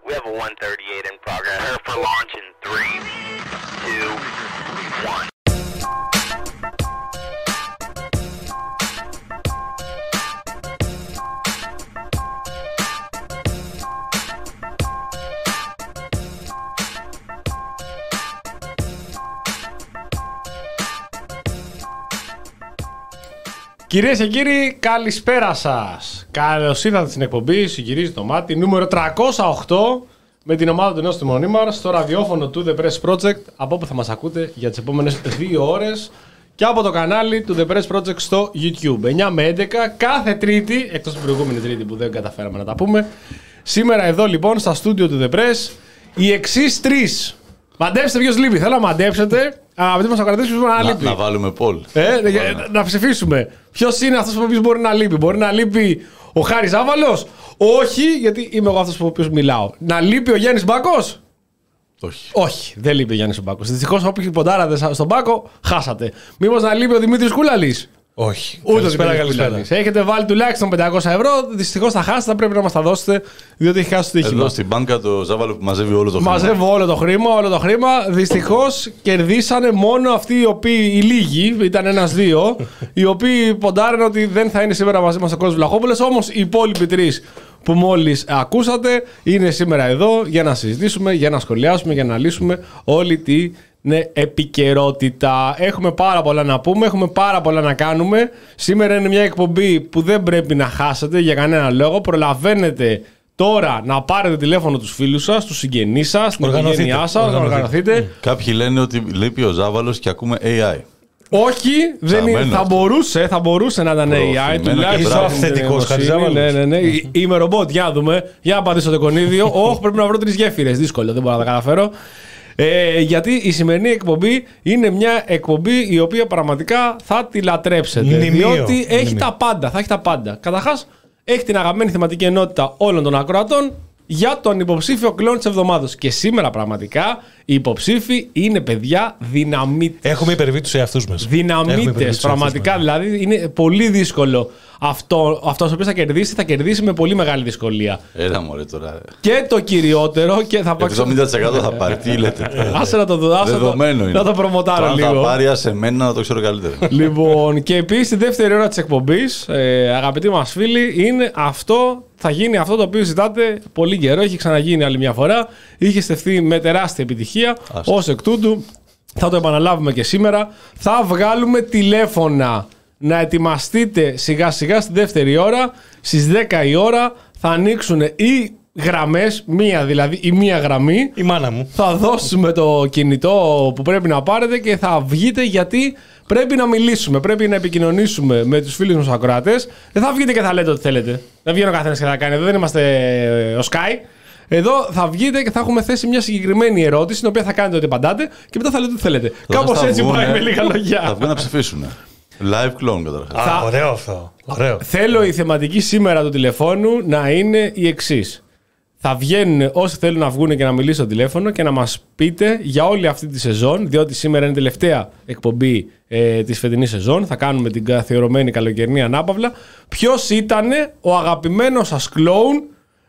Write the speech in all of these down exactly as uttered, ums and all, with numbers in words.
We have a one thirty-eight in progress. Prepare for launch in three, two, one. Κυρίες και κύριοι, καλησπέρα σας. Καλώς ήρθατε στην εκπομπή Συγυρίζει το Μάτι νούμερο τριακόσια οκτώ με την ομάδα του Νέου Τιμονίμαρ στο ραδιόφωνο του The Press Project, από όπου θα μας ακούτε για τις επόμενες δύο ώρες και από το κανάλι του The Press Project στο YouTube. εννιά με έντεκα κάθε Τρίτη, εκτός την προηγούμενη Τρίτη που δεν καταφέραμε να τα πούμε. Σήμερα εδώ λοιπόν στα στούντιο του The Press οι εξής τρεις. Μαντέψτε ποιος λείπει. Θέλω να μαντέψετε. Αγαπητοί μας ακροατές, ποιος μπορεί να λείπει. Να βάλουμε poll. Ε, να, να ψηφίσουμε. Ποιος είναι αυτός που μπορεί να λείπει. Μπορεί να λείπει ο Χάρης Άβαλος. Όχι, γιατί είμαι εγώ αυτός που οποίος μιλάω. Να λείπει ο Γιάννης Μπάκος. Όχι. Όχι, δεν λείπει ο Γιάννης Μπάκος. Δυστυχώς όποιοι ποντάρατε στον Μπάκο, χάσατε. Μήπως να λείπει ο Δημήτρης Κούλαλης. Όχι. Ούτε καλησπέρα, καλησπέρα. Έχετε βάλει τουλάχιστον πεντακόσια ευρώ. Δυστυχώς θα χάσετε, θα πρέπει να μας τα δώσετε, διότι έχει χάσει το τύχημα. Εδώ στην μπάνκα το Ζάβαλο που μαζεύει όλο το χρήμα. Μαζεύω όλο το χρήμα, όλο το χρήμα. Δυστυχώς κερδίσανε μόνο αυτοί οι οποίοι, οι λίγοι, ήταν ένας-δύο, οι οποίοι ποντάραν ότι δεν θα είναι σήμερα μαζί μας ο Κώστας Βλαχόπουλος. Όμως οι υπόλοιποι τρεις που μόλις ακούσατε είναι σήμερα εδώ για να συζητήσουμε, για να σχολιάσουμε, για να λύσουμε όλη τη. Ναι, επικαιρότητα. Έχουμε πάρα πολλά να πούμε, έχουμε πάρα πολλά να κάνουμε. Σήμερα είναι μια εκπομπή που δεν πρέπει να χάσετε για κανένα λόγο. Προλαβαίνετε τώρα να πάρετε τηλέφωνο τους φίλους σας, τους συγγενείς σας, την οικογένειά σας, να οργανωθείτε. Κάποιοι λένε ότι λείπει ο Ζάβαλος και ακούμε έι άι. Όχι, δεν είναι, θα, μπορούσε, θα μπορούσε να ήταν έι άι. Είσαι αυθεντικός, Χαριζάβαλος. Ναι, ναι, ναι. Είμαι ρομπότ, για να δούμε. Για να πατήσω το εικονίδιο. Όχι, πρέπει να βρω τρεις γέφυρες. Δύσκολο, δεν μπορώ να τα καταφέρω. Ε, γιατί η σημερινή εκπομπή είναι μια εκπομπή η οποία πραγματικά θα τη λατρέψετε. Μνημείο. Διότι έχει Μνημείο. τα πάντα, θα έχει τα πάντα. Καταρχάς, έχει την αγαπημένη θεματική ενότητα όλων των ακροατών για τον υποψήφιο κλόν της εβδομάδας. Και σήμερα πραγματικά οι υποψήφοι είναι παιδιά δυναμίτες. Έχουμε υπερβεί τους εαυτούς μας. Δυναμίτες, πραγματικά δηλαδή είναι πολύ δύσκολο. Αυτό, αυτός ο οποίος θα κερδίσει, θα κερδίσει με πολύ μεγάλη δυσκολία. Έλα μωρέ τώρα. Και το κυριότερο και θα Το εβδομήντα τοις εκατό θα πάρει, τι λέτε. Άσε να το δω, Δεδομένο είναι. να το προμοτάρω Αν λίγο. θα πάρει σε μένα να το ξέρω καλύτερα. Λοιπόν, και επίσης στη δεύτερη ώρα της εκπομπής, ε, αγαπητοί μας φίλοι, είναι αυτό, θα γίνει αυτό το οποίο ζητάτε πολύ καιρό. Έχει ξαναγίνει άλλη μια φορά. Είχε στεφθεί με τεράστια επιτυχία. Άστο. Ως εκ τούτου, θα το επαναλάβουμε και σήμερα. Θα βγάλουμε τηλέφωνα. Να ετοιμαστείτε σιγά σιγά στη δεύτερη ώρα. Στις δέκα η ώρα θα ανοίξουν οι γραμμές, μία δηλαδή, η μία γραμμή. Η μάνα μου. Θα δώσουμε το κινητό που πρέπει να πάρετε και θα βγείτε, γιατί πρέπει να μιλήσουμε, πρέπει να επικοινωνήσουμε με τους φίλους μας ακροατές. Δεν θα βγείτε και θα λέτε ό,τι θέλετε. Δεν βγαίνει ο καθένας και θα κάνει. Εδώ δεν είμαστε ο Sky. Εδώ θα βγείτε και θα έχουμε θέσει μια συγκεκριμένη ερώτηση, στην οποία θα κάνετε ό,τι απαντάτε και μετά θα λέτε ό,τι θέλετε. Κάπως έτσι πάει με λίγα λόγια. Θα βγουν να ψηφίσουν. Live clone καταρχάς. Α, ωραίο αυτό. Ωραίο. Θέλω η θεματική σήμερα του τηλεφώνου να είναι η εξής. Θα βγαίνουν όσοι θέλουν να βγουν και να μιλήσουν στο τηλέφωνο και να μας πείτε για όλη αυτή τη σεζόν, διότι σήμερα είναι η τελευταία εκπομπή ε, της φετινής σεζόν. Θα κάνουμε την καθιερωμένη καλοκαιρινή ανάπαυλα. Ποιος ήταν ο αγαπημένος σας κλόουν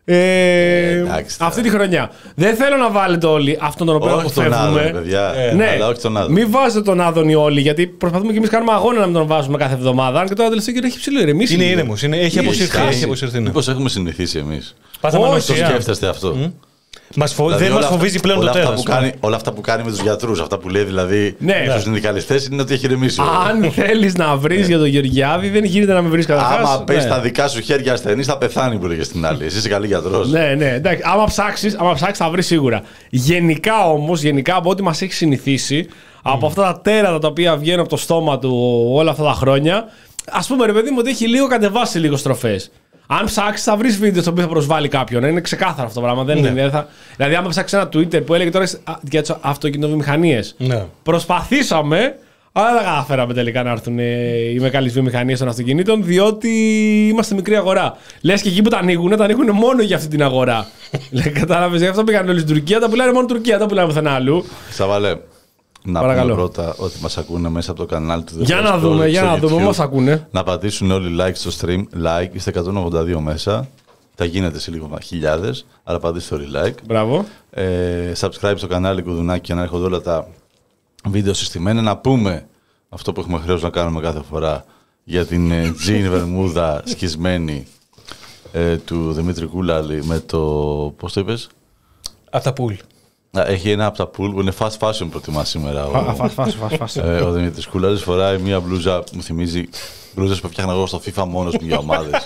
Ε, εντάξει, αυτή τη χρονιά. Δεν θέλω να βάλετε όλοι αυτόν τον οποίο όχι τον Άδωνη, παιδιά. Ε, ναι, αλλά όχι τον Άδωνη. Μην βάζετε τον Άδωνη όλοι, γιατί προσπαθούμε και εμείς κάνουμε αγώνα να μην τον βάζουμε κάθε εβδομάδα. Αν και τώρα τελευταίο καιρό έχει ψηλό ηρεμήσει. Είναι ήρεμος. Έχει αποσυρθεί. Έχει αποσυρθεί. Μήπως έχουμε συνηθίσει εμείς. Πάθαμε Όχι, Το νοησία. σκέφτεστε αυτό. Mm. Μας φο... Δηλαδή, δεν όλα μας φοβίζει αυτά- πλέον όλα το αυτά τέρας. που κάνει, όλα αυτά που κάνει με τους γιατρούς, αυτά που λέει δηλαδή Ναι. στους συνδικαλιστές, είναι ότι έχει ηρεμήσει. Αν θέλεις να βρεις για τον Γεωργιάδη, δεν γίνεται να με βρεις καταρχάς. Άμα πέσει Ναι. στα δικά σου χέρια ασθενής, θα πεθάνει που λέγε στην άλλη. Εσύ είσαι καλή γιατρός. Ναι, ναι, εντάξει. Άμα ψάξεις, άμα ψάξεις θα βρεις σίγουρα. Γενικά όμως, γενικά από ό,τι μας έχει συνηθίσει, από αυτά τα τέρατα τα οποία βγαίνουν από το στόμα του όλα αυτά τα χρόνια, ας πούμε ρε παιδί μου ότι έχει λίγο κατεβάσει λίγο στροφές. Αν ψάξεις θα βρεις βίντεο στο οποίο θα προσβάλλει κάποιον. Είναι ξεκάθαρο αυτό το πράγμα. Δεν Ναι. είναι, θα... Δηλαδή, άμα ψάξεις ένα Twitter που έλεγε τώρα για τις αυτοκινητοβιομηχανίες. Ναι. Προσπαθήσαμε, αλλά δεν καταφέραμε τελικά να έρθουν οι μεγάλες βιομηχανίες των αυτοκινήτων, διότι είμαστε μικρή αγορά. Λες και εκεί που τα ανοίγουν, τα ανοίγουν μόνο για αυτή την αγορά. Κατάλαβες, γι' αυτό πήγαν όλοι στην Τουρκία, τα πουλάνε μόνο Τουρκία, τα πουλάνε πουθενά αλλού. Σαβαλέ, να Παρακαλώ. πούμε πρώτα ότι μας ακούνε μέσα από το κανάλι του. Για The να Press δούμε, Project για στο να δούμε, YouTube. μας ακούνε. Να πατήσουν όλοι like στο stream. Like, είστε εκατόν ογδόντα δύο μέσα. Θα γίνεται σε λίγο χιλιάδες, άρα πατήστε το like. Μπράβο. Ε, subscribe στο κανάλι Κουδουνάκι για να έρχονται όλα τα βίντεο συστημένα. Να πούμε αυτό που έχουμε χρέος να κάνουμε κάθε φορά για την ε, τζιν βερμούδα σκισμένη ε, του Δημήτρη Κούλαλη με το. Πώς το είπες? Από τα πουλ. Έχει ένα από τα πουλ που είναι fast fashion προτιμά σήμερα. Ο, Φας, φας, φας, φας. ε, ο Δημήτρης Κούλαλης φοράει μια μπλούζα που μου θυμίζει μπλούζες που φτιάχνα εγώ στο FIFA μόνος μου για ομάδες.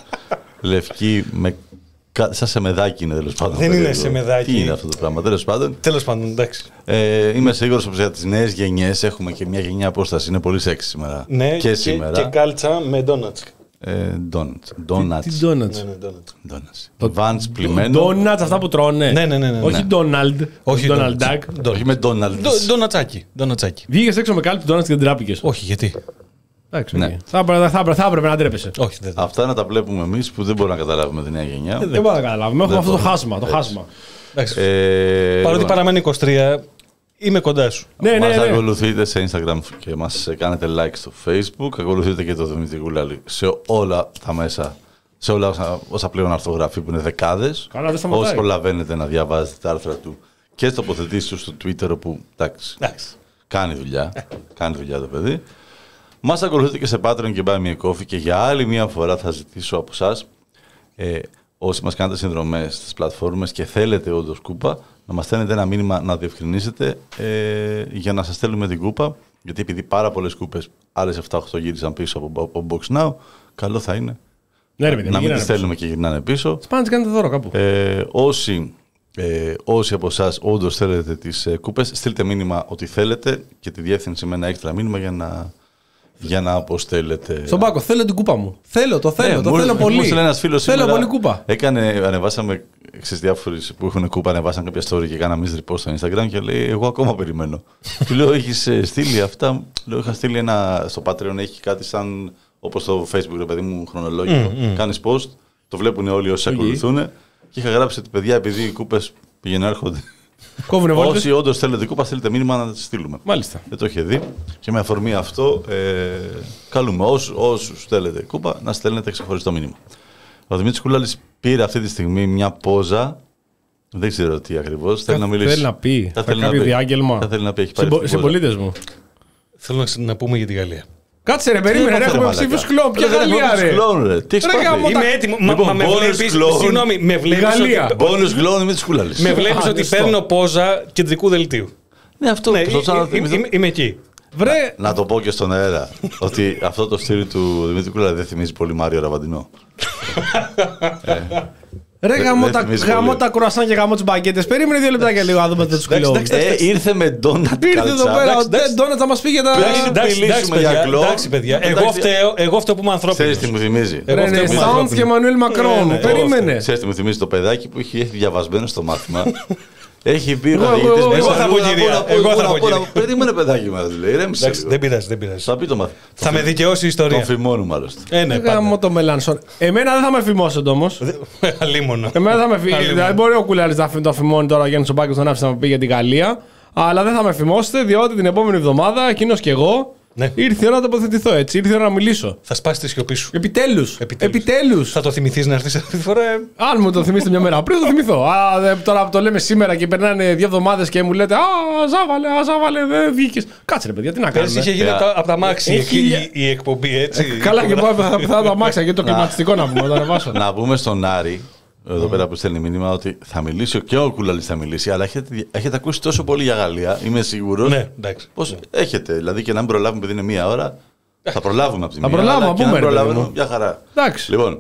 Λευκή με. Σαν σεμεδάκι είναι, τέλος πάντων. Δεν είναι σεμεδάκι. Τι είναι αυτό το πράγμα, τέλος πάντων. Τέλος πάντων, εντάξει. Ε, είμαι σίγουρος πως για τις νέες γενιές έχουμε και μια γενιά απόσταση. Είναι πολύ σεξι σήμερα. Ναι, και, και σήμερα. Και κάλτσα με ντόνατς. Ε, donuts. Donuts. Τι donuts. Ναι, ναι, donuts. Donuts. Vans πλημμένο. Donuts αυτά που τρώνε. Ναι, ναι, ναι, ναι. Όχι Donald. Όχι Donald donuts. Duck. Όχι με Donald. Ντο- Ντονατσάκι. Ντονατσάκι. Βγήκες έξω με κάλυπτη donuts και δεν τράπηκες. Όχι, γιατί. Εντάξει, Ναι. οκ. Θα έπρεπε- θα έπρεπε- θα έπρεπε να ντρέπεσαι. Όχι, δεν. Αυτά να τα βλέπουμε εμείς που δεν μπορούμε να καταλάβουμε τη νέα γενιά. Δεν μπορώ να καταλάβουμε. Έχουμε Δεν αυτό το μπορώ. χάσμα. Το χάσμα. Εντάξει. Ε, Παρότι λοιπόν, παραμένει είκοσι τρία, είμαι κοντά σου. Ναι, ναι, μας ναι. ακολουθείτε σε Instagram και μας κάνετε like στο Facebook. Ακολουθείτε και το Δημήτρη Κούλαλη σε όλα τα μέσα. Σε όλα όσα, όσα πλέον αρθογραφεί που είναι δεκάδες. Καλά, δεν σταματάει. Όσοι προλαβαίνετε να διαβάζετε τα άρθρα του και στις τοποθετήσεις του στο Twitter, όπου εντάξει, Εντάξει. κάνει δουλειά. κάνει δουλειά το παιδί. Μας ακολουθείτε και σε Patreon και Buy Me a Coffee και για άλλη μια φορά θα ζητήσω από εσάς, ε, όσοι μας κάνετε συνδρομές στις πλατφόρμες και θέλετε όντως κούπα, να μας στέλνετε ένα μήνυμα να διευκρινίσετε ε, για να σας στέλνουμε την κούπα. Γιατί επειδή πάρα πολλές κούπες, άλλες επτά οχτώ γύρισαν πίσω από, από Box Now, καλό θα είναι Ναι, ρε παιδιά, να μην γίνανε τις στέλνουμε και γυρνάνε πίσω. Σπάνε να τις κάνετε δώρο κάπου. Ε, όσοι, ε, όσοι από εσάς όντως θέλετε τις ε, κούπες, στείλτε μήνυμα ότι θέλετε και τη διεύθυνση με ένα έξτρα μήνυμα για να, για να αποστέλλετε. Στον Πάκο, θέλω την κούπα μου. Θέλω, το θέλω, Ναι, το μου- θέλω μου πολύ. έστειλε ένας φίλος Θέλω σήμερα, πολύ κούπα. Έκανε, ανεβάσαμε στις διάφορες που έχουν κούπα, ανεβάσαν κάποια story και κάναμε εμείς repost στο Instagram και λέει: εγώ ακόμα περιμένω. Του λέω: έχεις ε, στείλει αυτά? Λέω: είχα στείλει ένα στο Patreon, έχει κάτι σαν όπως στο Facebook, ρε παιδί μου, χρονολόγιο. Mm, mm. Κάνεις post, το βλέπουν όλοι όσοι Okay. ακολουθούν. Και είχα γράψει ότι παιδιά, επειδή οι κούπες πηγαίνουν έρχονται. Κόβουνε βόλτες. Όσοι όντως θέλετε κούπα, στείλτε μήνυμα να τις στείλουμε. Μάλιστα. Δεν το είχε δει. Και με αφορμή αυτό, ε, καλούμε όσους, όσους θέλετε κούπα να στέλνετε ξεχωριστό μήνυμα. Ο Δημήτρης Κούλαλης πήρε αυτή τη στιγμή μια πόζα. Δεν ξέρω τι ακριβώς. Θέλει να μιλήσει. Θέλει να πει. Θα Θα θέλει να κάποιο πει. διάγγελμα. Θα θέλει να πει. Έχει πάρει αυτή την πόζα. Συμπολίτες μου. Θέλω να ξε- να πούμε για τη Γαλλία. Κάτσε ρε, περίμενε, ρε, έπαθε, έχουμε μαλάκα. ψήφους κλόν. Ποια Ρε, Γαλλία, bonus ρε. κλόν, ρε. Τι έχεις Ρε, πάθει? γαμώ τα- Είμαι έτοιμο. Μα, Λοιπόν, μα με bonus βλέπεις. clone. Συγγνώμη, με βλέπεις Γαλλία. ότι, Bonus κλόν Δημήτρης Κούλαλης. με βλέπεις Α, ότι δεστό. παίρνω πόζα κεντρικού δελτίου. Ναι, αυτό. Ναι, το σαν να ε- ε- θυμηθώ. είμαι- είμαι εκεί. Βρε, Να το πω και στον αέρα ότι αυτό το στήρι του Δημήτρη Κούλαλη δεν θυμίζει πολύ Μάριο Ραβαντινό. ρε γαμώ δεν τα- θυμίζει γαμώ πολύ. τα κρουασάν και γαμώ τις μπαγκέτες. Περίμενε δύο λεπτάκια λίγο να δούμε τους κλόν. εντάξει, Ε, ήρθε με ντόνατ Ήρθε εδώ πέρα Εντάξει, ο εντάξει. Ντόνατ θα μας πει για τα... Πριν Εντάξει, εντάξει, μιλήσουμε για παιδιά, κλόν. εντάξει, παιδιά. Εγώ Εντάξει. φταίω, εγώ φταίω που είμαι ανθρώπινος. Ξέρεις τι μου θυμίζει. Εγώ φταίω που είμαι Ρενεσάνς ανθρώπινος. και Μανουέλ Μακρόν. Ναι, ναι, Περίμενε. Ξέρεις τι μου θυμίζει το παιδάκι που έχει έρθει διαβασμένο στο μάθημα. Έχει πει ο Εγώ, καθηγητής εγώ, μέσα, εγώ θα πω, να κυρία, να εγώ να θα πω, πω, να κυρία. πω. Περίμενε παιδάκι μας, του λέει. Ηρέμησε Εντάξει, λίγο. δεν πειράζει, δεν πειράζει. Θα πει το μάθημα. Θα με δικαιώσει η Τον ιστορία. φημώνουμε άλλωστε. Ε, ναι, Γαμώ πάντα. το μελανσόν. Εμένα δεν θα με φημώσετε όμως. Αλίμονο. Εμένα θα με φημώσετε. Άλλη Δηλαδή, μπορεί ο Κουλάρης να το φημώνει τώρα για να τον Πάκο τον άφησε να μου πει για την Γαλλία. Αλλά δεν θα με φημώσετε, διότι την επόμενη εβδομάδα εκείνος και εγώ Ναι. ήρθε η ώρα να τοποθετηθώ έτσι. Ήρθε η ώρα να μιλήσω. Θα σπάσει τη σιωπή σου. Επιτέλους. Επιτέλους. Επιτέλους. Θα το θυμηθεί να έρθει αυτή τη φορά. ε. Αν μου το θυμίσετε μια μέρα πριν, θα το θυμηθώ. Α, δε, τώρα που το λέμε σήμερα και περνάνε δύο εβδομάδες και μου λέτε Α, ζάβαλε, α, ζάβαλε, δεν βγήκε. Κάτσε ρε παιδιά, τι να Πέρσι κάνουμε. είχε γίνει Ε, από τα- από τα μάξι έχει- εκεί η, η εκπομπή, έτσι. Καλά, και πάω, θα, θα το αμάξα γιατί το κλιματιστικό να πούμε, να το ανεβάσω. Να πούμε στον Άρη, εδώ πέρα που στέλνει μήνυμα, ότι θα μιλήσει και ο Κούλαλης θα μιλήσει, αλλά έχετε, έχετε ακούσει τόσο πολύ για Γαλλία, είμαι σίγουρος. Ναι, εντάξει. Πώς έχετε, δηλαδή και να μην προλάβουμε επειδή είναι μία ώρα, θα προλάβουμε από τη Θα μία. προλάβουμε, αλλά και πούμε, να μην ρε παιδί προλάβουμε, μου. μια χαρά. Εντάξει. Λοιπόν,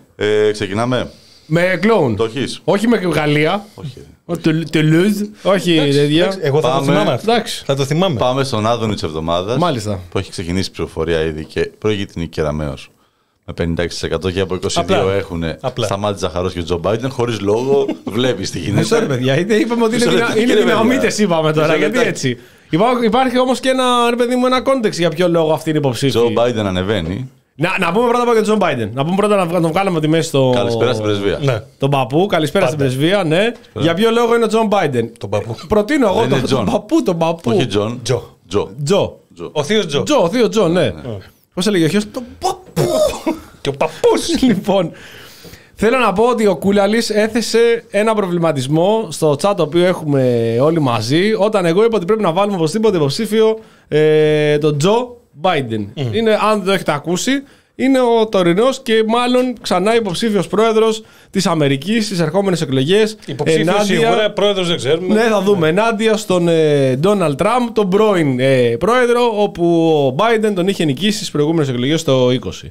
ε, ξεκινάμε. Με κλόουν. Το έχεις? Όχι με Γαλλία. Όχι. Τελούζ. Όχι, τέτοια. Εντάξει, εγώ θα Πάμε. το θυμάμαι αυτό. Εντάξει. Θα το θυμάμαι. Πάμε στον Άδωνη της εβδομάδας. Μάλιστα. Που έχει ξεκινήσει η ψηφοφορία ήδη και προηγεί την νίκη Κεραμέως. Με πενήντα έξι τοις εκατό και από είκοσι δύο Απλά. έχουν Απλά. Σταμάτη Ζαχαρός και Τζο Μπάιντεν. Χωρίς λόγο, βλέπεις τι Μισό ρε γίνεται. παιδιά, είτε είπαμε ότι είναι, Μισό δυνα... λεπτό, είναι κύριε δυναμίτες παιδιά. είπαμε τώρα, Μισό γιατί λεπτάκι. έτσι. Υπά- Υπάρχει όμως και ένα, ρε παιδί μου, ένα κόντεξ για ποιο λόγο αυτή είναι υποψήφη. Τζο Μπάιντεν ανεβαίνει. Να, να πούμε πρώτα από τον Τζον Μπάιντεν. Να πούμε πρώτα να, να τον βγάλουμε τη μέση στο. Καλησπέρα στην πρεσβεία. Ναι, Τον παππού, καλησπέρα Πάντα. στην πρεσβεία, ναι. Για ποιο λόγο είναι ο Τζον Μπάιντεν. τον παππού. Προτείνω εγώ Δεν τον, είναι τον Τζον. παππού, τον παππού. Όχι Τζον. Τζο. Τζο. Τζο. Ο θείος Τζο. Τζο, ο θείο Τζον, ναι. Πώς έλεγε ο χιός, τον παππού. Και ο παππούς. Λοιπόν, Θέλω να πω ότι ο Κούλαλης έθεσε ένα προβληματισμό στο chat το οποίο έχουμε όλοι μαζί, όταν εγώ είπα ότι πρέπει να βάλουμε οπωσδήποτε υποψήφιο ε, τον Τζο Μπάιντεν. Mm. Είναι, αν δεν το έχετε ακούσει, είναι ο τωρινός και μάλλον ξανά υποψήφιος πρόεδρος της Αμερικής στις ερχόμενες εκλογές. Υποψήφιος ενάντια... σίγουρα, πρόεδρος δεν ξέρουμε. Ναι, θα δούμε. Ενάντια στον Ντόναλντ Τραμπ, τον πρώην ε, πρόεδρο, όπου ο Μπάιντεν τον είχε νικήσει στις προηγούμενες εκλογές το είκοσι.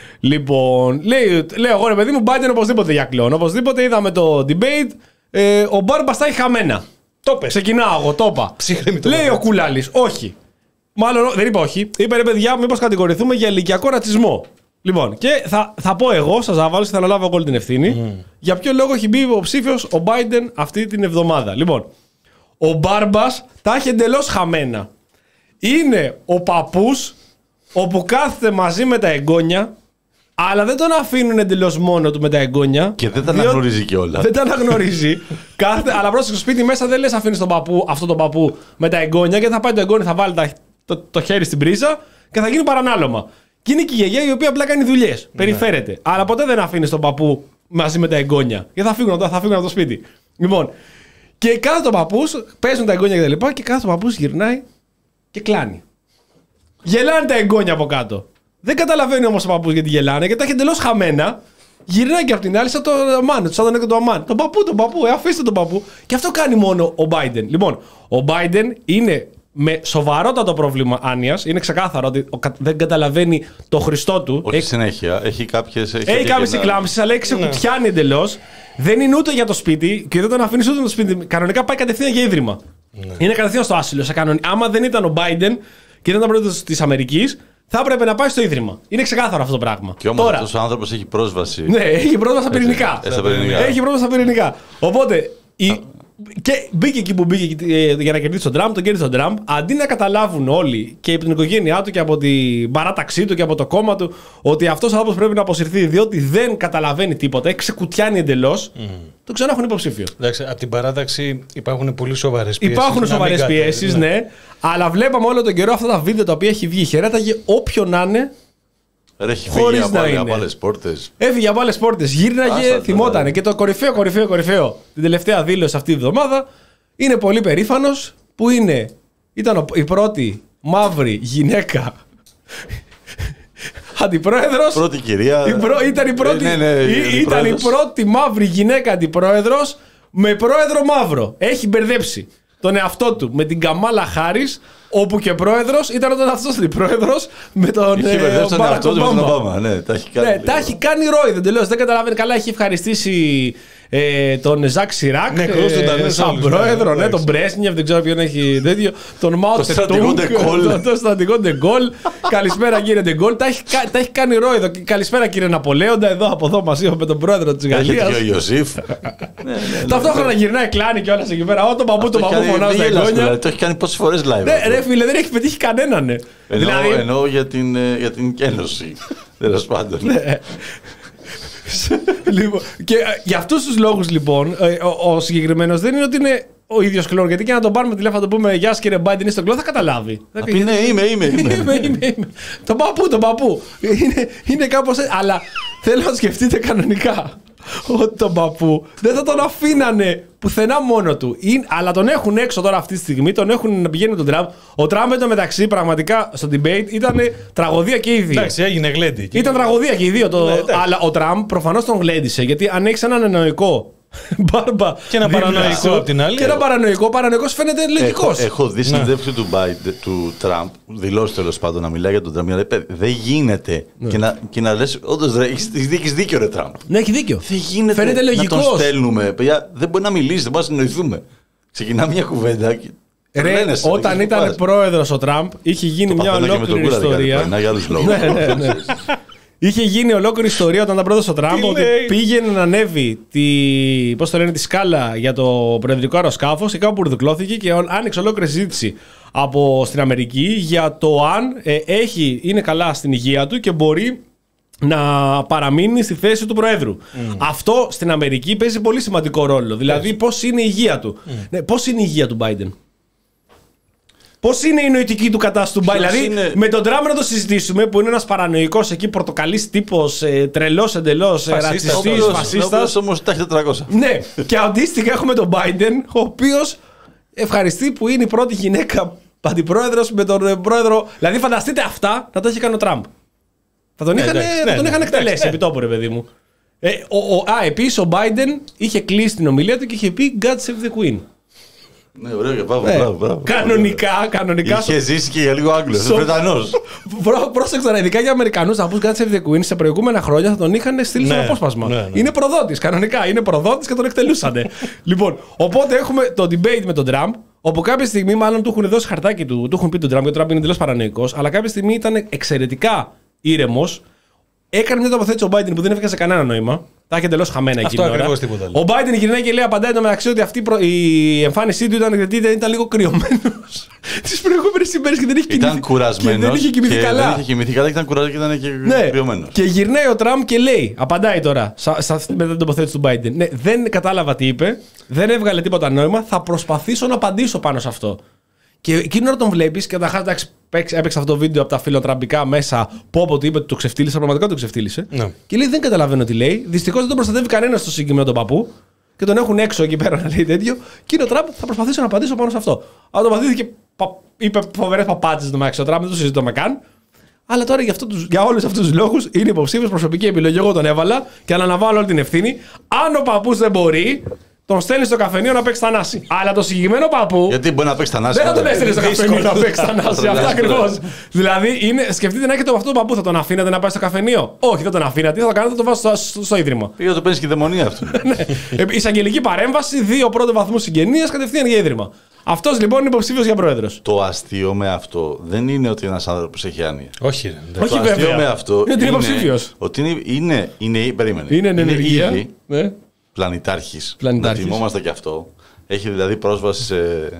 Λοιπόν, λέει, λέω εγώ ρε παιδί μου, Biden οπωσδήποτε για κλειόν. Οπωσδήποτε είδαμε το debate. Ε, ο Μπάρμπας τα έχει χαμένα. Το πες. Ξεκινάω εγώ, το είπα. Λέει ο Κούλαλης, όχι. Μάλλον δεν είπα όχι. Είπε ρε παιδιά, μήπως κατηγορηθούμε για ηλικιακό ρατσισμό. Λοιπόν, και θα, θα πω εγώ, σας θα βάλω και θα αναλάβω εγώ όλη την ευθύνη. Mm. Για ποιο λόγο έχει μπει υποψήφιος ο Biden αυτή την εβδομάδα. Λοιπόν, ο Μπάρμπας τα έχει εντελώς χαμένα. Είναι ο παππούς όπου κάθεται μαζί με τα εγγόνια. Αλλά δεν τον αφήνουν εντελώς μόνο του με τα εγγόνια. Και δεν τα αναγνωρίζει κιόλα. Δεν τα αναγνωρίζει. Κάθε... Αλλά πρόσεξε στο σπίτι μέσα δεν λες αφήνει τον παππού, αυτόν τον παππού με τα εγγόνια και θα πάει το εγγόνι, θα βάλει τα... το... το χέρι στην πρίζα και θα γίνει παρανάλωμα. Και είναι και η γιαγιά η οποία απλά κάνει δουλειές. Ναι. Περιφέρεται. Αλλά ποτέ δεν αφήνει τον παππού μαζί με τα εγγόνια. Γιατί θα φύγουν, θα φύγουν από το σπίτι. Λοιπόν. Και κάθε τον παππού, παίζουν τα εγγόνια κτλ. Και, και κάθε τον παππού γυρνάει και κλάνει. Γελάνε τα εγγόνια από κάτω. Δεν καταλαβαίνει όμως ο παππούς γιατί γελάνε, γιατί τα έχει εντελώς χαμένα. Γυρνάει και από την άλλη σαν το αμάν, σαν τον έκο του αμάν. Τον παππού, τον παππού, ε, αφήστε τον παππού. Και αυτό κάνει μόνο ο Biden. Λοιπόν, ο Biden είναι με σοβαρότατο πρόβλημα άνοιας. Είναι ξεκάθαρο ότι δεν καταλαβαίνει το Χριστό του. Όχι έχει... συνέχεια. Έχει κάποιες. Έχει, έχει κάποιες εκλάμψεις, αλλά έχει ξεκουτιάνει εντελώς. Δεν είναι ούτε για το σπίτι και δεν τον αφήνει ούτε το σπίτι. Κανονικά πάει κατευθείαν για ίδρυμα. Ναι. Είναι κατευθείαν στο άσυλο. Κανον... Άμα δεν ήταν ο Biden και δεν ήταν πρόεδρος της Αμερικής, θα έπρεπε να πάει στο ίδρυμα. Είναι ξεκάθαρο αυτό το πράγμα. Και όμως αυτός ο άνθρωπος έχει πρόσβαση. Ναι, έχει πρόσβαση στα πυρηνικά. Έχει πρόσβαση στα πυρηνικά. Οπότε. Η... Και μπήκε εκεί που μπήκε για να κερδίσει τον Τραμπ, τον κέρδισε τον Τραμπ. Αντί να καταλάβουν όλοι και από την οικογένειά του και από την παράταξή του και από το κόμμα του ότι αυτός ο άνθρωπος πρέπει να αποσυρθεί διότι δεν καταλαβαίνει τίποτα, έχει ξεκουτιάνει εντελώς, mm. το ξανά έχουν υποψήφιο. Εντάξει, από την παράταξη υπάρχουν πολύ σοβαρές πιέσεις. Υπάρχουν σοβαρές πιέσεις, ναι. ναι. Αλλά βλέπαμε όλο τον καιρό αυτά τα βίντεο τα οποία έχει βγει. Χαιρέταγε όποιον να είναι. Ρε, έχει φύγει από, άλλη, από άλλες πόρτες. Έφυγε από άλλες πόρτες. Γύρναγε, θυμότανε. Και το κορυφαίο, κορυφαίο, κορυφαίο την τελευταία δήλωση αυτή τη βδομάδα είναι πολύ περήφανος που είναι, ήταν η πρώτη μαύρη γυναίκα αντιπρόεδρος. Πρώτη κυρία. Η προ, ήταν η πρώτη, ναι, ναι, ναι, η, ήταν η πρώτη μαύρη γυναίκα αντιπρόεδρος με πρόεδρο μαύρο. Έχει μπερδέψει τον εαυτό του με την Καμάλα Χάρις, όπου και πρόεδρος ήταν όταν αυτός ήταν πρόεδρος με τον Μπάρακ Ομπάμα. Ναι, τα έχει κάνει, ναι, τα έχει κάνει ρόιδο τελείως. Δεν καταλαβαίνει καλά. Έχει ευχαριστήσει ε, τον Ζακ Σιράκ ναι, ε, σαν πρόεδρο, ναι, τον Μπρέσνιεφ, δεν ξέρω ποιον έχει τέτοιο. Τον Μάο Τσετούγκ, τον στρατηγό Ντεγκόλ. Καλησπέρα κύριε Ντεγκόλ. Τα έχει, τα έχει κάνει ρόιδο. Καλησπέρα κύριε Ναπολέοντα, εδώ από εδώ μαζί με τον πρόεδρο της Γαλλίας. Έχει και ο Ιωσήφ. Ταυτόχρονα γυρνάει, κλάνει κιόλας εκεί πέρα. Ό, τον παππού, τον παππού φωνάζει στα εγγόνια. Το έχει κάνει πόσες φορές live. Ρε φίλε, δεν έχει πετύχει κανέναν. Εννοώ για την κένωση. Τέλος πάντων. Λοιπόν, και για αυτούς τους λόγους λοιπόν, ο, ο συγκεκριμένος δεν είναι ότι είναι ο ίδιος κλόν. Γιατί και να τον πάρουμε τηλέφωνο να το πούμε γεια σας κύριε Biden, είναι στον κλόν, θα καταλάβει. Θα πει ναι, είμαι, είμαι, είμαι. είμαι, είμαι, είμαι. Τον παππού, τον παππού. Είναι, είναι κάπως έτσι. Αλλά θέλω να σκεφτείτε κανονικά ότι τον παππού δεν θα τον αφήνανε πουθενά μόνο του. Είναι, αλλά τον έχουν έξω τώρα αυτή τη στιγμή, τον έχουν να πηγαίνει με τον Τραμπ. Ο Τραμπ εντωμεταξύ πραγματικά στο debate ήταν τραγωδία και οι δύο. Εντάξει, έγινε γλέντι. Ήταν τραγωδία και οι δύο. Το, ναι, αλλά ο Τραμπ προφανώς τον γλέντισε γιατί αν έχει έναν εννοϊκό μπάρμπα. Και ένα παρανοϊκό από την άλλη. Και ένα παρανοϊκό, παρανοϊκός φαίνεται λογικός. Έχω, έχω δει συνέντευξη του, του Τραμπ, δηλώσει τέλος πάντων να μιλάει για τον Τραμπ. Δεν γίνεται. Ναι. Και, να, και να λες, όντως έχεις δίκιο, ρε Τραμπ. Ναι, έχει δίκιο. Δεν γίνεται φαίνεται λογικός. Να τον στέλνουμε. Παιδιά, δεν μπορεί να μιλήσει, δεν μπορεί να συνοηθούμε. Ξεκινά μια κουβέντα. Και... Ρε, λένε, όταν ήταν πρόεδρος ο Τραμπ, είχε γίνει το μια ολόκληρη ιστορία. Να για άλλους λόγους. Είχε γίνει ολόκληρη ιστορία όταν ήταν πρόεδρος ο Τραμπ ότι πήγαινε να ανέβει τη, πώς το λένε, τη σκάλα για το προεδρικό αεροσκάφος και κάπου μπουρδουκλώθηκε και άνοιξε ολόκληρη συζήτηση από στην Αμερική για το αν ε, έχει, είναι καλά στην υγεία του και μπορεί να παραμείνει στη θέση του Προέδρου. Mm. Αυτό στην Αμερική παίζει πολύ σημαντικό ρόλο. Δηλαδή, πώς είναι η υγεία του. Mm. Ναι, πώς είναι η υγεία του Biden. Πώς είναι η νοητική του κατάσταση του Biden. Δηλαδή, είναι... με τον Τραμπ να το συζητήσουμε, που είναι ένας παρανοϊκός εκεί, πορτοκαλής τύπος, ε, τρελός εντελώς, ρατσιστής, φασίστας. Όμως τα έχει τετρακόσια. Ναι, και αντίστοιχα έχουμε τον Biden, ο οποίος ευχαριστεί που είναι η πρώτη γυναίκα αντιπρόεδρος με τον πρόεδρο. Δηλαδή, φανταστείτε αυτά να τα έχει κάνει ο Τραμπ. Θα τον είχαν, ναι, ναι, ναι, εκτελέσει ναι. επί τόπου, ρε παιδί μου. Ε, ο, ο, α, επίσης ο Biden είχε κλείσει την ομιλία του και είχε πει God save the Queen. Ναι, ωραίο και μπράβο, Ναι. μπράβο, μπράβο. Κανονικά, κανονικά. Είχε ζήσει και για λίγο Άγγλος, Στο- Βρετανός. Πρό- Πρόσεξε τώρα, ειδικά για Αμερικανούς να πούς God save the Queen σε προηγούμενα χρόνια θα τον είχαν στείλει Ναι, στο απόσπασμα. ναι, ναι. Είναι προδότης, κανονικά. Είναι προδότης και τον εκτελούσανε. Λοιπόν, οπότε έχουμε το debate με τον Τραμπ, όπου κάποια στιγμή μάλλον του έχουν δώσει χαρτάκι του, του έχουν πει τον Τραμπ, γιατί ο Τραμπ είναι εντελώς παρανοϊκός, αλλά κάποια στιγμή ήταν εξαιρετικά ήρεμος. Έκανε μια τοποθέτηση ο Biden που δεν έβγαζε κανένα νόημα. Τα είχε εντελώς χαμένα Αυτό εκείνη την ώρα. ακριβώς τίποτα άλλο. Ο Biden γυρνάει και λέει απαντάει το μεταξύ ότι αυτή προ- η εμφάνισή του ήταν γιατί ήταν λίγο κρυωμένος τις προηγούμενες ημέρες και δεν είχε κοιμηθεί. Ήταν κουρασμένος. Και δεν είχε κοιμηθεί και καλά. Δεν είχε κοιμηθεί καλά και ήταν κουρασμένος και ήταν και Ναι. κρυωμένος. Και γυρνάει ο Τραμπ και λέει, απαντάει τώρα σα, σα, μετά την τοποθέτηση του Biden. Ναι, δεν κατάλαβα τι είπε, δεν έβγαλε τίποτα νόημα, θα προσπαθήσω να απαντήσω πάνω σε αυτό. Και εκείνη ώρα τον βλέπει και καταρχάς εντάξει, παίξε- έπαιξε αυτό το βίντεο από τα φιλοτραμπικά μέσα. Πω πω του είπε ότι το ξεφτύλισε, πραγματικά το ξεφτύλισε. Ναι. Και λέει: Δεν καταλαβαίνω τι λέει. Δυστυχώς δεν τον προστατεύει κανένα στο συγκεκριμένο τον παππού. Και τον έχουν έξω εκεί πέρα να λέει τέτοιο. Και είναι ο Τραμπ, θα προσπαθήσω να απαντήσω πάνω σε αυτό. Αλλά τον παθήθηκε, πα, είπε φοβερές παπάτσες το μεταξύ. Ο Τραμπ δεν το συζητούμε καν. Αλλά τώρα για, αυτό τους, για όλους αυτούς τους λόγους είναι υποψήφιος, προσωπική επιλογή. Εγώ τον έβαλα και αναλαμβάνω όλη την ευθύνη. Αν ο παππούς δεν μπορεί, τον στέλνει στο καφενείο να παίξει Θανάση. Αλλά το συγκεκριμένο παππού. Γιατί μπορεί να παίξει τα νάσια. Δεν θα τον έστειλε στο καφενείο να παίξει Θανάση. Αυτό Δύσκολο. ακριβώς. Δηλαδή, είναι, σκεφτείτε να έχετε αυτό τον παππού, θα τον αφήνατε να πάει στο καφενείο. Όχι, δεν τον αφήνατε. Τι θα το κάνετε, θα τον βάζετε στο, στο, στο ίδρυμα. Πήγα να το παίρνει και δαιμονία αυτού. Ε, Εισαγγελική παρέμβαση, δύο πρώτο βαθμού συγγενείας, κατευθείαν για ίδρυμα. Αυτός λοιπόν είναι υποψήφιος για πρόεδρος. Το αστείο με αυτό δεν είναι ότι ένας άνθρωπος έχει άνοια. Όχι, ρε, εντάξει. Όχι, Το αστείο βέβαια. με αυτό Είναι ότι είναι υποψήφιος. ότι είναι, είναι, είναι, περίμενε, Είναι εν ενεργεία. ήδη Ναι. πλανητάρχης. Πλανητάρχης. Να θυμόμαστε και αυτό. Έχει δηλαδή πρόσβαση σε,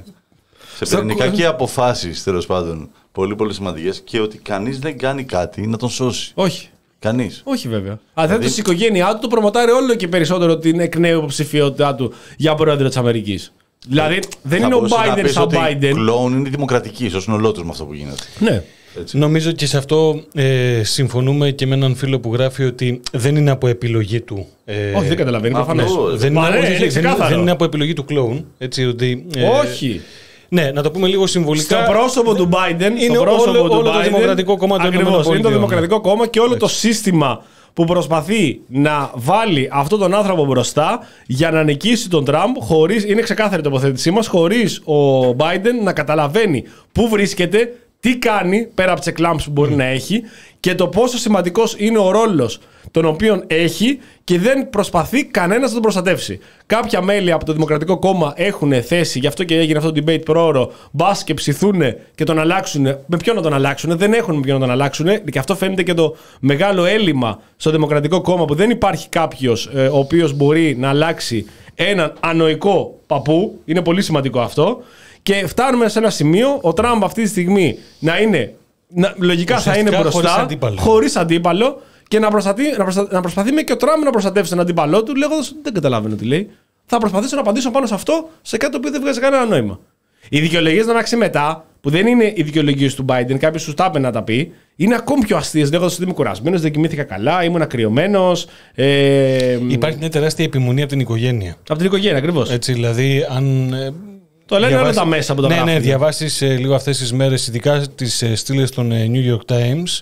σε Στο πυρηνικά κο- και αποφάσεις τέλος πάντων πολύ πολύ σημαντικές και ότι κανείς δεν κάνει κάτι να τον σώσει. Όχι. Κανείς. Όχι βέβαια. Αν δεν Δηλαδή- η οικογένειά του, το προμοτάρει όλο και περισσότερο την εκ νέου υποψηφιότητά του για πρόεδρο της Αμερικής. Δηλαδή δεν Θα είναι ο μπορούσε να Biden πεις σαν ότι Biden. κλόουν είναι δημοκρατική, όσο είναι ολότος με αυτό που γίνεται. Ναι. Έτσι. Νομίζω και σε αυτό ε, συμφωνούμε και με έναν φίλο που γράφει ότι δεν είναι από επιλογή του. Ε, Όχι, δεν καταλαβαίνει. Μα Προφανώς. αυτό- δεν, Μα είναι, ναι, όχι, είναι δεν, είναι, ξεκάθαρο. δεν είναι από επιλογή του κλόουν. Έτσι, ότι, ε, Όχι. Ναι, να το πούμε λίγο συμβολικά. Στο πρόσωπο του Biden, Είναι στο πρόσωπο όλο- του όλο το Biden, Δημοκρατικό Κόμμα των ακριβώς, Ηνωμένων είναι το Πολιτειών. Δημοκρατικό Κόμμα και όλο το σύστημα που προσπαθεί να βάλει αυτόν τον άνθρωπο μπροστά για να νικήσει τον Τραμπ, χωρίς, είναι ξεκάθαρη η τοποθέτησή μας, χωρίς ο Biden να καταλαβαίνει πού βρίσκεται, τι κάνει πέρα από τις εκλάμψεις που μπορεί να έχει και το πόσο σημαντικός είναι ο ρόλος τον οποίο έχει και δεν προσπαθεί κανένας να τον προστατεύσει. Κάποια μέλη από το Δημοκρατικό Κόμμα έχουν θέση, γι' αυτό και έγινε αυτό το debate προώρο, μπας και ψηθούν και τον αλλάξουν. Με ποιον να τον αλλάξουν, δεν έχουν με ποιον να τον αλλάξουν και αυτό φαίνεται και το μεγάλο έλλειμμα στο Δημοκρατικό Κόμμα που δεν υπάρχει κάποιος ε, ο οποίος μπορεί να αλλάξει έναν ανοϊκό παππού. Είναι πολύ σημαντικό αυτό. Και φτάνουμε σε ένα σημείο, ο Τραμπ αυτή τη στιγμή να είναι, να, λογικά θα είναι Ουσιαστικά μπροστά, χωρίς αντίπαλο. χωρίς αντίπαλο και να, προσταθεί, να, προστα, να προσπαθεί με και ο Τραμπ να προστατεύσει τον αντίπαλό του, λέγοντας δεν καταλαβαίνω τι λέει. Θα προσπαθήσω να απαντήσω πάνω σε αυτό σε κάτι το οποίο δεν βγάζει κανένα νόημα. Οι δικαιολογίες να ανάξει μετά, που δεν είναι οι δικαιολογίες του Biden, κάποιος του τα είπε να τα πει, είναι ακόμη πιο αστείες, λέγοντας ότι είμαι κουρασμένος, δεν κοιμήθηκα καλά, ήμουν ακριωμένος. Ε, Υπάρχει μια τεράστια επιμονή από την οικογένεια. από την οικογένεια ακριβώς. Έτσι, δηλαδή, αν. ε, Το λένε όλα διαβάσεις- τα μέσα που το ναι, γράφουν. ναι, διαβάσεις ε, λίγο αυτές τις μέρες, ειδικά τις ε, στήλες των ε, New York Times.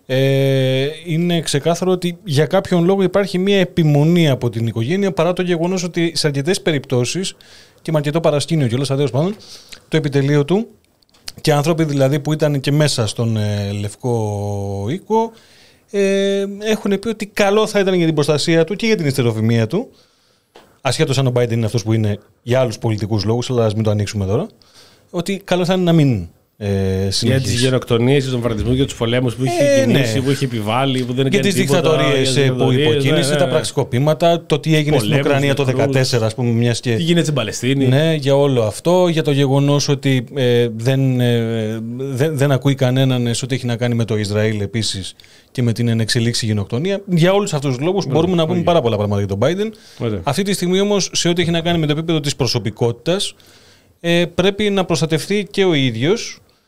Ε, είναι ξεκάθαρο ότι για κάποιον λόγο υπάρχει μια επιμονή από την οικογένεια παρά το γεγονός ότι σε αρκετές περιπτώσεις και με αρκετό παρασκήνιο κιόλας, τέλος πάντων, το επιτελείο του και άνθρωποι δηλαδή που ήταν και μέσα στον ε, Λευκό Οίκο ε, έχουν πει ότι καλό θα ήταν για την προστασία του και για την ιστεροφημία του, ασχέτως αν ο Biden είναι αυτός που είναι για άλλους πολιτικούς λόγους, αλλά ας μην το ανοίξουμε τώρα, ότι καλό θα είναι να μην ε, Για συνεχίσει. τις γενοκτονίες, για τον βαρδισμό, για τους πολέμους που είχε Ε, κινήσει, ναι. που είχε επιβάλει, που δεν Για έκανε τις τίποτα, δικτατορίες για τις που δικτατορίες, υποκίνησε, ναι, τα ναι. πραξικοπήματα, το τι έγινε στην Πολέμους, Ουκρανία το νεκρούς. δεκατέσσερα, ας πούμε, μιας και. Τι γίνεται στην Παλαιστίνη. Ναι, για όλο αυτό, για το γεγονός ότι ε, δεν, ε, δεν, δεν ακούει κανέναν σε ό,τι έχει να κάνει με το Ισραήλ επίσης και με την ενεξελίξη γενοκτονία. Για όλους αυτούς τους λόγους μπορούμε να πούμε πάρα πολλά πράγματα για τον Biden. Ωραία. Αυτή τη στιγμή όμως, σε ό,τι έχει να κάνει με το επίπεδο της προσωπικότητας, ε, πρέπει να προστατευτεί και ο ίδιος.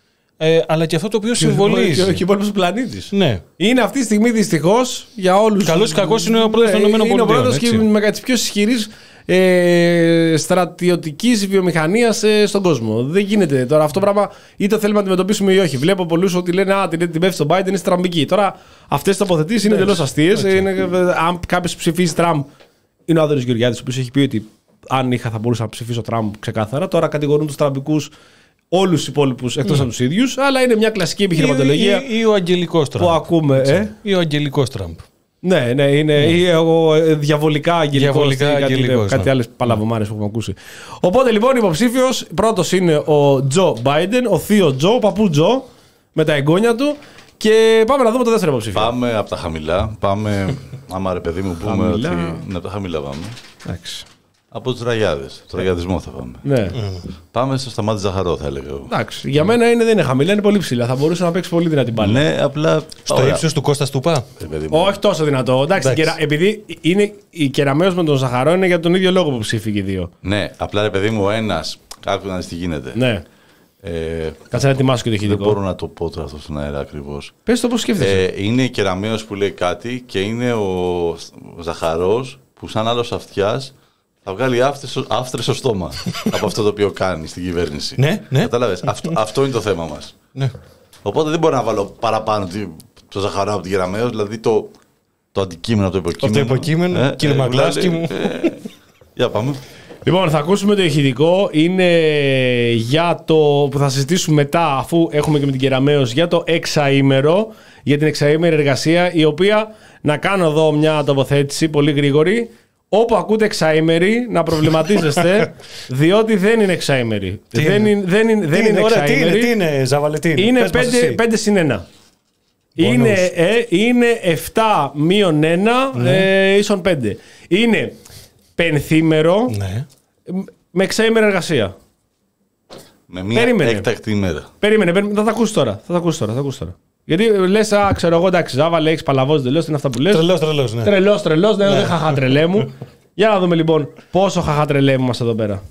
Ε, αλλά και αυτό το οποίο συμβολίζει. Και ο υπόλοιπος πλανήτης. Ναι. Είναι αυτή τη στιγμή δυστυχώς για όλους. Καλώς ή κακώς είναι ο πρόεδρος των ΗΠΑ. Είναι ο πρόεδρος και με τις πιο ισχυρής ε, στρατιωτικής βιομηχανίας ε, στον κόσμο. Δεν γίνεται τώρα αυτό το πράγμα, είτε θέλουμε να αντιμετωπίσουμε ή όχι. Βλέπω πολλούς ότι λένε Α, την, την πέφτει στον Biden, είναι στραμπική. Τώρα αυτές τις τοποθετήσεις είναι εντελώς αστείες. Αν κάποιος ψηφίσει Τραμπ, είναι ο Άδωνης Γεωργιάδης, ο οποίος έχει πει ότι αν είχα θα μπορούσα να ψηφίσω Τραμπ ξεκάθαρα. Τώρα κατηγορούν τους τραμπικούς όλους τους υπόλοιπους εκτός mm. από τους ίδιους, αλλά είναι μια κλασική επιχειρηματολογία. Ή, ή, ή ο Αγγελικός Τραμπ. Που ακούμε. Ε? Ή ο Αγγελικός Τραμπ. Ναι, ναι, είναι. Mm. Ή εγώ διαβολικά Αγγελικός. Διαβολικά κάτι, Αγγελικός, κάτι ναι. άλλες παλαβομάρες που έχουμε ακούσει. Οπότε λοιπόν υποψήφιος πρώτος είναι ο Τζο Μπάιντεν, ο θείο Τζο, ο παππού Τζο, με τα εγγόνια του. Και πάμε να δούμε το δεύτερο υποψήφιο. Πάμε από τα χαμηλά. Πάμε. Άμα ρε παιδί μου πούμε ότι. Ναι, από τα χαμηλά πάμε. Εντάξει. Από τους ραγιάδες. Το ραγιαδισμό θα πάμε. Ναι. Mm. Πάμε στο Σταμάτη Ζαχαρό, θα έλεγα. Εντάξει. Για μένα είναι, δεν είναι χαμηλά, είναι πολύ ψηλά. Θα μπορούσε να παίξει πολύ δυνατή μπάλα. Ναι, απλά. Στο ύψος του Κώστα Στουπά. Όχι τόσο δυνατό. Εντάξει, Εντάξει. Κερα... επειδή είναι η Κεραμέως με τον Ζαχαρό είναι για τον ίδιο λόγο που ψήφιγε οι δύο. Ναι, απλά ρε παιδί μου, ο ένας. Άκου να δεις τι γίνεται. Ναι. Ε, Κάτσε να ετοιμάσω και το ηχητικό. Δεν μπορώ να το πω τώρα αυτό στον αέρα ακριβώς. Πες το πώς σκέφτεσαι. Ε, είναι η Κεραμέως που λέει κάτι και είναι ο Ζαχαρός που σαν άλλος αυτιάς θα βγάλει άφτρες στο στόμα από αυτό το οποίο κάνει στην κυβέρνηση. Ναι, ναι. Κατάλαβες. Αυτό, αυτό είναι το θέμα μας. Ναι. Οπότε δεν μπορώ να βάλω παραπάνω το Ζαχαρό από την Κεραμέως, δηλαδή το, το αντικείμενο, το υποκείμενο. Το υποκείμενο, ε, κύριε ε, Μαγκλάσκι μου. Ε, για πάμε. Λοιπόν, θα ακούσουμε το ηχητικό. Είναι για το που θα συζητήσουμε μετά, αφού έχουμε και με την Κεραμέως, για το εξαήμερο, για την εξαήμερη εργασία, η οποία, να κάνω εδώ μια τοποθέτηση πολύ γρήγορη, όπου ακούτε εξαήμερη, να προβληματίζεστε, διότι δεν είναι εξαήμερη. Δεν είναι, δεν είναι, δεν είναι εξαήμερη. Τι είναι, τι είναι, Ζαβαλετίνη. Είναι πέντε συν ένα. Είναι, ε, είναι επτά μείον ένα ναι. ε, ίσον πέντε. Είναι πενθήμερο ναι. με εξαήμερη εργασία. Με μια περίμενε. έκτακτη ημέρα. Περίμενε, περίμενε, θα τα ακούσει τώρα. Θα τα ακούσει τώρα, θα ακούσει τώρα. Γιατί λες, α, ξέρω εγώ, εντάξει, Ζάβα, λέει, έχεις παλαβώσει τελείως, είναι αυτά που λες. Τρελός, τρελός, ναι. Τρελός, τρελός, ναι, δεν χαχατρελέ μου. Για να δούμε λοιπόν πόσο χαχατρελέ μου μας εδώ πέρα.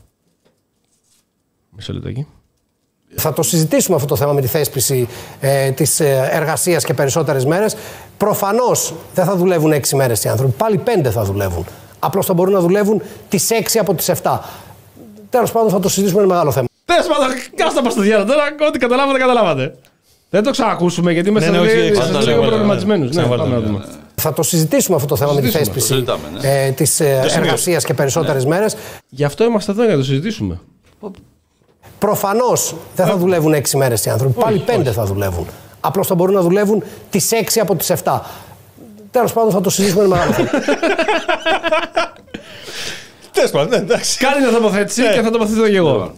Μισό λεπτό εκεί. Θα το συζητήσουμε αυτό το θέμα με τη θέσπιση ε, της εργασίας και περισσότερες μέρες. Προφανώς δεν θα δουλεύουν έξι μέρες οι άνθρωποι, πάλι πέντε θα δουλεύουν. Απλώς θα μπορούν να δουλεύουν τις έξι από τις επτά. Τέλος πάντων θα το συζητήσουμε, είναι μεγάλο θέμα. Τέλος πάντων, κάστα μας στο διάλογο τώρα, ό,τι καταλάβατε, καταλάβατε. Δεν το ξανακούσουμε γιατί είμαστε λίγο προβληματισμένους. Θα το συζητήσουμε αυτό το θέμα με τη θέσπιση ε, της εργασίας και περισσότερες μέρες. Γι' αυτό είμαστε εδώ για να το συζητήσουμε. Προφανώς δεν θα δουλεύουν έξι μέρες οι άνθρωποι, πάλι πέντε θα δουλεύουν. Απλώς θα μπορούν να δουλεύουν τις έξι από τις επτά. Τέλος πάντων θα το συζητήσουμε με μεγάλο θέμα. Τέλος πάντων, εντάξει. Κάνει μια τοποθέτηση και θα τοποθετηθώ και εγώ.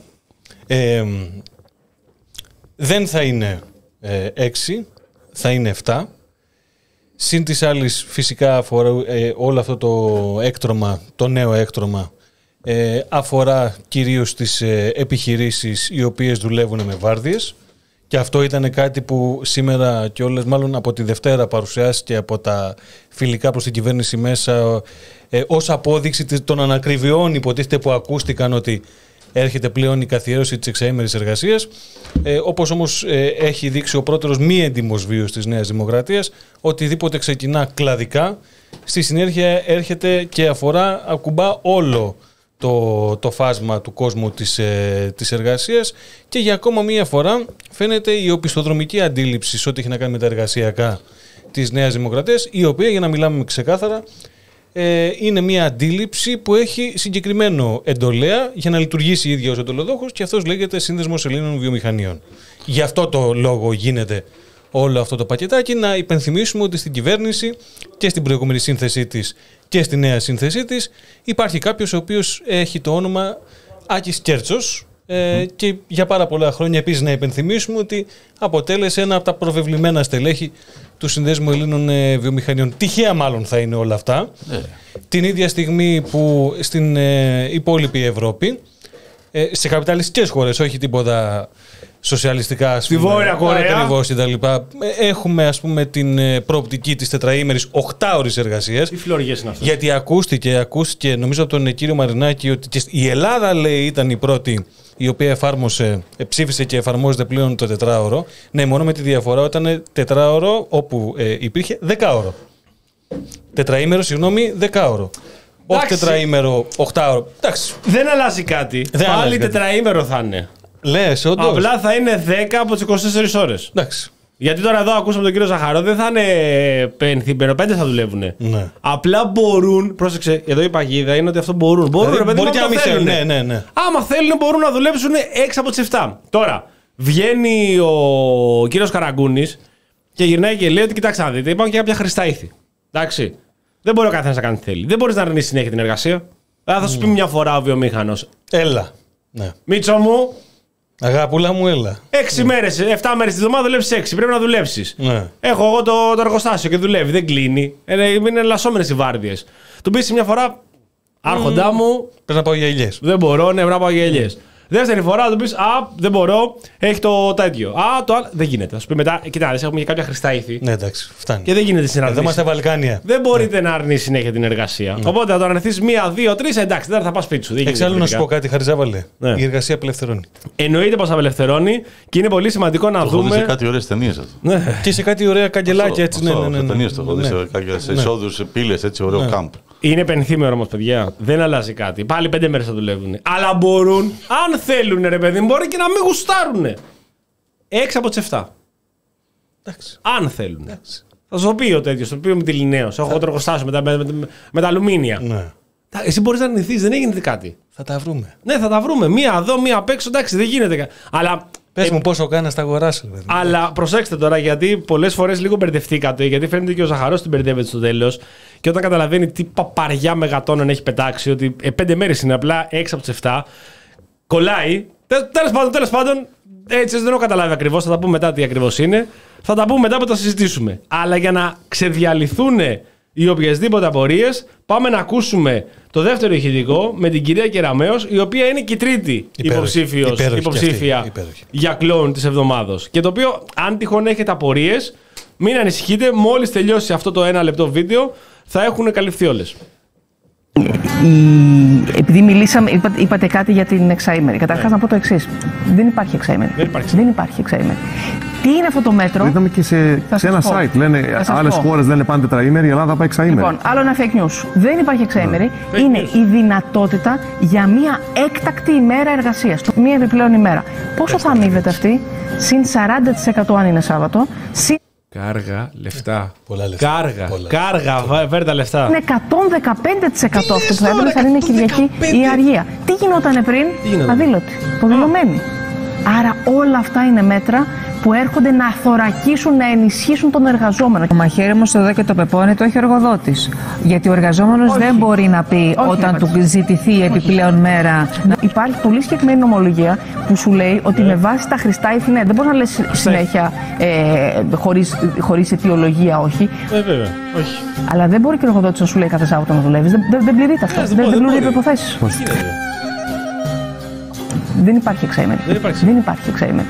Δεν θα είναι έξι, θα είναι επτά. Συν της άλλης φυσικά αφορά όλο αυτό το έκτρωμα, το νέο έκτρωμα, Ε, αφορά κυρίως τις ε, επιχειρήσεις οι οποίες δουλεύουν με βάρδιες και αυτό ήταν κάτι που σήμερα και όλες μάλλον από τη Δευτέρα παρουσιάστηκε από τα φιλικά προς την κυβέρνηση μέσα ε, ως απόδειξη των ανακριβιών υποτίθεται που ακούστηκαν ότι έρχεται πλέον η καθιέρωση της εξαήμερης εργασίας, ε, όπως όμως ε, έχει δείξει ο πρώτερος μη έντιμος βίος της Νέας Δημοκρατίας, οτιδήποτε ξεκινά κλαδικά στη συνέχεια έρχεται και αφορά, ακουμπά όλο Το, το φάσμα του κόσμου της, ε, της εργασίας και για ακόμα μία φορά φαίνεται η οπισθοδρομική αντίληψη σε ό,τι έχει να κάνει με τα εργασιακά της Νέας Δημοκρατίας, η οποία, για να μιλάμε ξεκάθαρα, ε, είναι μία αντίληψη που έχει συγκεκριμένο εντολέα για να λειτουργήσει η ίδια ως εντολοδόχος και αυτός λέγεται Σύνδεσμος Ελλήνων Βιομηχανιών. Γι' αυτό το λόγο γίνεται όλο αυτό το πακετάκι. Να υπενθυμίσουμε ότι στην κυβέρνηση και στην προηγούμενη σύνθεσή της και στη νέα σύνθεσή της υπάρχει κάποιος ο οποίος έχει το όνομα Άκης Κέρτσος ε, και για πάρα πολλά χρόνια επίσης να υπενθυμίσουμε ότι αποτέλεσε ένα από τα προβεβλημένα στελέχη του Συνδέσμου Ελλήνων ε, Βιομηχανιών. Τυχαία μάλλον θα είναι όλα αυτά. Ε. Την ίδια στιγμή που στην ε, υπόλοιπη Ευρώπη, ε, σε καπιταλιστικές χώρες, όχι τίποτα σοσιαλιστικά, ας Στη πούμε, Βόρεια Κορέα. ακριβώς και τα λοιπά. Έχουμε, ας πούμε, την ε, προοπτική της τετραήμερης οχτάωρης εργασίας. Τι φιλοργίες είναι αυτές. Γιατί ακούστηκε, ακούστηκε νομίζω από τον ε, κύριο Μαρινάκη ότι και η Ελλάδα, λέει, ήταν η πρώτη η οποία εφάρμοσε, ε, ψήφισε και εφαρμόζεται πλέον το τετράωρο. Ναι, μόνο με τη διαφορά ήταν τετράωρο όπου ε, υπήρχε δεκάωρο. Τετραήμερο, συγγνώμη, δεκάωρο. Όχι τετραήμερο, οχτάωρο. Εντάξει. Δεν αλλάζει κάτι. Δεν Πάλι αλλάζει κάτι. τετραήμερο θα είναι. Λες, όντως. Απλά θα είναι δέκα από τις είκοσι τέσσερις ώρες. Εντάξει. Γιατί τώρα εδώ ακούσαμε τον κύριο Ζαχαρό, δεν θα είναι πενθήμερο, πέντε θα δουλεύουν. Ναι. Απλά μπορούν, πρόσεξε, εδώ η παγίδα είναι ότι αυτό μπορούν. Μπορούν, Δηλαδή, ρε παιδί, μπορεί μου, και να αν το μην θέλουν. θέλουν, ναι, ναι, ναι. Άμα θέλουν, μπορούν να δουλέψουν έξι από τις εφτά. Τώρα, βγαίνει ο κύριος Καραγκούνης και γυρνάει και λέει ότι κοιτάξτε να δείτε, υπάρχουν και κάποια χρηστά ήθη. Εντάξει. Δεν μπορεί ο καθένας να κάνει τι θέλει. Δεν μπορεί να αρνήσει συνέχεια την εργασία. Θα σου πει μια φορά ο βιομήχανος. Έλα. Ναι. Μίτσο μου, Αγάπουλα μου, έλα. έξι μέρες, εφτά μέρες τη εβδομάδα δουλεύεις έξι. Πρέπει να δουλέψεις. Ναι. Έχω εγώ το, το εργοστάσιο και δουλεύει, δεν κλείνει. Ε, είναι λασσόμενες οι βάρδιες. Του πεις μια φορά, Άρχοντά μου, Πρέπει να πάω για ηλιές. δεν μπορώ, ναι, πρέπει να πάω για ελιές. Δεύτερη φορά του πει: Α, δεν μπορώ, έχει το τέτοιο. Α, το άλλο. Δεν γίνεται. Α πει μετά, κοιτάξτε, έχουμε και κάποια χρηστά ήθη. Ναι, εντάξει, φτάνει. Και δεν γίνεται Εδώ συναντήσει. είμαστε Βαλκάνια. Δεν μπορείτε να αρνείς συνέχεια την εργασία. Οπότε θα το αρνηθεί μία, δύο, τρει, εντάξει, δεν θα πας σπίτι σου. Δεν γίνεται Εξάλλου να σου πω διαφορετικά. κάτι, Χαριζάβαλε. Ναι. Η εργασία απελευθερώνει. Εννοείται πως απελευθερώνει και είναι πολύ σημαντικό να Το έχω δει σε δούμε. κάτι ωραίες ταινίες αυτό. Ναι. Και σε κάτι ωραία καγκελάκια έτσι. Ναι, ναι, ναι, ναι. Ταινίες το έχω δει Ναι. σε κάποιες εισόδους, σε πύλες, έτσι ωραίο κάμπ. Είναι πενθήμερο όμως, παιδιά. Δεν αλλάζει κάτι. Πάλι πέντε μέρες θα δουλεύουν. Αλλά μπορούν, αν θέλουν, ρε παιδί, μπορεί και να μην γουστάρουν. Έξι από τις εφτά. Εντάξει. Αν θέλουν. Θα σου πει ο τέτοιο, θα πει με τη Λινέος. Έχω εγώ το εργοστάσιο με τα, με, με, με τα αλουμίνια. Ναι. Τα- Εσύ μπορείς να αρνηθείς, δεν έγινε κάτι. Θα τα βρούμε. Ναι, θα τα βρούμε. Μία εδώ, μία απ' έξω. Εντάξει, δεν γίνεται. κα- Αλλά, Πες ε, μου πόσο κάνα στα αγοράσει. αλλά προσέξτε τώρα, γιατί πολλές φορές λίγο μπερδευτήκατε. Γιατί φαίνεται και ο Ζαχαρός την μπερδεύεται στο τέλος. Και όταν καταλαβαίνει τι παπαριά μεγατόνων έχει πετάξει, ότι ε, πέντε μέρες είναι απλά έξι από τις εφτά, κολλάει. Τε- Τέλος πάντων, τέλος πάντων, έτσι δεν έχω καταλάβει ακριβώς. Θα τα πούμε μετά τι ακριβώς είναι. Θα τα πούμε μετά που τα συζητήσουμε. Αλλά για να ξεδιαλυθούν οι οποιασδήποτε απορίες, πάμε να ακούσουμε το δεύτερο ηχητικό με την κυρία Κεραμέως, η οποία είναι και η τρίτη Υπέροχη. υποψήφιος, Υπέροχη και υποψήφια αυτή. Υπέροχη. για κλόουν της εβδομάδος. Και το οποίο, αν τυχόν έχετε απορίες, μην ανησυχείτε, μόλις τελειώσει αυτό το ένα λεπτό βίντεο, θα έχουν καλυφθεί όλες. Η... Επειδή μιλήσαμε, είπα, είπατε κάτι για την εξαήμερη. Καταρχάς να πω το εξής. Δεν υπάρχει εξαήμερη. Δεν υπάρχει. Δεν υπάρχει εξαήμερη. Τι είναι αυτό το μέτρο? Το είδαμε και σε, Θα σε σας ένα πω. site. Λένε Θα σας άλλε πω. χώρε λένε πάνε τετραήμερη, η Ελλάδα πάει εξαήμερη. Λοιπόν, άλλο ένα fake news. Δεν υπάρχει εξαήμερη. Fake Είναι news. η δυνατότητα για μια έκτακτη ημέρα εργασίας. Μία επιπλέον ημέρα. Πόσο θα αμείβεται αυτή? Συν σαράντα τοις εκατό αν είναι Σάββατο. Συν Κάργα, λεφτά. Πολλά λεφτά. Κάργα, Πολλά. κάργα, βα- φέρε τα λεφτά. εκατόν δεκαπέντε τοις εκατό αυτό που θα έπαιρνε θα είναι Κυριακή ή Αργία. Τι γινόταν πριν? γινόταν? Αδήλωτη. Αποδηλωμένη. Άρα όλα αυτά είναι μέτρα που έρχονται να θωρακίσουν, να ενισχύσουν τον εργαζόμενο. Το μαχαίρι μου στο δω και το πεπόνι το έχει ο εργοδότης. Γιατί ο εργαζόμενος δεν μπορεί να πει Όχι, όταν Rebecca. του ζητηθεί επιπλέον μέρα. Υπάρχει πολύ συγκεκριμένη νομολογία που σου λέει ότι με βάση τα χρηστά ήθη, ναι, δεν μπορεί να λες συνέχεια ε, χωρίς, χωρίς αιτιολογία όχι. Ε, βέβαια, όχι. Αλλά δεν μπορεί και ο εργοδότης να σου λέει κάθε Σάββατο να δουλεύει. Δεν, δεν, δεν πληρείται αυτό. Ε, δεν Δεν, μπορεί, δεν πληρεί οι δεν μπορεί. προποθέσει. Τι γίνεται. Δεν υπάρχει εξαήμερη. Δεν υπάρχει. Δεν υπάρχει εξαήμερη.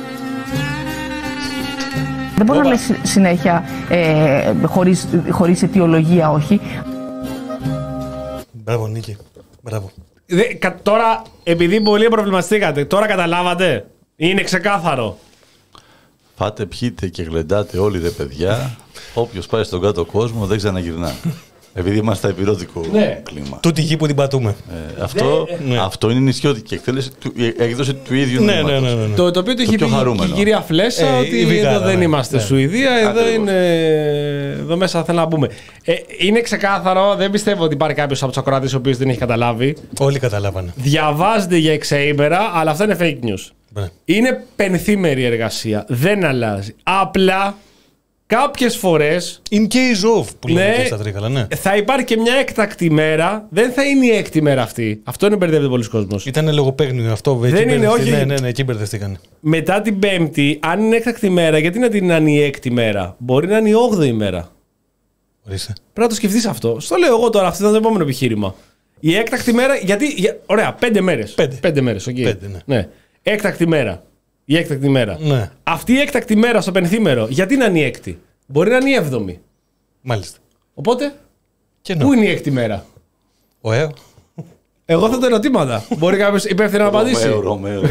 Δεν μπορεί να λες συνέχεια ε, χωρίς, χωρίς αιτιολογία όχι. Μπράβο, Νίκη. Μπράβο. Δε, κα- τώρα, επειδή πολύ προβληματιστήκατε, τώρα καταλάβατε. Είναι ξεκάθαρο. Φάτε, πιείτε και γλεντάτε όλοι ρε παιδιά. Όποιος πάει στον κάτω κόσμο δεν ξαναγυρνά. Επειδή είμαστε υπηρώτικο Ναι. κλίμα. Τούτη γη που την πατούμε. Ε, αυτό, Ναι. αυτό είναι νησιώτικη εκτέλεση, του- η έκδοση του ίδιου Ναι, νοήματος. ναι, ναι, ναι, ναι. Το, το οποίο το έχει πιο πει και χαρούμενο. η κυρία Φλέσσα, Ε, ότι η Βιγάρα, εδώ δεν ναι. είμαστε Ναι. Σουηδία, εδώ Ακριβώς. είναι. Εδώ μέσα θέλω να μπούμε. Ε, είναι ξεκάθαρο, δεν πιστεύω ότι υπάρχει κάποιο από του ακροάτε ο οποίο δεν έχει καταλάβει. Όλοι καταλάβανε. Διαβάζετε για εξαήμερα, αλλά αυτά είναι fake news. Ναι. Είναι πενθήμερη εργασία. Δεν αλλάζει. Απλά κάποιες φορές In case of που λέμε Ναι. και στα τρίκαλα, ναι. θα υπάρχει και μια έκτακτη μέρα. Δεν θα είναι η έκτη μέρα αυτή. Αυτό είναι μπερδεύεται πολλοί κόσμος. Ήταν λογοπαίγνιο αυτό. Δεν εκεί είναι, μπερδευτεί- όχι. Ναι, ναι, ναι, εκεί μπερδευτήκανε. Μετά την Πέμπτη, αν είναι έκτακτη μέρα, γιατί να την είναι η έκτη μέρα? Μπορεί να είναι η όγδοη μέρα. Ορίστε. Πρέπει να το σκεφτεί αυτό. Στο λέω εγώ τώρα, αυτό ήταν το επόμενο επιχείρημα. Η έκτακτη μέρα, γιατί. Για, ωραία, πέντε μέρε. Πέντε. Πέντε μέρε, οκ. Πέντε, ναι. Έκτακτη μέρα. Η έκτακτη μέρα. Ναι. Αυτή η έκτακτη μέρα στο πενθήμερο, γιατί να είναι η έκτη? Μπορεί να είναι η έβδομη. Μάλιστα. Οπότε, Και πού είναι η έκτη μέρα? Ο ΕΟ. Εγώ θέτω ερωτήματα. Μπορεί κάποιος υπεύθυνα να απαντήσει. Ρωμαίο, Ρωμαίο.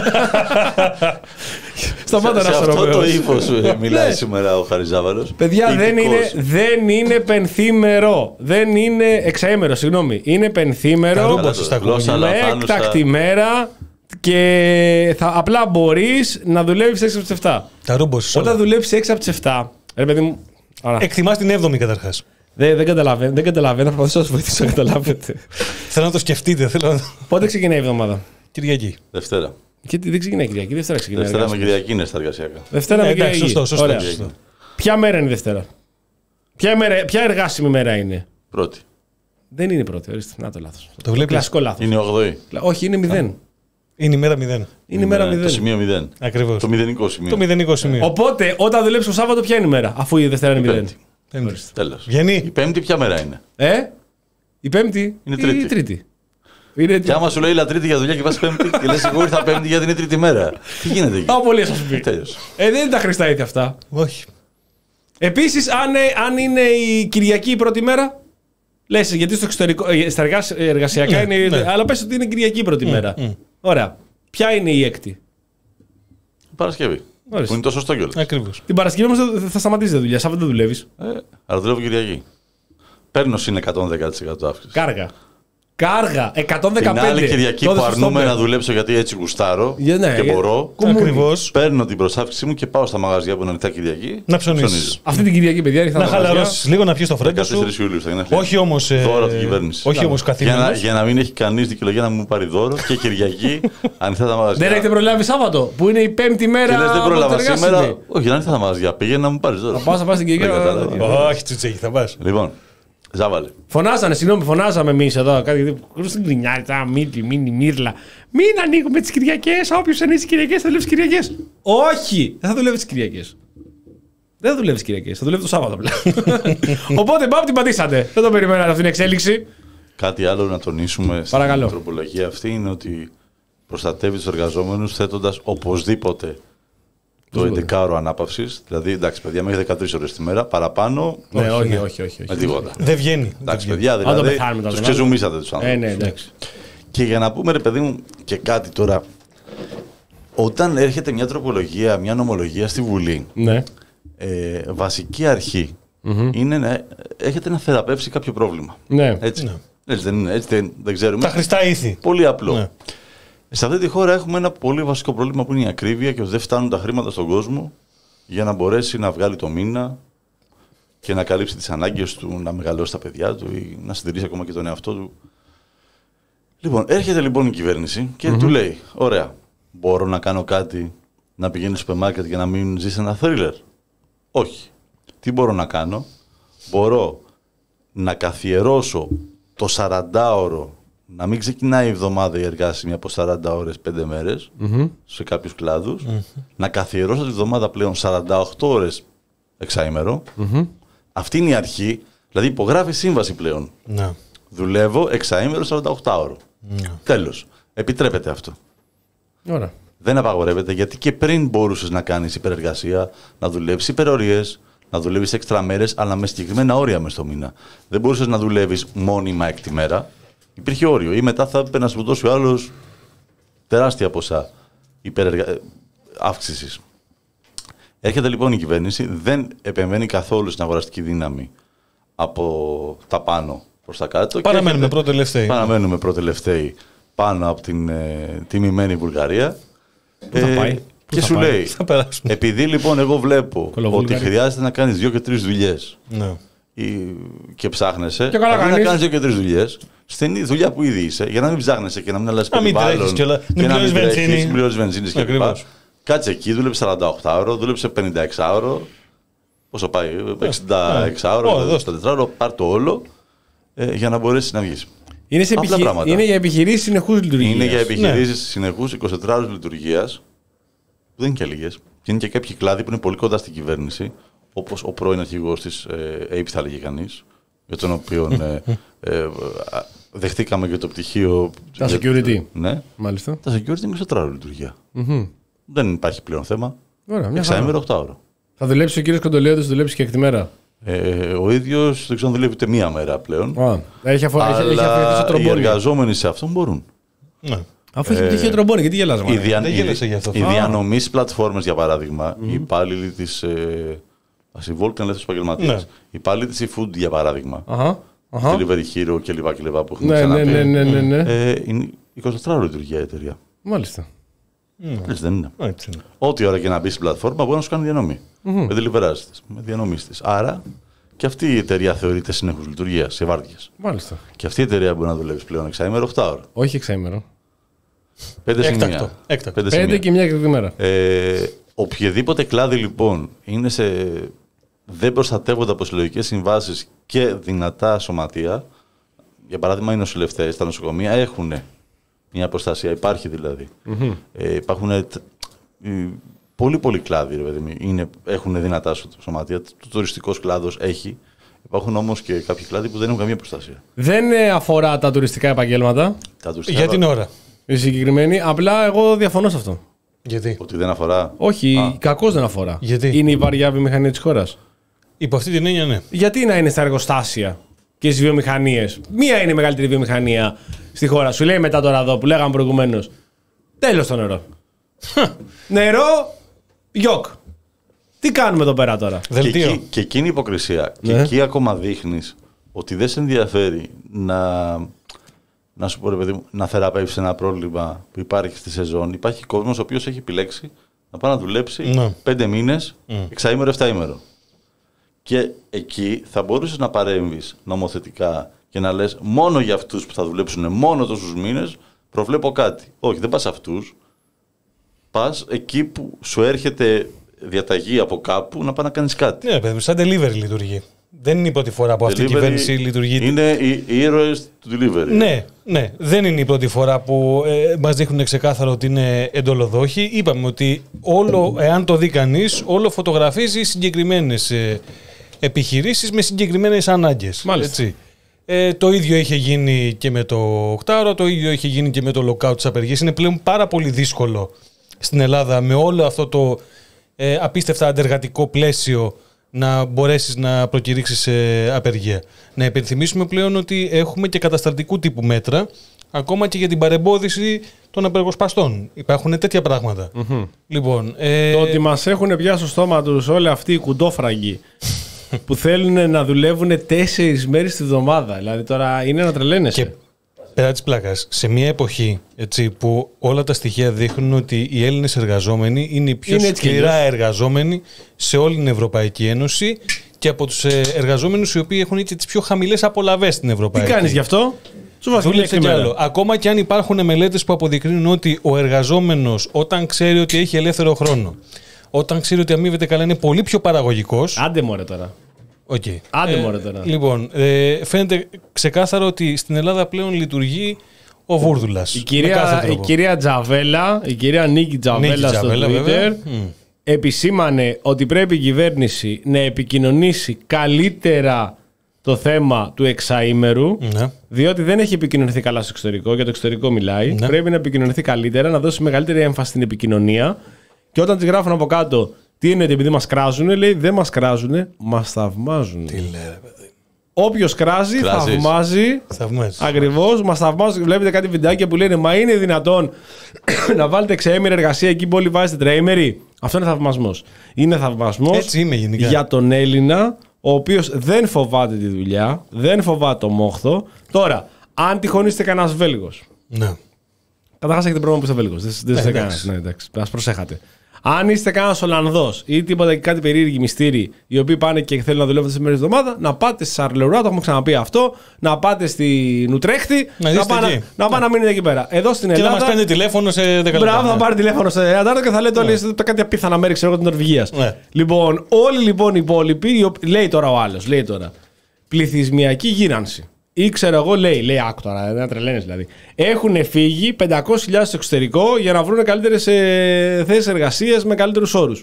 Σταμάτα Σε να αυτό το Ρωμαίος. ύφος μιλάει Ναι. σήμερα ο Χαριζάβαλος. Παιδιά, δεν Ηθικός. είναι, δεν είναι πενθήμερο. Δεν είναι εξαήμερο, συγγνώμη. Είναι πενθήμερο Καρούμπα στα Γλώσσα, με αλλά πάνω στα- έκτακτη μέρα και θα, απλά μπορείς να δουλεύεις έξι από τις επτά. Τα ρούμπος. Όταν δουλεύεις έξι από τις επτά, ρε παιδί μου. Άρα, Εκτιμάς την έβδομη καταρχάς. δεν, δεν καταλαβαίνω, δεν καταλαβαίνω, θα προσπαθήσω να σας βοηθήσω να καταλάβετε. Θέλω να το σκεφτείτε. Θέλω να... Πότε ξεκινάει η εβδομάδα? Κυριακή. Δευτέρα. Και τι- δεν ξεκινάει η Κυριακή, Δευτέρα ξεκινάει. Δευτέρα με εργάσιμος. Κυριακή είναι στα εργασιακά. Δευτέρα Ναι, με εντάξει, Κυριακή. σωστό, σωστό, Ωραία. σωστό. Ποια μέρα είναι η Δευτέρα? Ποια, μέρα, ποια εργάσιμη μέρα είναι? Πρώτη. Δεν είναι η πρώτη, ορίστε. Να το λάθος. Το βλέπεις. Κλασικό λάθος. Είναι ογδοή. Όχι, είναι μηδέν. Είναι η μέρα μηδέν. Είναι η μέρα Το μηδέν. σημείο μηδέν. Ακριβώς. Το μηδενικό σημείο. Το μηδενικό σημείο. Οπότε, όταν δουλέψει το Σάββατο, ποια είναι η μέρα, αφού η Δευτέρα είναι μηδέν? Πέμπτη. Πέμπτη. Τέλος. Η Βγαίνει. Πέμπτη ποια μέρα είναι? Ε, η Πέμπτη Είναι ή Τρίτη. η Τρίτη. Είναι... Και άμα σου λέει Τρίτη για δουλειά και πας Πέμπτη και λες εγώ ήρθα Πέμπτη γιατί είναι Τρίτη μέρα. Τι γίνεται εκεί? Α, πολύ θα σου πει. Τέλος. Ε, δεν είναι τα Χριστά ήθη αυτά. Όχι. Επίσης, αν, ε, αν είναι η Κυριακή η πρώτη μέρα, λες, γιατί στο εξωτερικό, ε, στα εργασ- εργασιακά Ναι, είναι. ναι. Αλλά πες ότι είναι η Κυριακή η πρώτη μέρα. Ωραία. Ποια είναι η έκτη? Παρασκευή. Ορίστε. Που είναι το σωστό κιόλας. Ακριβώς. Την Παρασκευή όμως δεν θα σταματήσει τη δουλειά. Σάββατο δεν δουλεύεις. Ε, αλλά δουλεύω Κυριακή. Παίρνω συν εκατόν δέκα τοις εκατό αύξηση. Κάργα. Κάργα. εκατόν Την δεκαπέντε. άλλη Κυριακή Τότε που στο αρνούμε στόπερ. να δουλέψω γιατί έτσι γουστάρω Για- ναι, και για- μπορώ, Κουμούνι. Ακριβώς. παίρνω την προσάυξησή μου και πάω στα μαγαζιά που είναι ανοιχτά Κυριακή. Να ψωνίσεις. ψωνίζω. Αυτή την Κυριακή, παιδιά, ήρθα Να τα μαγαζιά. χαλαρώσεις λίγο, να πιεις το φρέντο σου. δεκατέσσερις Ιουλίου θα είναι. Όχι όμως. ε, Δώρο από την κυβέρνηση. Όχι όμως Για να, καθημερινός. για να μην έχει κανεί δικαιολογία να μου πάρει δώρο και Κυριακή ανοιχτά τα μαγαζιά. Δεν έχετε προλάβει Σάββατο, που είναι η πέμπτη μέρα. Και λες δεν από πρόλαβα το εργάσιμο. σήμερα. Όχι, να ανοιχτά τα μαγαζιά. Πήγαινε να μου πάρει δώρο. Θα πας, θα πας στην Κυριακή. Δεν κατάλαβα. Όχι, τσουτσέκι, θα πας. Λοιπόν, Ζάβαλε. Φωνάζανε, συγγνώμη, φωνάζαμε εμεί εδώ. Κάτι στην κρινιάριτσα, μύτη, μίνι, μύρλα. Μην ανοίγουμε τι Κυριακέ. Όποιο ανοίξει τι Κυριακέ θα δουλεύει τι Κυριακέ. Όχι! Δεν θα δουλεύει τι Κυριακέ. Δεν θα δουλεύει τι Κυριακέ. Θα δουλεύει το Σάββατο πλέον. Οπότε, μπαμ, την πατήσατε. Δεν το περιμένατε αυτή την εξέλιξη. Κάτι άλλο να τονίσουμε Παρακαλώ. στην τροπολογία αυτή είναι ότι προστατεύει τους εργαζόμενους θέτοντας οπωσδήποτε το έντεκα ώρο ανάπαυσης. Δηλαδή, εντάξει, παιδιά, μέχρι δεκατρείς ώρες τη μέρα. Παραπάνω, Ναι, όχι, όχι, όχι. με τίποτα. Δεν βγαίνει. Εντάξει, παιδιά, το δηλαδή, πεθάνουμε τώρα, τους δηλαδή. ξεζουμίσατε τους Ε, άνθρωπους. ναι, εντάξει. Και για να πούμε, ρε παιδί μου, και κάτι τώρα. Όταν έρχεται μια τροπολογία, μια νομολογία στη Βουλή, Ναι. ε, βασική αρχή είναι να έχετε να θεραπεύσει κάποιο πρόβλημα. Ναι. Έτσι. Έτσι δεν είναι, έτσι δεν, δεν ξέρουμε. Τα χρηστά ήθη. Πολύ απλό. Ναι. Σε αυτή τη χώρα έχουμε ένα πολύ βασικό πρόβλημα που είναι η ακρίβεια και ότι δεν φτάνουν τα χρήματα στον κόσμο για να μπορέσει να βγάλει το μήνα και να καλύψει τις ανάγκες του, να μεγαλώσει τα παιδιά του ή να συντηρήσει ακόμα και τον εαυτό του. Λοιπόν, έρχεται λοιπόν η κυβέρνηση και του λέει: ωραία, μπορώ να κάνω κάτι να πηγαίνει στο σούπερ μάρκετ για να μην ζεις ένα θρίλερ? Όχι. Τι μπορώ να κάνω? Μπορώ να καθιερώσω το σαραντάωρο, να μην ξεκινάει η εβδομάδα η εργάσιμη από σαράντα ώρες, πέντε μέρες, σε κάποιους κλάδους, να καθιερώσω τη εβδομάδα πλέον σαράντα οκτώ ώρες εξαήμερο. Αυτή είναι η αρχή, δηλαδή υπογράφει σύμβαση πλέον. Ναι. Δουλεύω εξαήμερο σαράντα οκτώ ώρο. Τέλος. Επιτρέπεται αυτό. Ωραία. Δεν απαγορεύεται, γιατί και πριν μπορούσες να κάνεις υπερεργασία, να δουλεύεις υπερορίες, να δουλεύεις έξτρα μέρες, αλλά με συγκεκριμένα όρια μες στο μήνα. Δεν μπορούσες να δουλεύεις μόνιμα έκτη μέρα. Υπήρχε όριο. Ή μετά θα έπαιρνα να σου δώσει ο άλλος τεράστια ποσά υπερεργα... αύξησης. Έρχεται λοιπόν η κυβέρνηση, δεν επεμβαίνει καθόλου στην αγοραστική δύναμη από τα πάνω προς τα κάτω. Παραμένουμε έρχεται... πρώτο-τελευταίοι. Παραμένουμε πρώτο-τελευταίοι πάνω από την ε, τιμημένη Βουλγαρία. Πού θα πάει? Πού Και θα σου πάει? λέει, Θα περάσουμε. επειδή λοιπόν εγώ βλέπω ότι Κολοβούλγαρη. χρειάζεται να κάνεις δύο και τρεις δουλειές Ναι. ή- και ψάχνεσαι, Και καλά αντί να κάνεις. κάνεις δύο και τρεις δουλειές, στην δουλειά που ήδη είσαι, για να μην ψάχνεσαι και να μην αλλάζεις Να μην περιβάλλον, τρέχεις κιόλα, και μην να πληρώνεις τρέχεις, βενζίνη. μην πληρώνεις βενζίνης κλπ. Ακριβώς. Κάτσε εκεί, δούλεψε σαράντα οκτώ ώρο, δούλεψε πενήντα έξι ώρο. Πόσο πάει, εξήντα έξι Ω, ώρο, δώστε. εξήντα τέσσερα ώρο, πάρ' το όλο ε, για να μπορέσεις να βγεις. Είναι, σε Απλά επιχει... πράγματα. είναι για επιχειρήσει συνεχού λειτουργία. Είναι για επιχειρήσεις συνεχούς είκοσι ώρες λειτουργίας, που δεν είναι και λίγες. Και είναι και κάποιοι κλάδοι που είναι πολύ κοντά στην κυβέρνηση, όπως ο πρώην αρχηγός της ε, ΕΙΠ, θα λέγει κανείς, για τον οποίο ε, ε, α, δεχτήκαμε και το πτυχίο. Τα security. Ναι. Μάλιστα. Τα security είναι είκοσι ώρες λειτουργία. Δεν υπάρχει πλέον θέμα. Ωραία, εξάημερο, οκτάωρο. Θα δουλέψει ο κύριος Κοντολιώτης, θα δουλέψει και έκτη μέρα. Ε, ο ίδιος δεν ξέρω αν δουλεύει ούτε μία μέρα πλέον. Α, έχει αφιερωθεί στο τρομπόνι. Οι εργαζόμενοι σε αυτόν μπορούν. Ναι. Αφού έχει πτυχίο τρομπόνι, γιατί γελάς Οι, δια... δεν γέλασε γι' αυτό. οι διανομής πλατφόρμες, για παράδειγμα, mm. οι υπάλληλοι της. Ε... Α η Volt είναι ελεύθερος επαγγελματίας. Ναι. Οι υπάλληλοι της eFood, για παράδειγμα. Αχα. Uh-huh. Delivery Hero κλπ. κλπ που έχουμε ναι, ξαναπεί. Ναι, ναι, ναι, ναι. Ε, είναι εικοσιτετράωρο λειτουργία η εταιρεία. Μάλιστα. Mm. Έτσι δεν είναι. Έτσι είναι. Ό,τι ώρα και να μπει στην πλατφόρμα μπορεί να σου κάνει διανομή. Mm-hmm. Με deliverers της, με διανομής της. Άρα και αυτή η εταιρεία θεωρείται συνεχούς λειτουργία σε βάρδιες. Μάλιστα. Και αυτή η εταιρεία μπορεί να δουλεύει πλέον εξάημερο, οκτάωρο. Όχι εξάημερο. Πέντε Έκτακτο. Έκτακτο. Πέντε, Πέντε και μια εκδοχή μέρα. Ε, οποιαδήποτε κλάδι λοιπόν είναι σε. Δεν προστατεύονται από συλλογικές συμβάσεις και δυνατά σωματεία. Για παράδειγμα, οι νοσηλευτές, τα νοσοκομεία έχουν μια προστασία, υπάρχει δηλαδή. Mm-hmm. Ε, υπάρχουν ε, πολύ πολύ κλάδοι, ρε παιδί, είναι, έχουν δυνατά σωματεία. Το τουριστικός κλάδος έχει. Υπάρχουν όμως και κάποιοι κλάδοι που δεν έχουν καμία προστασία. Δεν αφορά τα τουριστικά επαγγέλματα. Τα τουριστικά για την ώρα. Η συγκεκριμένη, απλά εγώ διαφωνώ σε αυτό. Γιατί? Ότι δεν αφορά. Όχι, κακώς δεν αφορά. Γιατί? Είναι η βαριά βιομηχανία της χώρας. Υπό αυτή την έννοια, ναι. Γιατί να είναι στα εργοστάσια και στις βιομηχανίες. Μία είναι η μεγαλύτερη βιομηχανία στη χώρα. Σου λέει μετά τώρα εδώ που λέγαμε προηγουμένως. Τέλος το νερό. Νερό, γιοκ. Τι κάνουμε εδώ πέρα τώρα. Και, εκεί, και εκείνη η υποκρισία. Ναι. Και εκεί ακόμα δείχνεις ότι δεν σε ενδιαφέρει να, να σου πω ρε παιδί μου, να θεραπεύσεις ένα πρόβλημα που υπάρχει στη σεζόν. Υπάρχει κόσμος ο οποίος έχει επιλέξει να πάει να δουλέψει ναι. πέντε μήνες, mm. εξαήμερο, εφταήμερο. Και εκεί θα μπορούσες να παρέμβεις νομοθετικά και να λες μόνο για αυτούς που θα δουλέψουν μόνο τόσους μήνες προβλέπω κάτι. Όχι, δεν πας σε αυτούς. Πας εκεί που σου έρχεται διαταγή από κάπου να πάει να κάνεις κάτι. Ναι, παιδί, σαν delivery λειτουργεί. Δεν είναι η πρώτη φορά που αυτή η κυβέρνηση λειτουργεί. Είναι οι, οι ήρωες του delivery. Ναι, ναι, δεν είναι η πρώτη φορά που ε, μας δείχνουν ξεκάθαρο ότι είναι εντολοδόχοι. Είπαμε ότι όλο, εάν το δει κανείς, όλο φωτογραφίζει συγκεκριμένες ε, επιχειρήσεις με συγκεκριμένες ανάγκες. Έτσι. Ε, το ίδιο είχε γίνει και με το οκτάωρο, το ίδιο είχε γίνει και με το lockout της απεργίας. Είναι πλέον πάρα πολύ δύσκολο στην Ελλάδα με όλο αυτό το ε, απίστευτα αντεργατικό πλαίσιο να μπορέσεις να προκηρύξεις ε, απεργία. Να υπενθυμίσουμε πλέον ότι έχουμε και κατασταλτικού τύπου μέτρα, ακόμα και για την παρεμπόδιση των απεργοσπαστών. Υπάρχουν τέτοια πράγματα. Mm-hmm. Λοιπόν, ε... Το ότι μας έχουν πιάσει στο στόμα τους όλοι αυτοί οι κουντόφραγγοι που θέλουν να δουλεύουν τέσσερις μέρες τη βδομάδα. Δηλαδή τώρα είναι να τρελαίνεσαι. Και πέρα της πλάκας, σε μια εποχή έτσι, που όλα τα στοιχεία δείχνουν ότι οι Έλληνες εργαζόμενοι είναι οι πιο είναι σκληρά εργαζόμενοι σε όλη την Ευρωπαϊκή Ένωση και από τους εργαζόμενους οι οποίοι έχουν και τις πιο χαμηλές απολαβές στην Ευρωπαϊκή. Τι κάνεις γι' αυτό? Δούλεψε κι άλλο. Ακόμα και αν υπάρχουν μελέτες που αποδεικνύουν ότι ο εργαζόμενος όταν ξέρει ότι έχει ελεύθερο χρόνο, όταν ξέρει ότι αμείβεται καλά, είναι πολύ πιο παραγωγικός. Άντε μωρέ τώρα. Okay. Άντε ε, μωρέ τώρα. Λοιπόν, ε, φαίνεται ξεκάθαρο ότι στην Ελλάδα πλέον λειτουργεί ο βούρδουλας. Η κυρία, η κυρία Τζαβέλα, η κυρία Νίκη Τζαβέλα, Νίκη στο Τζαβέλα, Twitter mm. επισήμανε ότι πρέπει η κυβέρνηση να επικοινωνήσει καλύτερα το θέμα του εξαήμερου, ναι. διότι δεν έχει επικοινωνηθεί καλά στο εξωτερικό, για το εξωτερικό μιλάει. Ναι. Πρέπει να επικοινωνηθεί καλύτερα, να δώσει μεγαλύτερη έμφαση στην επικοινωνία. Και όταν τη γράφουν από κάτω, τι είναι επειδή μας κράζουν, λέει δεν μας κράζουν, μας θαυμάζουν. Τι λέει, ρε παιδί. Όποιος κράζει, Κράζεις. θαυμάζει. Θαυμάζει. Ακριβώς, μας θαυμάζει. Βλέπετε κάτι βιντεάκια που λένε μα είναι δυνατόν να βάλετε εξαήμερη εργασία εκεί που όλοι βάζετε τριήμερη. Αυτό είναι θαυμασμός. Είναι θαυμασμός για τον Έλληνα, ο οποίος δεν φοβάται τη δουλειά, δεν φοβάται το μόχθο. Τώρα, αν τυχόν είστε κανένας Βέλγος. Ναι. Καταρχάς έχετε πρόβλημα που είστε Βέλγος. Δεν είστε κανένας. Ναι, εντάξει, ας προσέχατε. Αν είστε κανένας Ολλανδός ή τίποτα και κάτι περίεργοι μυστήριοι, οι οποίοι πάνε και θέλουν να δουλεύουν τις μέρες της εβδομάδας, να πάτε στη Σαρλερουά, το έχουμε ξαναπεί αυτό, να πάτε στη Νουτρέχτη, να, να πάνε να, να, να μείνετε εκεί πέρα. Εδώ στην Ελλάδα. Και να μας παίρνει τηλέφωνο σε δέκα λεπτά. Μπράβο, θα πάρει τηλέφωνο σε δέκα λεπτά και θα λέτε όλοι ναι. κάτι απίθανα μέρη, ξέρω εγώ, την Νορβηγίας. Ναι. Λοιπόν, όλοι λοιπόν οι υπόλοιποι, λέει τώρα ο άλλος, λέει τώρα, πληθυσμιακή γύρανση. Ή ξέρω εγώ, λέει, λέει άκου τώρα, δεν τρελαίνεις δηλαδή. Έχουν φύγει πεντακόσιες χιλιάδες στο εξωτερικό για να βρουν καλύτερες ε, θέσεις εργασίας με καλύτερους όρους.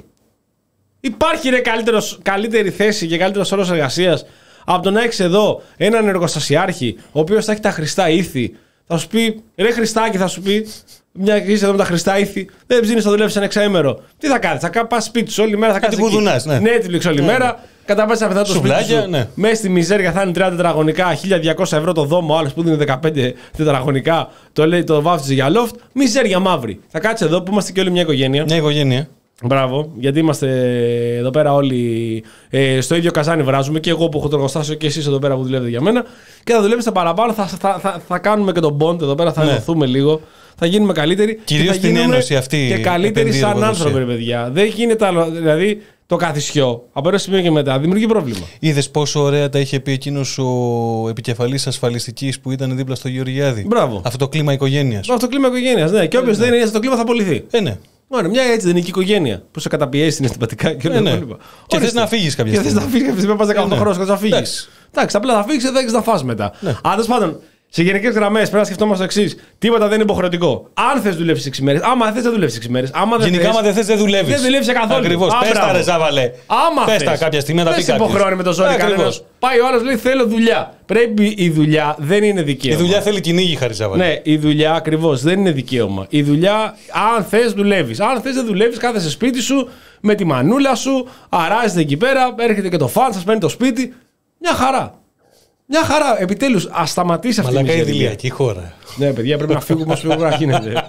Υπάρχει ρε καλύτερος, καλύτερη θέση και καλύτερος όρος εργασίας από το να έχεις εδώ έναν εργοστασιάρχη, ο οποίος θα έχει τα χρηστά ήθη, Θα σου πει, ρε Χριστάκη, θα σου πει, μια και είσαι εδώ με τα Χριστά ήθη, δεν ψήνει να δουλεύει ένα εξαήμερο. Τι θα κάνει, θα πα σπίτι σου όλη μέρα, θα κάνει. Ναι, Netflix όλη ναι, μέρα. Ναι. Κατά πάσα πιθανότητα το σπίτι σου. Ναι. Μέσα στη μιζέρια θα είναι τριάντα τετραγωνικά, χίλια διακόσια ευρώ το δώμο. Ο άλλο που δίνει δεκαπέντε τετραγωνικά, το λέει το βάφτιζε για loft. Μιζέρια μαύρη. Θα κάτσει εδώ που είμαστε και όλοι μια οικογένεια. Μια οικογένεια. Μπράβο, γιατί είμαστε εδώ πέρα όλοι ε, στο ίδιο καζάνι βράζουμε. Και εγώ που έχω το εργοστάσιο και εσείς εδώ πέρα που δουλεύετε για μένα. Και θα δουλεύετε παραπάνω. Θα, θα, θα, θα κάνουμε και τον bond εδώ πέρα. Θα ενωθούμε ναι. λίγο. Θα γίνουμε καλύτεροι. Κυρίως στην ένωση αυτή. Και καλύτεροι σαν άνθρωποι, ρε παιδιά. Δεν γίνεται άλλο. Δηλαδή το καθισιό από ένα σημείο και μετά δημιουργεί πρόβλημα. Είδες πόσο ωραία τα είχε πει εκείνος ο επικεφαλής ασφαλιστικής που ήταν δίπλα στο Γεωργιάδη. Μπράβο. Αυτό το κλίμα οικογένειας. Αυτό το κλίμα οικογένειας, ναι. Και όποιος ναι. δεν είναι στο κλίμα θα απολυθεί. Ε, ναι. Ωραία, μια έτσι δεν είναι η οικογένεια που σε καταπιέσει συναισθηματικά και όλα ε, ναι. τα υπόλοιπα. Και θες να φύγεις κάποια στιγμή. Και θες να φύγεις κάποια στιγμή, πας δεκαοκτώ χρόνους, θα φύγεις. Εντάξει, απλά θα φύγεις και δεν έχεις να φας μετά. Τέλος πάντων. Σε γενικές γραμμές πρέπει να σκεφτόμαστε το εξής: τίποτα δεν είναι υποχρεωτικό. Αν θες δουλεύεις έξι μέρες, άμα θες δεν δουλεύεις έξι μέρες. Γενικά, άμα δεν θες δεν δουλεύεις. Δεν δουλεύεις καθόλου. Ακριβώς. Πες τα ρε Ζάβαλε. Άμα πες τα κάποια στιγμή να τα πει κάποιος. Δεν σε υποχρεώνει με το ζόρι κανένας. Πάει ο άλλος λέει θέλω δουλειά. Πρέπει η δουλειά δεν είναι δικαίωμα. Η δουλειά θέλει κυνήγι, χάρη Ζάβαλε. Ναι, η δουλειά ακριβώς δεν είναι δικαίωμα. Η δουλειά, αν θες δουλεύεις. Αν θες δεν δουλεύεις, κάθεσαι σπίτι σου με τη μανούλα σου, αράζεται εκεί πέρα, έρχεται και το φαν, σας παίρνει το σπίτι. Μια χαρά. Μια χαρά, επιτέλους, α σταματήσει αυτή η μιζέρια. Μαλάκα η ηλιακή χώρα. Ναι, παιδιά, πρέπει να φύγουμε όσο πιο γρήγορα γίνεται.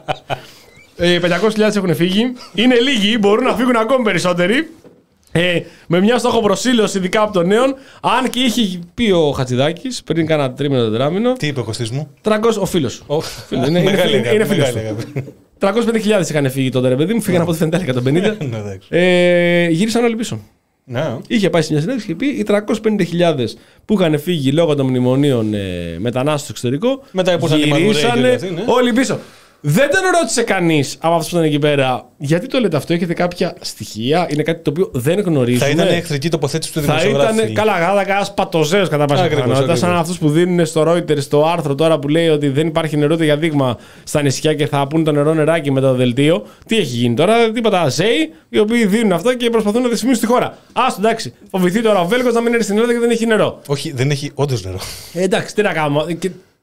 Ε, πεντακόσιες χιλιάδες έχουν φύγει. Είναι λίγοι, μπορούν να φύγουν ακόμη περισσότεροι. Ε, με μια στόχο προσήλωση, ειδικά από των νέων. Αν και είχε πει ο Χατζηδάκης πριν κάνα τρίμηνο τετράμηνο. Τι είπε ο Κωστής μου? τριακόσιες, ο φίλος σου. Oh. είναι είναι, είναι φίλος σου. τριακόσιες πέντε χιλιάδες είχαν φύγει τότε, ρε παιδί μου. Φύγαν από ό,τι φαίνεται εκατόν πενήντα. ε, γύρισαν όλοι πίσω. No. Είχε πάει σε μια συνέντευξη και πει οι τριακόσιες πενήντα χιλιάδες που είχαν φύγει λόγω των μνημονίων ε, μετανάστες στο εξωτερικό. Μετά γυρίσανε όλοι πίσω. Δεν τον ρώτησε κανείς από αυτούς που ήταν εκεί πέρα γιατί το λέτε αυτό, έχετε κάποια στοιχεία, είναι κάτι το οποίο δεν γνωρίζουμε. Θα ήταν εχθρική τοποθέτηση του δημοσιογράφου. Θα ήταν καλά, γάδα κανένα πατοζέος κατά πάσα πιθανότητα. Σαν αυτούς που δίνουν στο Reuters το άρθρο τώρα που λέει ότι δεν υπάρχει νερό για δείγμα στα νησιά και θα πούν το νερό νεράκι με το δελτίο. Τι έχει γίνει τώρα, τίποτα ΖΕΙ, οι οποίοι δίνουν αυτό και προσπαθούν να δυσφημίσουν στη χώρα. Άστο εντάξει, φοβηθεί τώρα ο Βέλγος να μην έρθει στην Ελλάδα και δεν έχει νερό. Όχι, δεν έχει όντως νερό. Ε, εντάξει, τι να κάνουμε.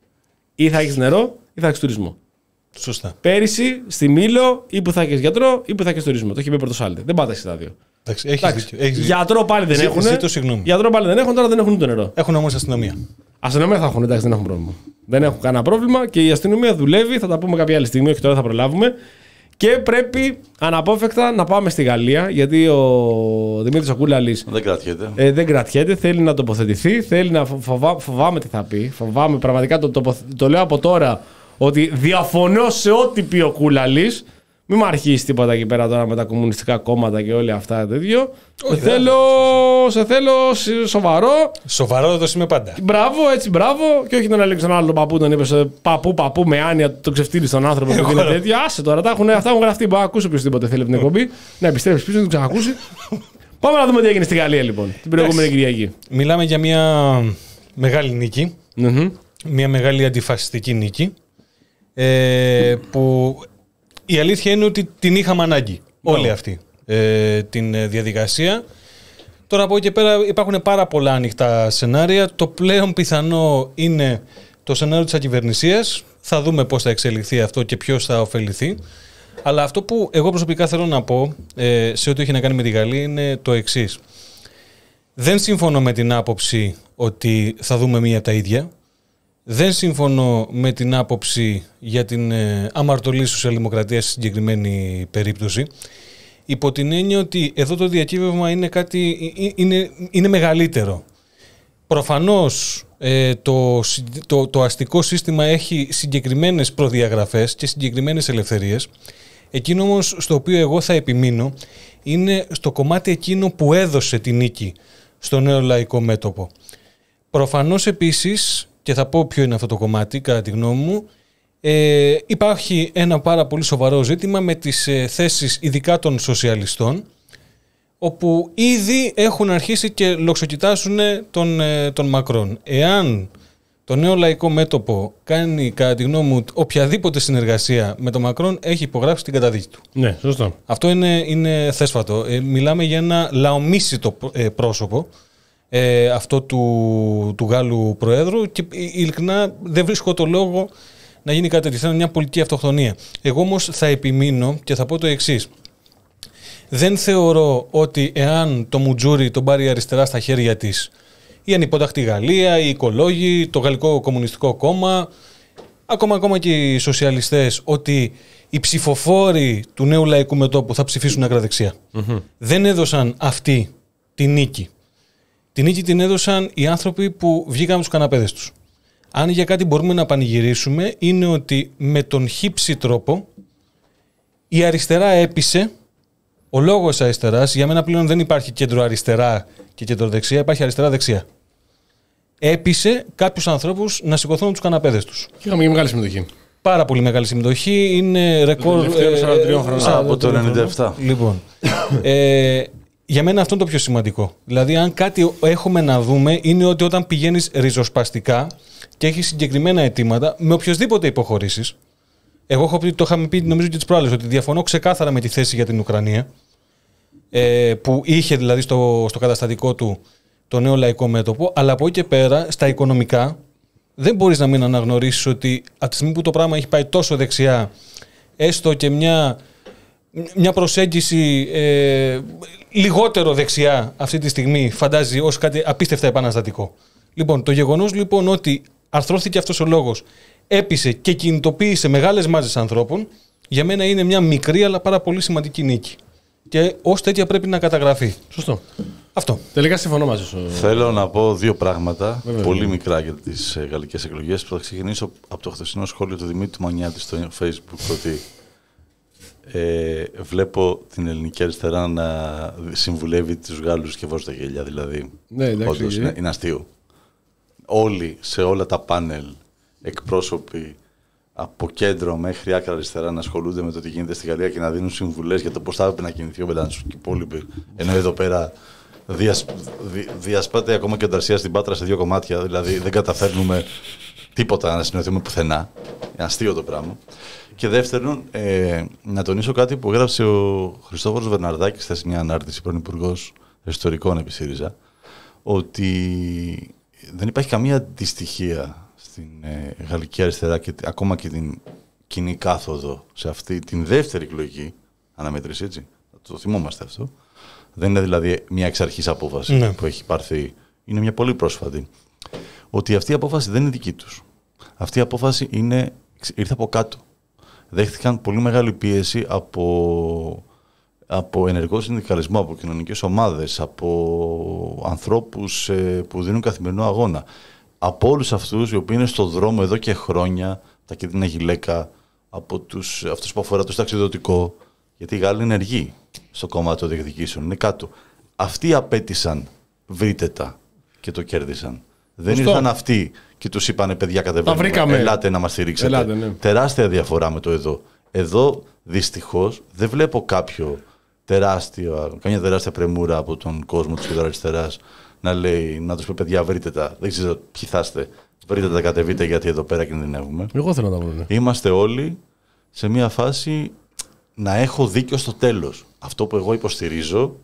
Ή θα έχει νερό ή θα έχει τουρισμό. Σωστά. Πέρυσι στη Μήλο ή που θα έχει γιατρό ή που θα έχει τουρισμό. Το έχει πει Πρωτοσάλτη. Δεν πάτε στα δύο. Εντάξει, έχεις δίκιο, έχεις δίκιο. Γιατρό πάλι δεν έχουν. Γιατρό πάλι δεν έχουν, τώρα δεν έχουν το νερό. Έχουν όμως αστυνομία. Αστυνομία θα έχουν, εντάξει, δεν έχουν πρόβλημα. Δεν έχουν κανένα πρόβλημα και η αστυνομία δουλεύει. Θα τα πούμε κάποια άλλη στιγμή, όχι τώρα θα προλάβουμε. Και πρέπει αναπόφευκτα να πάμε στη Γαλλία, γιατί ο Δημήτρης ο Κούλαλης δεν κρατιέται. Ε, δεν κρατιέται, θέλει να τοποθετηθεί, θέλει να φοβά, φοβάμαι τι θα πει. Φοβάμαι πραγματικά, το, το, το λέω από τώρα, ότι διαφωνώ σε ό,τι πει ο Κούλαλης. Μην μου αρχίσει τίποτα εκεί πέρα τώρα με τα κομμουνιστικά κόμματα και όλα αυτά τέτοιο. Σε θέλω, σε θέλω σοβαρό. Σοβαρό δεν είμαι πάντα. Μπράβο, έτσι μπράβο. Και όχι τον έλεγε τον άλλο τον παππού, τον είπε παππού, παππού με άνοια, τον ξεφτύλει στον άνθρωπο που γίνεται τέτοιο. Άσε τώρα, τα έχουν, αυτά έχουν γραφτεί. Μπορώ να ακούσω οποιοδήποτε θέλει την εκπομπή. Να επιστρέψει πίσω, να τον ξανακούσει. Πάμε να δούμε τι έγινε στη Γαλλία λοιπόν την προηγούμενη Κυριακή. Μιλάμε για μια μεγάλη νίκη. Mm-hmm. Μια μεγάλη αντιφασιστική νίκη. Ε, που η αλήθεια είναι ότι την είχαμε ανάγκη όλη αυτή ε, την διαδικασία. Τώρα από εκεί και πέρα υπάρχουν πάρα πολλά ανοιχτά σενάρια. Το πλέον πιθανό είναι το σενάριο της ακυβερνησίας. Θα δούμε πώς θα εξελιχθεί αυτό και ποιος θα ωφεληθεί. Αλλά αυτό που εγώ προσωπικά θέλω να πω ε, σε ό,τι έχει να κάνει με τη Γαλλία είναι το εξής. Δεν συμφωνώ με την άποψη ότι θα δούμε μία από τα ίδια. Δεν συμφωνώ με την άποψη για την ε, αμαρτωλή σοσιαλδημοκρατία στη συγκεκριμένη περίπτωση. Υπό την έννοια ότι εδώ το διακύβευμα είναι κάτι, είναι, είναι μεγαλύτερο. Προφανώς ε, το, το, το αστικό σύστημα έχει συγκεκριμένες προδιαγραφές και συγκεκριμένες ελευθερίες. Εκείνο όμως στο οποίο εγώ θα επιμείνω είναι στο κομμάτι εκείνο που έδωσε τη νίκη στο νέο λαϊκό μέτωπο. Προφανώς επίσης, και θα πω ποιο είναι αυτό το κομμάτι κατά τη γνώμη μου, ε, υπάρχει ένα πάρα πολύ σοβαρό ζήτημα με τις ε, θέσεις ειδικά των σοσιαλιστών, όπου ήδη έχουν αρχίσει και λοξοκοιτάσουν τον, ε, τον Μακρόν. Εάν το νέο λαϊκό μέτωπο κάνει κατά τη γνώμη μου οποιαδήποτε συνεργασία με τον Μακρόν, έχει υπογράψει την καταδίκη του. Ναι, σωστό. Αυτό είναι, είναι θέσφατο. Ε, μιλάμε για ένα λαομίσιτο ε, πρόσωπο, Ε, αυτό του, του Γάλλου Προέδρου, και ειλικρινά δεν βρίσκω το λόγο να γίνει κάτι τέτοιο. Θέλουν μια πολιτική αυτοκτονία. Εγώ όμως θα επιμείνω και θα πω το εξής. Δεν θεωρώ ότι εάν το μουτζούρι τον πάρει αριστερά στα χέρια της, η ανυπόταχτη Γαλλία, οι οικολόγοι, το Γαλλικό Κομμουνιστικό Κόμμα, ακόμα, ακόμα και οι σοσιαλιστές, ότι οι ψηφοφόροι του νέου λαϊκού μετώπου θα ψηφίσουν ακραδεξιά. Mm-hmm. Δεν έδωσαν αυτοί τη νίκη. Τη νίκη την έδωσαν οι άνθρωποι που βγήκαν τους καναπέδες τους. Αν για κάτι μπορούμε να πανηγυρίσουμε, είναι ότι με τον χύψη τρόπο η αριστερά έπεισε. Ο λόγος αριστεράς, για μένα πλέον δεν υπάρχει κέντρο αριστερά και κέντρο δεξιά, υπάρχει αριστερά-δεξιά. Έπεισε κάποιους ανθρώπους να σηκωθούν τους καναπέδες τους. Και είχαμε και μεγάλη συμμετοχή. Πάρα πολύ μεγάλη συμμετοχή. Είναι ρεκόρ. σαράντα τρία χρόνια. Από το ενενήντα επτά. Λοιπόν. ε, για μένα αυτό είναι το πιο σημαντικό. Δηλαδή, αν κάτι έχουμε να δούμε, είναι ότι όταν πηγαίνεις ριζοσπαστικά και έχεις συγκεκριμένα αιτήματα, με οποιοσδήποτε υποχωρήσεις. Εγώ έχω πει, το είχαμε πει νομίζω και τις προάλλες, ότι διαφωνώ ξεκάθαρα με τη θέση για την Ουκρανία, ε, που είχε δηλαδή στο, στο καταστατικό του το νέο λαϊκό μέτωπο, αλλά από εκεί και πέρα, στα οικονομικά, δεν μπορείς να μην αναγνωρίσεις ότι από τη στιγμή που το πράγμα έχει πάει τόσο δεξιά, έστω και μια, μια προσέγγιση ε, λιγότερο δεξιά αυτή τη στιγμή φαντάζει ως κάτι απίστευτα επαναστατικό. Λοιπόν, το γεγονός λοιπόν ότι αρθρώθηκε αυτός ο λόγος, έπεισε και κινητοποίησε μεγάλες μάζες ανθρώπων, για μένα είναι μια μικρή αλλά πάρα πολύ σημαντική νίκη. Και ως τέτοια πρέπει να καταγραφεί. Σωστό. Αυτό. Τελικά συμφωνώ μαζί σου. Θέλω να πω δύο πράγματα, Βέβαια. πολύ μικρά για τις ε, γαλλικές εκλογές. Θα ξεκινήσω από το χθεσινό σχόλιο του Δημήτρη Μανιάτη στο Facebook, ότι ε, βλέπω την ελληνική αριστερά να συμβουλεύει τους Γάλλους και βάζει τα γέλια. Δηλαδή, ναι, εντάξει, όντως, είναι, είναι αστείο. Όλοι, σε όλα τα πάνελ, εκπρόσωποι από κέντρο μέχρι άκρα αριστερά να ασχολούνται με το τι γίνεται στη Γαλλία και να δίνουν συμβουλές για το πώς θα έπρεπε να κινηθεί ο Μπελάντσο και οι υπόλοιποι. Ενώ εδώ πέρα διασ, δι, διασπάται ακόμα και ο Νταρσία στην Πάτρα σε δύο κομμάτια. Δηλαδή δεν καταφέρνουμε τίποτα να συνοηθούμε πουθενά. Είναι αστείο το πράγμα. Και δεύτερον, ε, να τονίσω κάτι που έγραψε ο Χριστόφορος Βερναρδάκης χθες σε μια ανάρτηση, πρώην Υπουργός Ιστορικών επί ΣΥΡΙΖΑ, ότι δεν υπάρχει καμία αντιστοιχία στην ε, γαλλική αριστερά και ακόμα και την κοινή κάθοδο σε αυτή την δεύτερη εκλογική αναμέτρηση, έτσι. Το θυμόμαστε αυτό. Δεν είναι δηλαδή μια εξ αρχής απόφαση ναι. που έχει πάρθει. Είναι μια πολύ πρόσφατη. Ότι αυτή η απόφαση δεν είναι δική τους. Αυτή η απόφαση είναι, ήρθε από κάτω. Δέχτηκαν πολύ μεγάλη πίεση από, από ενεργό συνδικαλισμό, από κοινωνικές ομάδες, από ανθρώπους ε, που δίνουν καθημερινό αγώνα. Από όλους αυτούς οι οποίοι είναι στον δρόμο εδώ και χρόνια, τα κίτρινα γυλαίκα, από τους, αυτούς που αφορά το συνταξιδοτικό, γιατί οι Γάλλοι είναι ενεργοί στο κομμάτι των διεκδικήσεων, είναι κάτω. Αυτοί απέτησαν, βρείτε τα, και το κέρδισαν. Δεν Ωστό. ήρθαν αυτοί και τους είπανε, παιδιά, κατεβαίνουμε, ελάτε να μας στηρίξετε. Ελάτε, ναι. Τεράστια διαφορά με το εδώ. Εδώ, δυστυχώς, δεν βλέπω κάποιο τεράστιο, καμιά τεράστια πρεμούρα από τον κόσμο της κεντροαριστεράς να λέει, να τους πει, παιδιά, βρείτε τα. Δεν ξέρω ποιοι θα είστε. Βρείτε τα, κατεβείτε, γιατί εδώ πέρα κινδυνεύουμε. Εγώ θέλω να τα βρω. Είμαστε όλοι σε μια φάση να έχω δίκιο στο τέλος. Αυτό που εγώ υποστηρίζω,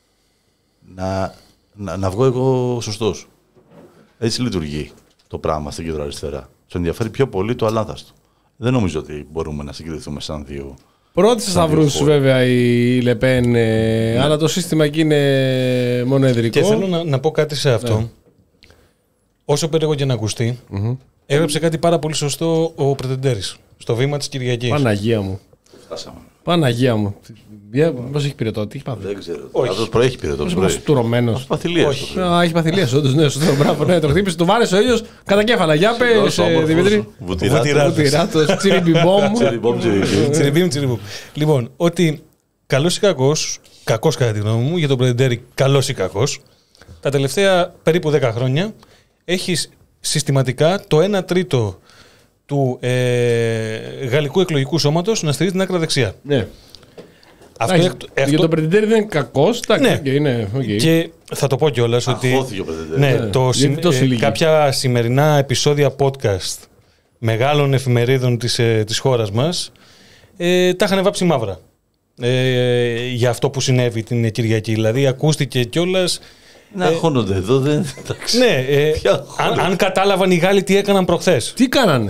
να, να, να βγω εγώ σωστός. Έτσι λειτουργεί το πράγμα στην κεντροαριστερά. Σου ενδιαφέρει πιο πολύ το αλάνθαστο. Δεν νομίζω ότι μπορούμε να συγκριθούμε σαν δύο. Πρώτη σταυρούς βέβαια η Λεπέν, ναι. αλλά το σύστημα εκεί είναι μονοεδρικό. Και θέλω να, να πω κάτι σε αυτό. Ναι. Όσο περίεργο και να ακουστεί, mm-hmm. έγραψε κάτι πάρα πολύ σωστό ο Πρετεντέρης στο βήμα της Κυριακής. Παναγία μου. Φτάσαμε. Παναγία μου. Πώς έχει πυρετό, τι έχει πάθει. Δεν ξέρω. Αυτό προέχει πυρετό. Πώς είναι τουρωμένος. Παθηλίας. Α, έχει παθηλίας, όντως, ναι, σωστό, μπράβο, ναι, το χτύπησε, του βάρεσε ο ήλιος κατά κέφαλα. Για πες, Δημήτρη. Βουτυράτος, τσιριμπιμπόμ. Τσιριμπιμ, τσιριμπιμ. Λοιπόν, ότι καλός ή κακός, κακός κατά τη γνώμη μου, για τον Πρετεντέρη καλός ή κακός, τα τελευταία περίπου δέκα χρόνια έχεις συστηματικά το ένα τρίτο του ε, γαλλικού εκλογικού σώματος να στηρίζει την άκρα δεξιά. Ναι. Αυτό, Άχι, αυτό, για τον Πρετεντέρη δεν είναι κακός. Ναι. Okay, είναι, okay. Και θα το πω κιόλας ότι Αχώθηκε ο Πρετεντέρη. ναι, ναι. Το, ε, κάποια σημερινά επεισόδια podcast μεγάλων εφημερίδων της, ε, της χώρας μας ε, τα είχαν βάψει μαύρα ε, για αυτό που συνέβη την Κυριακή. Δηλαδή ακούστηκε κιόλας. Να αγχώνονται εδώ, δεν. Ναι, ε, αν, αν κατάλαβαν οι Γάλλοι τι έκαναν προχθές. Τι κάνανε.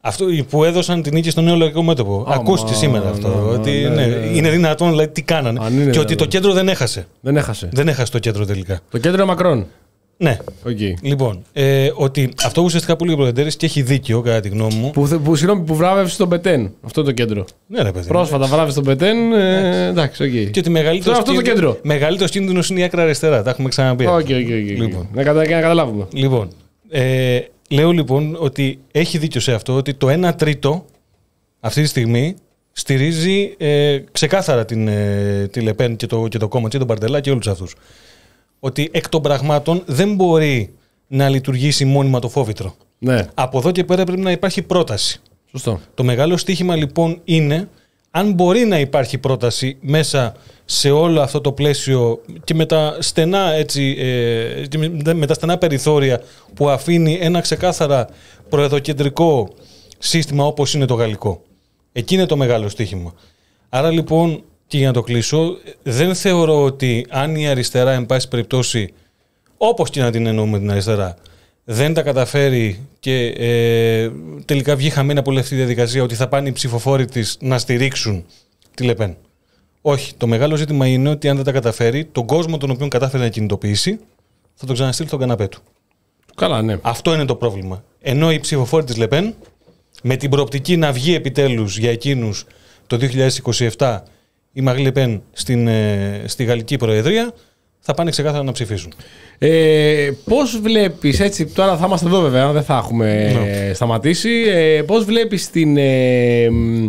Αυτό που έδωσαν την νίκη στο νέο λαϊκό μέτωπο. Oh, Ακούστηκε man, σήμερα αυτό. no, no, ότι ναι, ναι, ναι, ναι. είναι δυνατόν, δηλαδή τι κάνανε. Αν είναι Και δυνατόν. ότι το κέντρο δεν έχασε. Δεν έχασε. Δεν έχασε το κέντρο τελικά. Το κέντρο είναι Μακρόν. Ναι. Okay. Λοιπόν, ε, ότι αυτό ουσιαστικά που λέει ο Προδεντέρης και έχει δίκιο κατά τη γνώμη μου. Που, που, συγγνώμη, που βράβευσε τον Πετέν. Αυτό είναι το κέντρο. Ναι, ρε παιδί. Πρόσφατα βράβευσε τον Πετέν. Ε, εντάξει, οκ. Okay. Και ότι μεγαλύτερο αυτό το κέντρο. Μεγαλύτερο κίνδυνο είναι η άκρα αριστερά. Τα έχουμε ξαναπεί. Οκ, οκ, οκ. Λοιπόν. Να, κατα, να καταλάβουμε. Λοιπόν, ε, λέω λοιπόν ότι έχει δίκιο σε αυτό ότι το ένα τρίτο αυτή τη στιγμή στηρίζει ε, ξεκάθαρα την, ε, τη Λεπέν και το, και το κόμμα και τον Μπαρτελά και όλους αυτούς. Ότι εκ των πραγμάτων δεν μπορεί να λειτουργήσει μόνιμα το φόβητρο. Ναι. Από εδώ και πέρα πρέπει να υπάρχει πρόταση. Σωστό. Το μεγάλο στοίχημα λοιπόν είναι αν μπορεί να υπάρχει πρόταση μέσα σε όλο αυτό το πλαίσιο και με τα στενά, έτσι, ε, και με τα στενά περιθώρια που αφήνει ένα ξεκάθαρα προεδροκεντρικό σύστημα όπως είναι το γαλλικό. Εκεί είναι το μεγάλο στοίχημα. Άρα λοιπόν, και για να το κλείσω, δεν θεωρώ ότι αν η αριστερά, εν πάση περιπτώσει, όπως και να την εννοούμε την αριστερά, δεν τα καταφέρει και ε, τελικά βγει χαμένα από όλη αυτή τη διαδικασία ότι θα πάνε οι ψηφοφόροι της να στηρίξουν τη Λεπέν. Όχι. Το μεγάλο ζήτημα είναι ότι αν δεν τα καταφέρει, τον κόσμο τον οποίο κατάφερε να κινητοποιήσει θα τον ξαναστείλει στον καναπέ του. Καλά, ναι. Αυτό είναι το πρόβλημα. Ενώ οι ψηφοφόροι της Λεπέν, με την προοπτική να βγει επιτέλους για εκείνους το δύο χιλιάδες είκοσι επτά η Μαρή Λεπέν στην, ε, στη Γαλλική Προεδρία, θα πάνε ξεκάθαρα να ψηφίσουν. Ε, πώς βλέπεις, έτσι, τώρα θα είμαστε εδώ βέβαια, δεν θα έχουμε No. σταματήσει. Ε, πώς βλέπεις την, ε,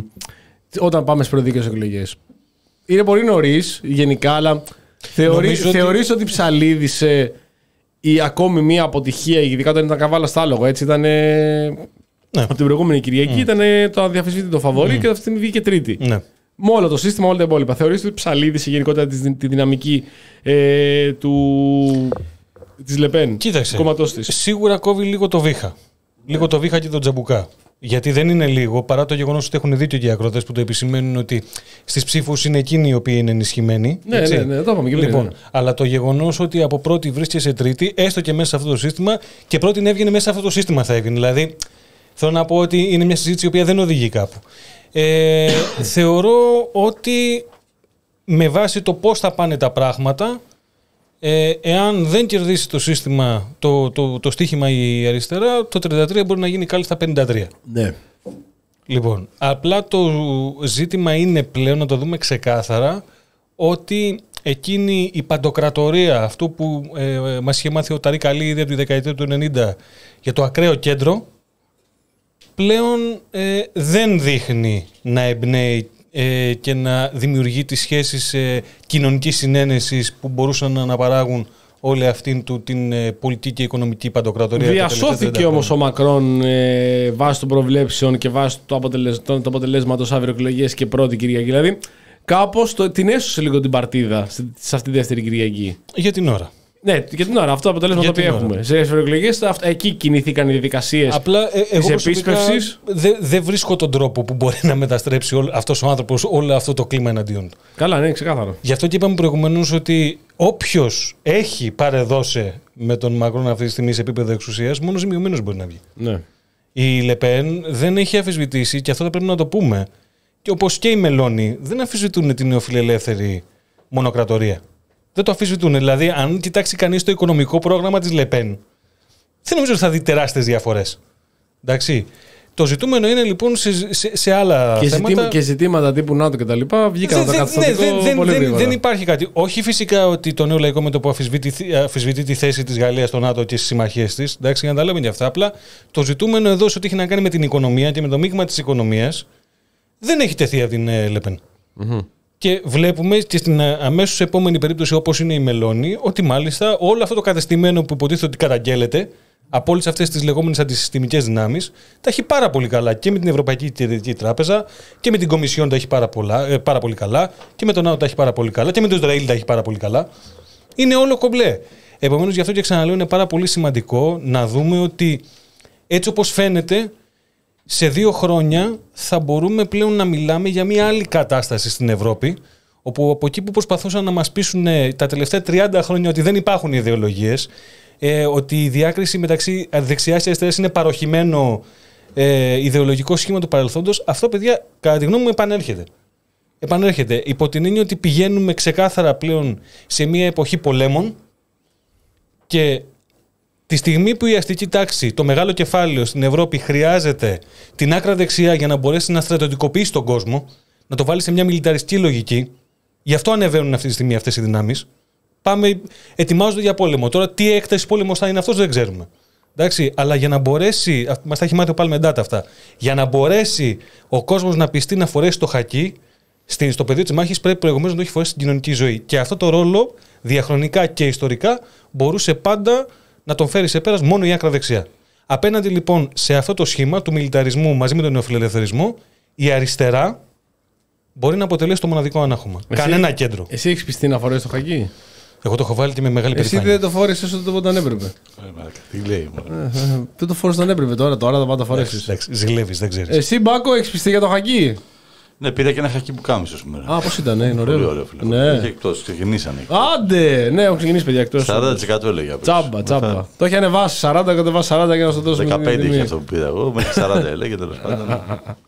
όταν πάμε στις προεδρικές εκλογές. Είναι πολύ νωρίς γενικά, αλλά θεωρεί, Νομίζω ότι- θεωρείς ότι ψαλίδισε η ακόμη μία αποτυχία, ειδικά όταν ήταν καβάλα στα άλογα, έτσι ήταν. Ναι. Από την προηγούμενη Κυριακή ήταν το αδιαφεσβήτητο φαβορί και αυτή βγήκε τρίτη. Ναι. Με όλο το σύστημα, όλα τα υπόλοιπα. Θεωρείς ότι ψαλίδισε γενικότερα τη, τη δυναμική ε, του, της Λεπέν, Κοίταξε. του κόμματός της. Σίγουρα κόβει λίγο το βήχα. Λίγο το βήχα και τον τζαμπουκά. Γιατί δεν είναι λίγο, παρά το γεγονός ότι έχουν δίκιο και οι ακροτές που το επισημαίνουν ότι στις ψήφους είναι εκείνοι οι οποίοι είναι ενισχυμένοι. Ναι, έτσι. ναι, ναι, το είπαμε και πριν, Λοιπόν, ναι. αλλά το γεγονός ότι από πρώτη βρίσκεσαι τρίτη, έστω και μέσα σε αυτό το σύστημα, και πρώτη να έβγαινε μέσα σε αυτό το σύστημα θα έβγαινε. Δηλαδή, θέλω να πω ότι είναι μια συζήτηση η οποία δεν οδηγεί κάπου. Ε, θεωρώ ότι με βάση το πώς θα πάνε τα πράγματα, ε, εάν δεν κερδίσει το σύστημα, το, το, το στοίχημα η αριστερά, το τριάντα τρία μπορεί να γίνει κάλλιστα πενήντα τρία. Ναι. Λοιπόν, απλά το ζήτημα είναι πλέον να το δούμε ξεκάθαρα ότι εκείνη η παντοκρατορία, αυτό που ε, μας είχε μάθει ο Ταρίκ Αλή ήδη από τη δεκαετία του ενενήντα για το ακραίο κέντρο, πλέον ε, δεν δείχνει να εμπνέει ε, και να δημιουργεί τις σχέσεις ε, κοινωνικής συνένεσης που μπορούσαν να αναπαράγουν όλη αυτήν του, την ε, πολιτική και οικονομική παντοκρατορία. Διασώθηκε όμως ο Μακρόν ε, βάσει των προβλέψεων και βάσει του αποτελεσ... του αποτελέσματος αύριο εκλογές και πρώτη Κυριακή. Δηλαδή, κάπως το... την έσωσε λίγο την παρτίδα σε, σε αυτή τη δεύτερη Κυριακή. Για την ώρα. Ναι, για την ώρα. Αυτό το αποτέλεσμα Για το οποίο την ώρα. έχουμε. Σε ευρωεκλογές εκεί κινηθήκαν οι διαδικασίες Απλά ε, εγώ της προσωπικά επίσπευσης. δεν δε βρίσκω τον τρόπο που μπορεί να μεταστρέψει όλ, αυτός ο άνθρωπος όλο αυτό το κλίμα εναντίον του. Καλά, ναι, ξεκάθαρο. Γι' αυτό και είπαμε προηγουμένως ότι όποιος έχει παρεδώσει με τον Μακρόν αυτή τη στιγμή σε επίπεδο εξουσίας, μόνο ζημιωμένος μπορεί να βγει. Ναι. Η Λεπέν δεν έχει αφισβητήσει, και αυτό θα πρέπει να το πούμε, και όπως και οι Μελώνοι δεν αφισβητούν την νεοφιλελεύθερη μονοκρατορία. Δεν το αφισβητούν. Δηλαδή, αν κοιτάξει κανείς το οικονομικό πρόγραμμα της Λεπέν, δεν νομίζω ότι θα δει τεράστιες διαφορές. Εντάξει. Το ζητούμενο είναι λοιπόν σε, σε, σε άλλα Και, θέματα. ζητήμα, και ζητήματα τύπου ΝΑΤΟ κτλ. Βγήκαν Δεν- το δεν- καταστατικό ναι, δεν- πολύ δεν- γρήγορα. δεν υπάρχει κάτι. Όχι φυσικά ότι το νέο λαϊκό μέτωπο αφισβητεί, αφισβητεί τη θέση της Γαλλίας στο ΝΑΤΟ και στις συμμαχίες της. Εντάξει, για να τα λέμε και αυτά. Απλά το ζητούμενο εδώ σε ό,τι έχει να κάνει με την οικονομία και με το μείγμα της οικονομίας δεν έχει τεθεί από την ε, Λεπέν. Mm-hmm. Και βλέπουμε και στην ε, αμέσως επόμενη περίπτωση, όπως είναι η Μελώνη, ότι μάλιστα όλο αυτό το κατεστημένο που υποτίθεται ότι καταγγέλλεται από όλες αυτές τις λεγόμενες αντισυστημικές δυνάμεις, τα έχει πάρα πολύ καλά και με την Ευρωπαϊκή Κεντρική Τράπεζα και με την Κομισιόν τα έχει πάρα, πολλά, ε, πάρα πολύ καλά και με τον ΝΑΤΟ τα έχει πάρα πολύ καλά και με το Ισραήλ τα έχει πάρα πολύ καλά. Είναι όλο κομπλέ. Επομένως, γι' αυτό και ξαναλέω, είναι πάρα πολύ σημαντικό να δούμε ότι έτσι όπως φαίνεται, σε δύο χρόνια θα μπορούμε πλέον να μιλάμε για μια άλλη κατάσταση στην Ευρώπη, όπου από εκεί που προσπαθούσαν να μας πείσουν ε, τα τελευταία τριάντα χρόνια ότι δεν υπάρχουν ιδεολογίες, ε, ότι η διάκριση μεταξύ δεξιάς και αριστεράς είναι παροχημένο ε, ιδεολογικό σχήμα του παρελθόντος, αυτό, παιδιά, κατά τη γνώμη μου, επανέρχεται. Επανέρχεται υπό την έννοια ότι πηγαίνουμε ξεκάθαρα πλέον σε μια εποχή πολέμων και τη στιγμή που η αστική τάξη, το μεγάλο κεφάλαιο στην Ευρώπη χρειάζεται την άκρα δεξιά για να μπορέσει να στρατιωτικοποιήσει τον κόσμο, να το βάλει σε μια μιλιταριστική λογική, γι' αυτό ανεβαίνουν αυτή τη στιγμή αυτές οι δυνάμεις. Πάμε, ετοιμάζονται για πόλεμο. Τώρα, τι έκταση πόλεμος θα είναι αυτός δεν ξέρουμε. Εντάξει, αλλά για να μπορέσει, μας τα έχει μάθει ο Παλμεντάτα αυτά, για να μπορέσει ο κόσμος να πιστεί να φορέσει το χακί, στο πεδίο της μάχης πρέπει προηγουμένως να το έχει φορέσει στην κοινωνική ζωή. Και αυτό το ρόλο, διαχρονικά και ιστορικά, μπορούσε πάντα να τον φέρει σε πέρας μόνο η άκρα δεξιά. Απέναντι λοιπόν σε αυτό το σχήμα του μιλιταρισμού μαζί με τον νεοφιλελευθερισμό, η αριστερά μπορεί να αποτελέσει το μοναδικό ανάχωμα. Εσύ, κανένα κέντρο. Εσύ έχεις πιστεί να φορέσει το χακί? Εγώ το έχω βάλει και με μεγάλη περηφάνεια. Εσύ δεν το φόρεσες όταν έπρεπε. Τι λέει, δεν το φόρεσες όταν έπρεπε τώρα, τώρα θα πάω να το φορέσεις. Ζηλεύεις, δεν ξέρεις. Εσύ, Μπάκο, έχεις πιστεί για το χακί? Ναι, πήρα και ένα χακί που κάμισο σήμερα. Α, πώς ήταν, είναι ωραίο. Πολύ ωραίο, φίλε. Ναι. Είχε εκτός, ξεκινήσανε. Άντε, ναι, έχω ξεκινήσει παιδιά εκτός. σαράντα τοις εκατό έλεγε. Τσάμπα, τσάμπα. Το έχει ανεβάσει σαράντα, κατεβάσει σαράντα και να στο δώσω. δεκαπέντε είχε αυτό που πήρα εγώ, μέχρι σαράντα έλεγε τέλος πάντων.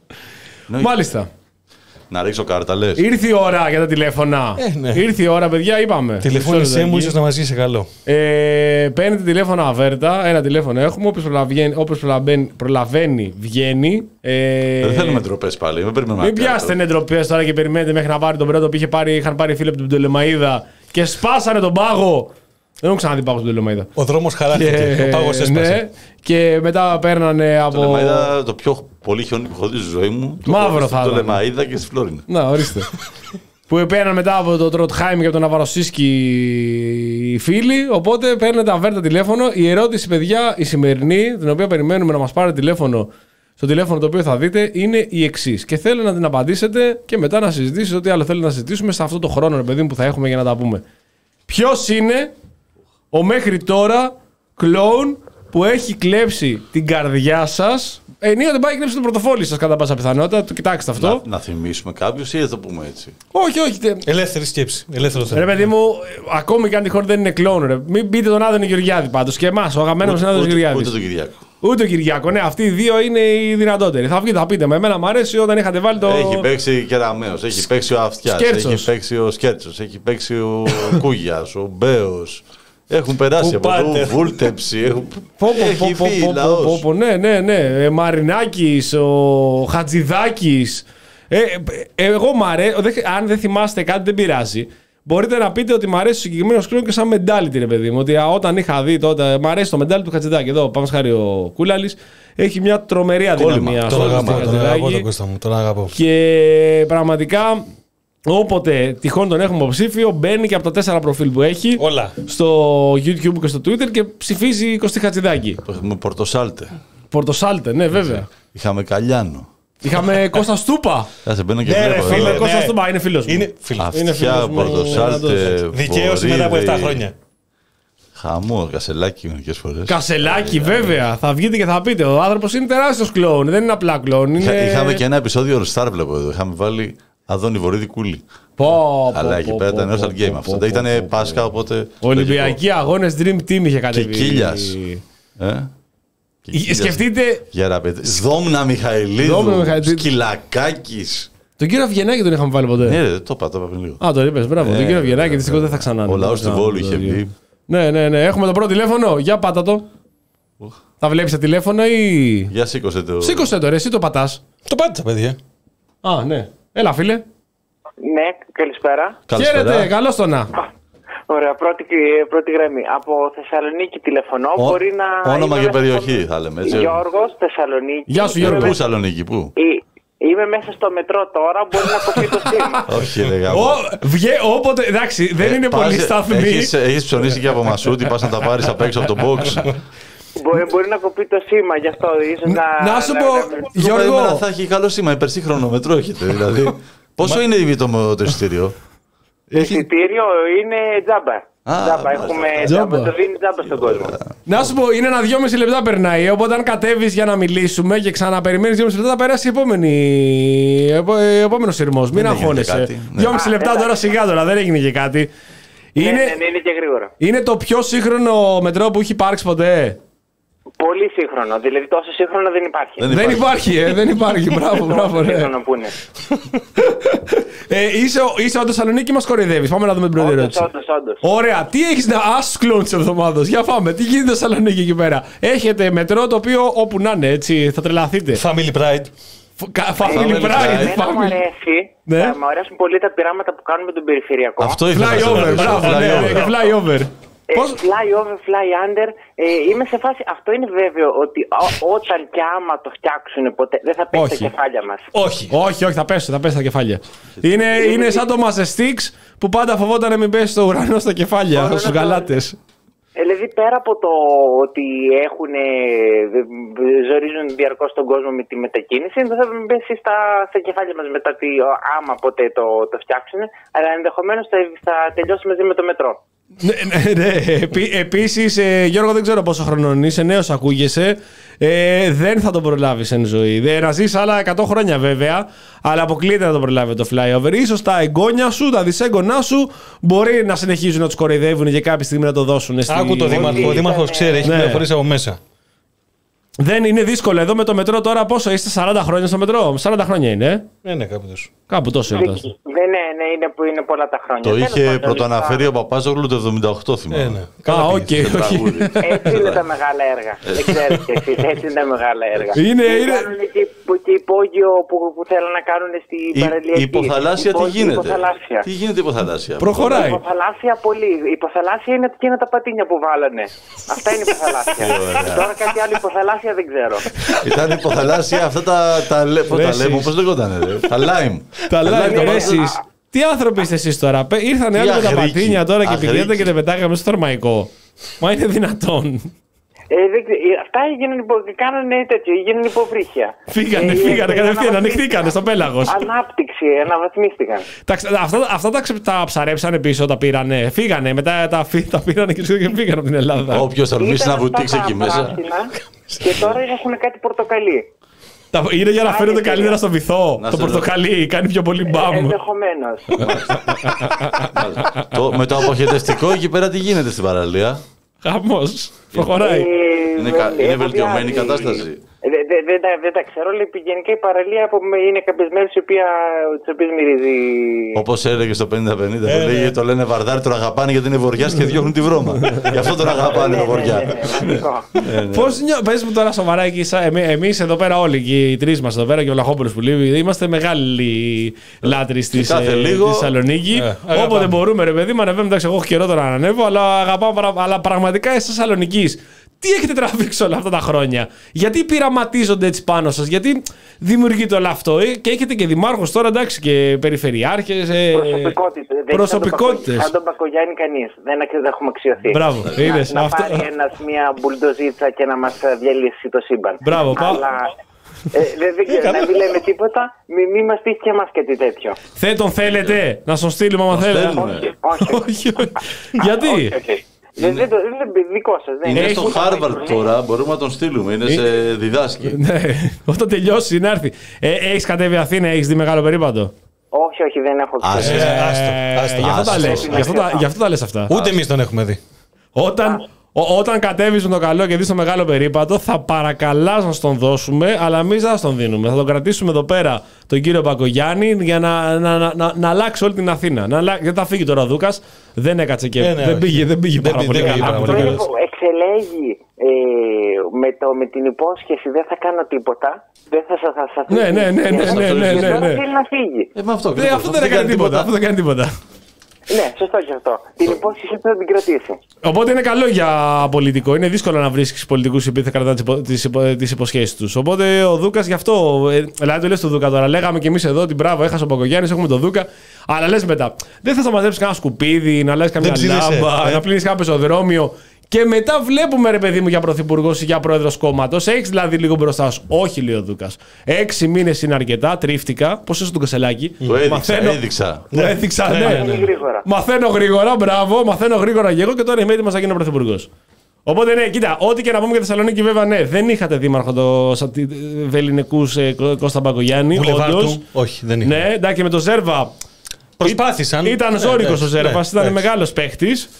Μάλιστα. Να ρίξω κάρτα, λες. Ήρθε η ώρα για τα τηλέφωνα. Ε, ναι. Ήρθε η ώρα, παιδιά, είπαμε. Τηλεφώνησέ μου, ίσως να μας είσαι καλό. Ε, παίρνετε τηλέφωνα αβέρτα. Ένα τηλέφωνο έχουμε. Όποιος προλαβαίνει, όποιος προλαβαίνει, προλαβαίνει βγαίνει. Ε, Δεν θέλουμε ντροπές πάλι. Μην, μην πιάσετε ντροπές τώρα και περιμένετε μέχρι να πάρει τον πρώτο που είχε πάρει, είχαν πάρει φίλοι από την Πτολεμαΐδα και σπάσανε τον πάγο. Δεν έχω ξαναδεί πάγο στην Πτολεμαΐδα. Ο δρόμος χαράχτηκε. Ο πάγος έσπασε. Ναι, και μετά παίρνανε από. Το Λεμαΐδα, το πιο πολύ χιόνι που έχω δει στη ζωή μου. Μαύρο θα Το Λεμαΐδα και στη Φλόρινα. Να, ορίστε. Που παίρναν μετά από το Τροτχάιμ και από τον Ναβαροσίσκι οι φίλοι. Οπότε παίρνετε αβέρτα τηλέφωνο. Η ερώτηση, παιδιά, η σημερινή, την οποία περιμένουμε να μας πάρει τηλέφωνο, στο τηλέφωνο το οποίο θα δείτε, είναι η εξής. Και θέλω να την απαντήσετε και μετά να συζητήσετε ό,τι άλλο θέλετε να συζητήσουμε σε αυτό το χρόνο, ρε παιδί μου, που θα έχουμε για να τα πούμε. Ποιος είναι ο μέχρι τώρα κλόουν που έχει κλέψει την καρδιά σας? Ενίοτε πάει κλέψει το πορτοφόλι σας κατά πάσα πιθανότητα. Το κοιτάξτε αυτό. Να, να θυμίσουμε κάποιους ή θα το πούμε έτσι? Όχι, όχι. Ελεύθερη σκέψη. Ελεύθερο θέμα. Ρε παιδί μου, ακόμη και αν τυχόν δεν είναι κλόουν, ρε. Μην πείτε τον Άδωνη Γεωργιάδη πάντως. Και εμάς, ο αγαπημένος είναι Άδωνης Γεωργιάδης. Ούτε τον Κυριάκο. Ούτε ο Κυριάκο. Ναι, αυτοί οι δύο είναι οι δυνατότεροι. Θα βγείτε, θα πείτε. Με εμένα μου αρέσει όταν είχατε βάλει το. Έχει παίξει Κεραμέως, έχει παίξει ο Αυτιάς, έχει παίξει ο Σκέρτσος, έχει παίξει ο Κούγιας, ο Μπέος. Έχουν περάσει από εδώ, βούλτεψη, έχουν έχει φύγει λαός. Ναι, ναι, ναι. Μαρινάκης, ο Χατζηδάκης. Ε, εγώ μ' αρέσει, αν δεν θυμάστε κάτι δεν πειράζει. Μπορείτε να πείτε ότι μ' αρέσει ο συγκεκριμένος κλόουν και σαν mentality, ρε παιδί μου. Ότι όταν είχα δει τότε, μ' αρέσει το mentality του Χατζηδάκη. Εδώ, πάμε χάρη ο Κούλαλης. Έχει μια τρομερή αδυναμία. Τον αγαπώ, τον αγαπώ τον Κώστα μου, τον αγαπώ. Και πραγματικά, όποτε τυχόν τον έχουμε υποψήφιο, μπαίνει και από τα τέσσερα προφίλ που έχει. Όλα. Στο YouTube και στο Twitter και ψηφίζει Κωστή Χατζηδάκη. Το έχουμε Πορτοσάλτε. Πορτοσάλτε, ναι, βέβαια. Είχαμε Καλιάνο. Είχαμε Κώστα Στούπα. Κάτσε, μπαίνω και Ναι, ρε βλέπω. φίλε, εδώ. Κώστα Στούπα, είναι φίλος μου. Είναι φίλος. Αυτιά, Πορτοσάλτε. Δικαίωση μετά από επτά χρόνια. Χαμό, Κασελάκι μερικές φορές. Κασελάκι, βέβαια. Θα βγείτε και θα πείτε. Ο άνθρωπος είναι τεράστιος κλόουν. Δεν είναι απλά κλόουν. Είναι... Είχαμε και ένα επεισόδιο All Star, βλέπω εδώ. Είχαμε βάλει Αδόνη Βορύδη Κούλη. Πω, Αλλά πω, εκεί πω, πέρα πω, ήταν πω, All Star Game πω, αυτό. πω, Δεν ήταν πω, πω. Πάσχα, οπότε. Ολυμπιακοί αγώνες Dream Team είχε Και κατεβεί. Κίλιας. Ε? Και Κίλιας. Σκεφτείτε Γέρα παιδί. Δόμνα Μιχαηλίδου. Δόμνα Μιχαηλίδου. Σκυλακάκης. τον κύριο Αυγενάκη τον είχαμε βάλει ποτέ. Ναι, ρε, το είπα, το είπα πριν λίγο. Α, το είπες, μπράβο. Τον κύριο Αυγενάκη δυστυχώς δεν θα ξανά. Ο λαός του Βόλου είχε πει. Ναι, ναι, ναι. Έχουμε το πρώτο τηλέφωνο. Για πάτα το. Θα βλέπεις τα τηλέφωνα ή. Για σήκωσε το. Σήκωσε το, ρε, εσύ το πατάς. Το πάτησα, παιδιά. Α, ναι. Έλα, φίλε. Ναι, καλησπέρα. Χαίρετε, καλώς το να. Ωραία, πρώτη, πρώτη γραμμή. Από Θεσσαλονίκη τηλεφωνώ. Ο, Μπορεί να. όνομα και περιοχή, θα λέμε. Έτσι. Γιώργος, Θεσσαλονίκη. Γεια σου, Γιώργο. Πού Θεσσαλονίκη, πού. Είμαι μέσα στο μετρό τώρα, μπορεί να κοπεί το σήμα. Όχι, ρε γάμο. Όποτε, εντάξει, δεν είναι Πας, πολύ σταθμοί. Έχεις, έχεις ψωνίσει και από Μασούτη, πας να τα πάρεις απ' έξω από το box. Μπορεί, μπορεί να κοπεί το σήμα, γι' αυτό ίσως να. Να σου να- πω, να- Γιώργο. Θα έχει καλό σήμα, υπερσύγχρονο μετρό έχετε. Δηλαδή. Πόσο είναι η το, το εισιτήριο. Το εισιτήριο είναι τζάμπα. Α, Τζάμπα, μάλιστα. έχουμε Τζάμπα. τζάμπα. Το δίνει τζάμπα στον κόσμο. Να σου πω, είναι ένα δυόμιση λεπτά περνάει. Οπότε αν κατέβεις για να μιλήσουμε και ξαναπεριμένεις δυόμιση λεπτά, θα περάσει η επόμενη. επο- επόμενο σειρμός. Μην Δεν έγινε αγχώνεσαι. κάτι, ναι. Δυόμιση λεπτά τώρα σιγά τώρα, δεν έγινε και κάτι. Ναι, Είναι, ναι, ναι, είναι και γρήγορα. είναι το πιο σύγχρονο μετρό που έχει υπάρξει ποτέ. Πολύ σύγχρονο. Δηλαδή τόσο σύγχρονο δεν υπάρχει. Δεν Δεν υπάρχει, ε, δεν υπάρχει. Μπράβο, μπράβο, ναι. Σύγχρονο που είναι. ε, είσαι, είσαι από Θεσσαλονίκη, μας κοροϊδεύεις. Πάμε να δούμε την πρώτη Όντως, ερώτηση. όντως, όντως. Ωραία, τι έχεις να άσου κλόουν της εβδομάδας. Για πάμε, τι γίνεται στη Θεσσαλονίκη εκεί πέρα. Έχετε μετρό το οποίο όπου να είναι, έτσι, θα τρελαθείτε. Family Pride. Family Pride. Εμένα μου αρέσει. Ναι. Μου αρέσουν πολύ τα πειράματα που κάνουμε τον περιφερειακό. Αυτό ήθελα να σε Flyover, ρωτήσω. μπράβο, ναι, ναι, και flyover. Ε, Πώς... Fly over, fly under. Ε, είμαι σε φάση. Αυτό είναι βέβαιο ότι ό, όταν και άμα το φτιάξουν ποτέ δεν θα πέσει Όχι. τα κεφάλια μας. Όχι. Όχι, όχι, θα πέσουν, θα πέσει τα κεφάλια. Είναι, είναι σαν το Mazestix που πάντα φοβόταν να μην πέσει στο ουρανό στα κεφάλια, Ωραία, στους να το- γαλάτες. Ε, δηλαδή πέρα από το ότι έχουν, ε, ζορίζουν διαρκώς τον κόσμο με τη μετακίνηση, δεν θα πέσει στα, στα κεφάλια μας μετά τη, άμα ποτέ το, το φτιάξουν, αλλά ενδεχομένως θα, θα τελειώσει μαζί με το μετρό. Ναι, ναι, ναι. Επί, επίσης, ε, Γιώργο, δεν ξέρω πόσο χρονών είσαι, νέος ακούγεσαι. Ε, δεν θα το προλάβεις εν ζωή. Δεν να ζεις άλλα εκατό χρόνια βέβαια, αλλά αποκλείεται να το προλάβει το flyover. Ίσως τα εγγόνια σου, τα δυσέγγονά σου μπορεί να συνεχίζουν να τους κοροϊδεύουν και κάποια στιγμή να το δώσουν. Στη... Άκου το δήμαρχο. Ο δήμαρχος ξέρει, έχει Ναι. πληροφορίες από μέσα. Δεν είναι δύσκολο. Εδώ με το μετρό τώρα πόσο είστε, σαράντα χρόνια στο μετρό. σαράντα χρόνια είναι. Ε? Ναι, ναι, κάπου τόσο. Κάπου τόσο ήταν. Δεν ναι, ναι, είναι, που είναι πολλά τα χρόνια. Το Τέλος είχε πάντων, πρωτοαναφέρει ο Παπάζογλου το εβδομήντα οκτώ, θυμάμαι. Ε, ναι. Α, Καλά οκ, πήγες. Το όχι. τραγούδι. Έτσι είναι τα μεγάλα έργα. Δεν ξέρετε εσείς, έτσι είναι τα μεγάλα έργα. Είναι- Και είναι- κάνουν και, και υπόγειο που, που θέλουν να κάνουν στην Η, παραλιακή. η υποθαλάσσια τι Υπό- γίνεται. Υποθαλάσσια. Τι γίνεται υποθαλάσσια. Προχωράει. Υποθαλάσσια πολύ. Η υποθαλάσσια είναι εκείνα τα πατίνια που βάλανε. Αυτά είναι υποθαλάσσια. Τώρα κάτι άλλο υποθαλάσσια δεν ξέρω. Ήταν υποθαλάσσια αυτά τα, τα, λε- πώς τα Λέσεις. λέμε, πώς λέγονταν, ρε. Τα lime. Τα lime, λέτε τα εσείς. Τι άνθρωποι είστε εσείς τώρα. Πε- Ήρθανε Τι άλλοι με τα αγρίκοι. πατίνια τώρα και Αγρίκοι. πηγαίνετε και τα πετάγαμε στο θερμαϊκό. Μα είναι δυνατόν. Ε, δεν ξε- ε, αυτά έγιναν υπο... κάνανε τέτοιο, έγιναν υποβρύχια. Φύγανε, Ε, φύγανε ε, κατευθείαν, αναβαθμίστηκαν. ανοιχτήκανε στο πέλαγος. Ανάπτυξη, αναβαθμίστηκαν. Τα ξε- Αυτά, αυτά τα, ξε- τα ψαρέψανε πίσω, τα πήρανε. Φύγανε, μετά τα, φύ- τα πήρανε και και φύγανε από την Ελλάδα. Όποιος τολμήσει Ήταν να αυτά βουτήξει τα εκεί μέσα. πράσινα Και τώρα έχουν κάτι πορτοκαλί. Τα- Είναι για να φαίνονται καλύτερα στο βυθό. Να Το σε δω. πορτοκαλί κάνει πιο πολύ μπαμ. Ενδεχομένως. Το- Με το αποχαιρετευτικό εκεί πέρα τι γίνεται στην παραλία. Χαμός. Προχωράει. Ε, Είναι, κα- ε, είναι έχω βελτιωμένη η δει- κατάσταση. Ε, Δεν δε, δε, τα- δεν τα ξέρω, αλλά γενικά η παραλία από, είναι κάποιες μέρες τις οποίες μυρίζει. Όπως έλεγε στο πενήντα πενήντα, Ε, το, ναι. λέγε, το λένε Βαρδάρι, τον αγαπάνε γιατί είναι βοριάς και διώχνουν τη βρώμα. Γι' αυτό τον αγαπάνε το βοριά. Πώς νιώ... Πες μου τώρα σοβαρά εκεί, σα- εμεί- εμείς εδώ πέρα όλοι, και οι τρεις μας εδώ πέρα και ο Λαχόπουλος που λείπει, είμαστε μεγάλοι λάτρεις της, κάθε ε, λίγο- της Θεσσαλονίκη. Ε, αγαπάμε. Όποτε μπορούμε, ρε παιδί μου, ανεβαίνουμε. Εντάξει, εγώ έχω καιρό τώρα να ανέβω, αλλά αγαπάω παρα- αλλά πραγματικά εσείς Θεσσαλονικής. Τι έχετε τραβήξει όλα αυτά τα χρόνια, γιατί πειραματίζονται έτσι πάνω σας, γιατί δημιουργείται όλο αυτό, ε? Και έχετε και δημάρχους τώρα, εντάξει, και περιφερειάρχες. Ε... Προσωπικότητες. Δεν Προσωπικότητες. Σαν τον Πακογιάννη κανείς. Δεν, αξι- δεν έχουμε αξιωθεί. Μπράβο, είδες, Να, αυτό- να πάρει ένας μια μπουλντοζίτσα και να μας διαλύσει το σύμπαν. Μπράβο, πά- Αλλά ε, δεν, δεν ξέρω, να μην λέμε τίποτα, μην μη μας τύχει και εμάς κάτι τέτοιο. Θε, τον θέλετε να στον στείλουμε άμα θέλετε. στέλνουμε. Όχι, όχι. Όχι, όχι. Γιατί? Όχι, όχι. Δεν, δεν, το- δεν, δικό σας. Δεν Είναι Έχει- στο Χάρβαρντ τώρα, μπορούμε να τον στείλουμε. Είναι σε διδάσκη. Ναι, όταν τελειώσει να έρθει. Ε, έχεις κατέβει Αθήνα, έχεις δει μεγάλο περίπατο. Όχι, όχι, δεν έχω Άσε. ξέρει. Ε, άστο, Ε, άστο. γι' αυτό τα άστο. λες. Γι' αυτό τα- γι' αυτό τα λες αυτά. Ούτε εμείς τον έχουμε δει. Όταν, ο- όταν κατέβεις με το καλό και δεις το μεγάλο περίπατο, θα παρακαλάς να στον δώσουμε, αλλά εμείς δεν θα στον δίνουμε. Θα τον κρατήσουμε εδώ πέρα τον κύριο Πακογιάννη για να, να, να, να, να αλλάξει όλη την Αθήνα. Να αλλα... Γιατί θα φύγει τώρα ο Δούκας, δεν έκατσε και Ε, ναι, δεν, όχι. πήγε, δεν πήγε Δεν πάρα πήγε- πολύ δεν πήγε καλά. πάρα Αυτό πολύ είναι καλά. που εξελέγει ε, με, το, με την υπόσχεση δεν θα κάνω τίποτα. Δεν θα σας θα, θα, Ναι, ναι, ναι, ναι, ναι, ναι, ναι, Τώρα ναι. θέλει να φύγει. Ε, με αυτό, Ναι, ακριβώς. αυτό δεν έκανε τίποτα. Αυτό δεν έκανε τίποτα. Ναι, σωστό και αυτό. Την υπόσχεση θα την κρατήσει. Οπότε είναι καλό για πολιτικό. Είναι δύσκολο να βρίσκει πολιτικού οι οποίοι θα κρατάνε τις υπο- τις υπο- τις υποσχέσεις τους. Οπότε ο Δούκας γι' αυτό. Ε, δηλαδή το λες του Δούκα τώρα. Λέγαμε κι εμείς εδώ ότι μπράβο, έχασε ο Πακογιάννης, έχουμε τον Δούκα. Αλλά λες μετά, δεν θα μαζέψει κανένα σκουπίδι, να λες καμιά Δεν ψήνεσαι, λάμπα, ε. να πλύνεις κάποιο πεζοδρόμιο. Και μετά βλέπουμε ρε παιδί μου για πρωθυπουργό ή για πρόεδρο κόμματο. Έχει δηλαδή λίγο μπροστά σου. Όχι, λέει ο Δούκα. Έξι μήνες είναι αρκετά, τρίφτηκα. Πώ είσαι το κασελάκι. Το έδειξα, Μαθαίνω- έδειξα. Το έδειξα, ναι. Πολύ γρήγορα. Μαθαίνω γρήγορα, μπράβο, μαθαίνω γρήγορα και εγώ και τώρα είμαι έτοιμο να γίνω πρωθυπουργό. Οπότε ναι, κοίτα, ό,τι και να πούμε για Θεσσαλονίκη, βέβαια ναι, δεν είχατε δήμαρχο το Βεληνικού ε, Κώστα Μπακογιάννη. Μπουλεβάρ όντως. του. Όχι, δεν είναι. Ναι, εντάξει, με το Ζέρβα. Προσπάθησαν. Ήταν Ναι, ζώρικο ο εντάξει, Ζέρβα, ναι, ήταν εντάξει. μεγάλο παίχτη.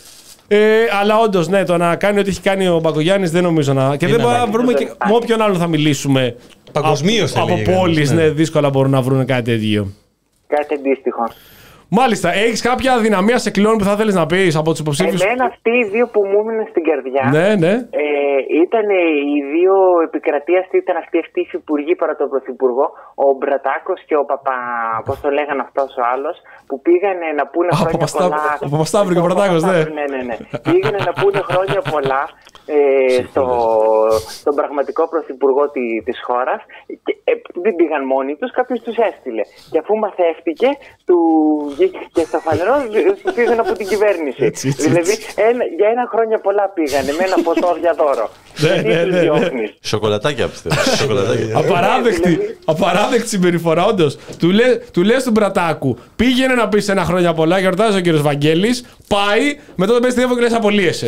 Ε, αλλά όντως, ναι, το να κάνει ό,τι έχει κάνει ο Μπακογιάννης δεν νομίζω να. Και δεν μπορούμε να βρούμε και με όποιον άλλον θα μιλήσουμε. Παγκοσμίως από, από πόλεις, ναι. ναι, δύσκολα μπορούν να βρουν κάτι τέτοιο. Κάτι αντίστοιχο. Μάλιστα, έχεις κάποια αδυναμία σε κλειόν που θα θέλεις να πεις από τους υποψήφιους? Εμένα αυτοί οι δύο που μου έμειναν στην καρδιά ναι, ναι. Ε, ήταν οι δύο επικρατείας, ήταν αυτοί οι υφυπουργοί παρά τον Πρωθυπουργό, ο Μπρατάκος και ο Παπα. Πώς το λέγανε αυτός ο άλλος, που πήγανε να πούνε χρόνια Παπαστά... πολλά. Ο Παπασταύρου και ο Μπρατάκος, ναι. ναι, ναι, ναι. Πήγανε να πούνε χρόνια πολλά ε, στο, στον πραγματικό Πρωθυπουργό τη, της χώρας. Και, ε, δεν πήγαν μόνοι τους, κάποιος τους έστειλε. Και αφού μαθεύτηκε, του και στο φανερό πήγαν από την κυβέρνηση. Έτσι, έτσι, δηλαδή ένα, για ένα χρόνια πολλά πήγανε με ένα ποτό για δώρο. Ναι, ναι, ναι, ναι. Σοκολατάκια πιστεύω. Απαράδεκτη, απαράδεκτη συμπεριφορά, όντως. Του, λέ, του λες του Μπρατάκου, πήγαινε να πεις ένα χρόνια πολλά, γιορτάζει ο κύριος Βαγγέλης, πάει, μετά το πες τηλέφωνο και λες απολύεσαι.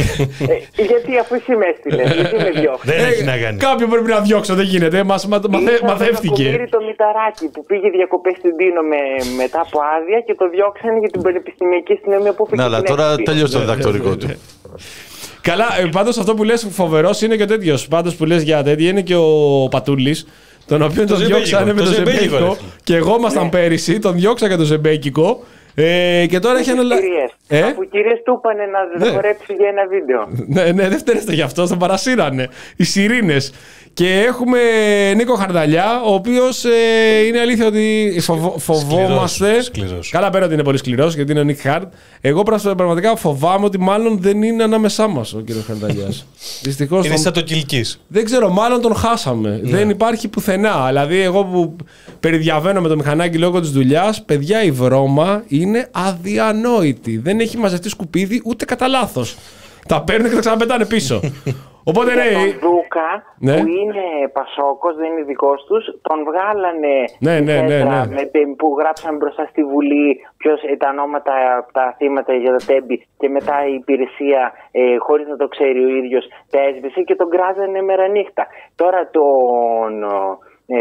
Ε, γιατί αφού εσύ με έστειλες, γιατί με διώξεις. Δεν έχει να κάνει. Κάποιον πρέπει να διώξω, δεν γίνεται. Μας μα, μαθε, μαθεύτηκε. Ήταν το Μηταράκι που πήγε διακοπές στην Τίνο με, μετά από άδεια και το διώξανε για την πανεπιστημιακή αστυνομία που πήγε. Ναι, αλλά τώρα τέλειωσε το διδακτορικό του. Καλά, ε, πάντως αυτό που λες φοβερός είναι και ο τέτοιος. Πάντως που λες για τέτοια είναι και ο Πατούλης, τον οποίο τον διώξανε με το ζεμπέκικο. Και εγώ ήμασταν πέρυσι, τον διώξα για το ζεμπέκικο. Ε, και τώρα έχει αναλάβει. Ε? Αφού οι κυρίες του είπανε να ναι. χορέψει για ένα βίντεο. Ναι, ναι, δεν φταίρεστε γι' αυτό, τον παρασύρανε. Οι σιρήνες. Και έχουμε Νίκο Χαρδαλιά, ο οποίος ε, είναι αλήθεια ότι φοβ, φοβόμαστε. Σκληρός, σκληρός. Καλά, πέρα ότι είναι πολύ σκληρός, γιατί είναι ο Νίκ Χαρντ. Εγώ πραγματικά φοβάμαι ότι μάλλον δεν είναι ανάμεσά μας ο κύριος Χαρδαλιάς. Δυστυχώς. Είναι τον... σαν το Κιλκής. Δεν ξέρω, μάλλον τον χάσαμε. Ναι. Δεν υπάρχει πουθενά. Δηλαδή, εγώ που περιδιαβαίνω με το μηχανάκι λόγω της δουλειάς, παιδιά, η βρώμα είναι αδιανόητη. Δεν έχει μαζευτεί σκουπίδι ούτε κατά λάθος. Τα παίρνουν και τα ξαναπετάνε πίσω. Οπότε ναι. Τον Δούκα, ναι. που είναι Πασόκος, δεν είναι δικός τους, τον βγάλανε ναι, ναι, ναι, ναι. Με, που γράψαν μπροστά στη Βουλή ποιος τα ονόματα, τα θύματα για το Τέμπη και μετά η υπηρεσία, ε, χωρίς να το ξέρει ο ίδιος, τα έσβησε και τον κράζανε μέρα νύχτα. Τώρα τον... Ε,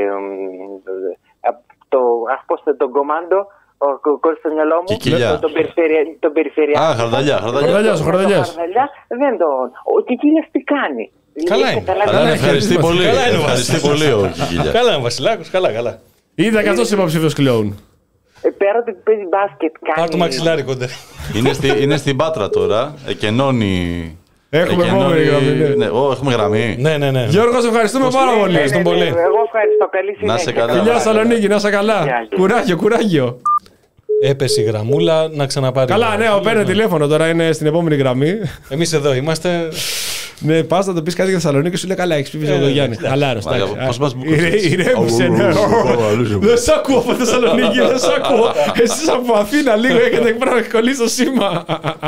το, αχ, πώς το, τον κομμάντο, ο κόλλησε στο μυαλό μου, τον, περιφερεια, τον περιφερειακό. Α, Χαρδαλιά, Χαρδαλιάς, ο Χαρδαλιάς. Δεν τον... Ο Κικίλιας τι κάνει. Καλά είναι. Καλά, ευχαριστεί πολύ. Ευχαριστεί πολύ ο Κικίλιας. Καλά είναι ο Βασιλάκος, καλά, καλά. Είδα και αυτός υποψήφιος κλόουν. Πέρα ότι παίζει μπάσκετ κάνει... Πάρ' το μαξιλάρι κοντά. Είναι στην Πάτρα τώρα, εκενώνει... Έχουμε επόμενη γραμμή. Ναι. Ναι, oh, έχουμε γραμμή. Ναι, ναι, ναι. Γιώργο, σε ευχαριστούμε πάρα πολύ. Ναι, ναι, ναι, ναι. Εγώ ευχαριστώ. Καλή συνέχεια. Να σε καλά. Φιλιά Σαλονίκη, να σε καλά. Κουράγιο, κουράγιο. Έπεσε η γραμμούλα, να ξαναπάρει. Καλά, ναι, παίρνει τηλέφωνο τώρα, είναι στην επόμενη γραμμή. Εμείς εδώ είμαστε. Ναι, πας να το πεις κάτι για Θεσσαλονίκη και σου λέει καλά, έχεις πει με τον Γιάννη. Χαλάρος. Πώς μας ηρέμησε, ναι. Δεν σ' ακούω από Θεσσαλονίκη, δεν σ' ακούω. Εσείς από Αθήνα λίγο έχετε κολλήσει το σήμα.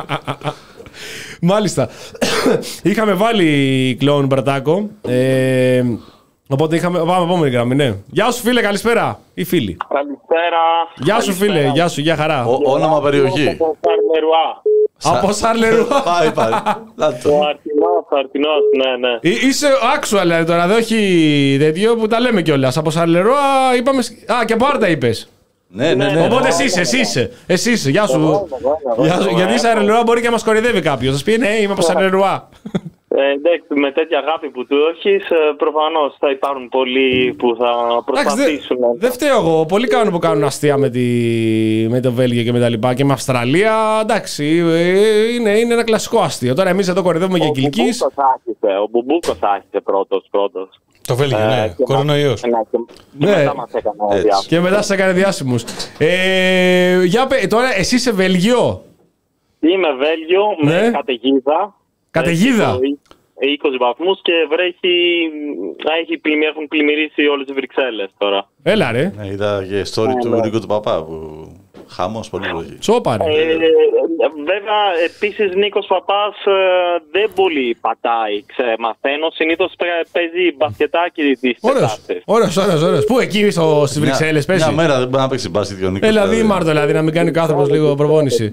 Μάλιστα. Είχαμε βάλει κλόουν Μπρατάκο. Ε, οπότε είχαμε. Πάμε επόμενη γραμμή, ναι. Γεια σου, φίλε, καλησπέρα. Ή φίλοι. Καλησπέρα. Γεια σου, φίλε, γεια σου, γεια χαρά. Ο, όνομα περιοχή. Από Σαρλερουά. Από Σαρλερουά. Πάει, πάει. Το Αρτινό, ναι, ναι. Είσαι actual τώρα, δεν όχι τέτοιο που τα λέμε κιόλας. Από Σαρλερουά είπαμε. Α, και από Άρτα είπες. Ναι, ναι, ναι. Οπότε εσύ είσαι, εσύ είσαι. Εσύ είσαι, γεια σου. Γιατί η Σαρλερουά μπορεί και να μας κορυδεύει κάποιος. Θα σου πει ναι, είμαι από Σαρλερουά. Ε, εντάξει, με τέτοια αγάπη που του έχεις, προφανώς θα υπάρχουν πολλοί που θα προσπαθήσουν. Δεν φταίω εγώ. Πολλοί κάνουν που κάνουν αστεία με, τη... με το Βέλγιο και με τα λοιπά και με Αυστραλία. Εντάξει, είναι, είναι ένα κλασικό αστείο. Τώρα εμείς εδώ κορυδεύουμε για Κιλκής. Ο Μπουμπούκος άρχισε πρώτος πρώτος. Το Βέλγιο, ναι. Ε, κορονοϊός. Ναι, και, ναι. Μετά μας έκανε διάσημους. Και μετά σας έκανε διάσημους. Ε, για, τώρα εσύ είσαι Βέλγιο. Είμαι Βέλγιο, ναι. Με καταιγίδα. Καταιγίδα. είκοσι βαθμούς και βρέχει, έχει, έχουν πλημμυρίσει όλες τις Βρυξέλλες τώρα. Έλα ρε. Ναι, είδα και story ε, του ναι. Νίκο του Παπά που χαμός πολύ βροχή. Τσόπα ρε. Ε, βέβαια, επίσης Νίκος Παπάς ε, δεν πολύ πατάει, μαθαίνω. Συνήθως παίζει μπασκετάκι τις Τετάρτες. Ωραίος, ωραίος, ωραίος. Πού εκεί στο, στις Βρυξέλλες παίζει. Μια μέρα δεν μπορεί να παίξει μπάσκετ ο Νίκος. Έλα δήμαρτο, δηλαδή να μην κάνει ο άνθρωπος λίγο προπόνηση.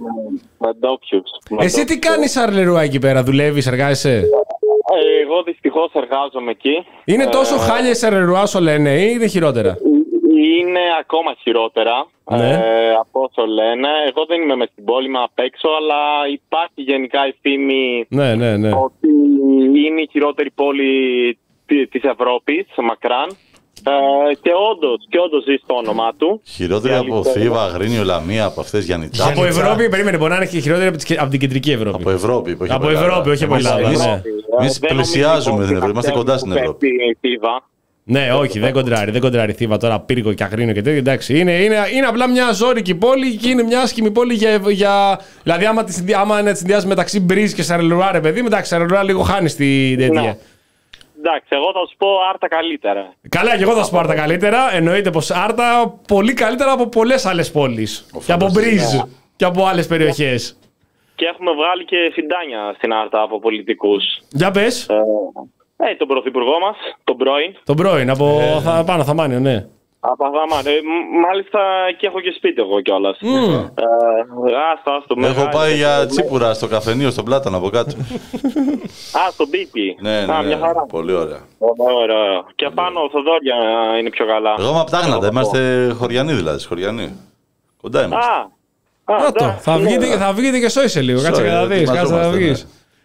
Εσύ τι κάνεις Σαρλερουά εκεί πέρα, δουλεύεις, εργάζεσαι? Εγώ δυστυχώς εργάζομαι εκεί. Είναι τόσο ε... χάλια η Σαρλερουά όσο λένε ή είναι χειρότερα? Είναι ακόμα χειρότερα. Ναι. Ε, από όσο λένε, εγώ δεν είμαι μες στην πόλη, είμαι απ' έξω, αλλά υπάρχει γενικά η φήμη Ναι, ναι, ναι. ότι είναι η χειρότερη πόλη τη- της Ευρώπης, μακράν. Ε, και όντως, και όντως ζει στο όνομά του. Χειρότερη Η από αλήθεια είναι. Θήβα, Αγρίνιο, Λαμία, από αυτές Γιαννιτσά. Από Ευρώπη, περίμενε, μπορεί να είναι και χειρότερη από, τις- από την κεντρική Ευρώπη. Από Ευρώπη, όχι Από Ελλάδα. Ευρώπη, όχι από Εμείς- Ελλάδα, εμείς- ναι. Εμείς Δεν πλησιάζουμε νομίζω την Ευρώπη, είμαστε ότι κοντά στην που Ευρώπη. πέφτει η Θήβα. Ναι, όχι, δεν κοντράρει. Δεν κοντράρει Θήβα τώρα, Πύργο και Αγρίνιο και τέτοια. Εντάξει, είναι, είναι, είναι απλά μια ζώρικη πόλη και είναι μια άσχημη πόλη για. για δηλαδή, άμα, τη συνδυ- άμα είναι να τη συνδυάσει μεταξύ Μπρίζ και Σαρελουρά, ρε παιδί, εντάξει, Σαρελουρά λίγο χάνει την τέτοια. Ναι. Εντάξει, εγώ θα σου πω Άρτα καλύτερα. Καλά, και εγώ θα σου πω Άρτα καλύτερα. Εννοείται πω Άρτα πολύ καλύτερα από πολλέ άλλε πόλει. Και από Μπρίζ και από άλλε περιοχέ. Και έχουμε βγάλει και φιντάνια στην Άρτα από πολιτικούς. Για πε. Ε, τον πρωθυπουργό μας, τον πρώην. Τον πρώην, από θα, πάνω Θαμάνιο, ναι. Από Αθαμάνιο. Ε, μ- μάλιστα και έχω και σπίτι εγώ κιόλας. Mm. Ε, άστα, άστο. Έχω μεγάλη- πάει για τσίπουρα στο καφενείο, στον Πλάτανο από κάτω. Α, στον Πίπι. Ναι, Α, ναι, μια ναι, χαρά. πολύ ωραία. Ωραία, ωραία. Και πάνω ο Θοδόρια είναι πιο καλά. Εγώ είμαι από τα Άγνατα, είμαστε χωριανοί δηλαδή, χωριανοί. Κοντά είμαστε. Α, α, Να το. εντάξει, Θα ναι. βγείτε, θα βγείτε και σόι σε λίγο. Κάτσε Σόι, και να δει. Κάτσε να ετοιμαζόμαστε, βγει.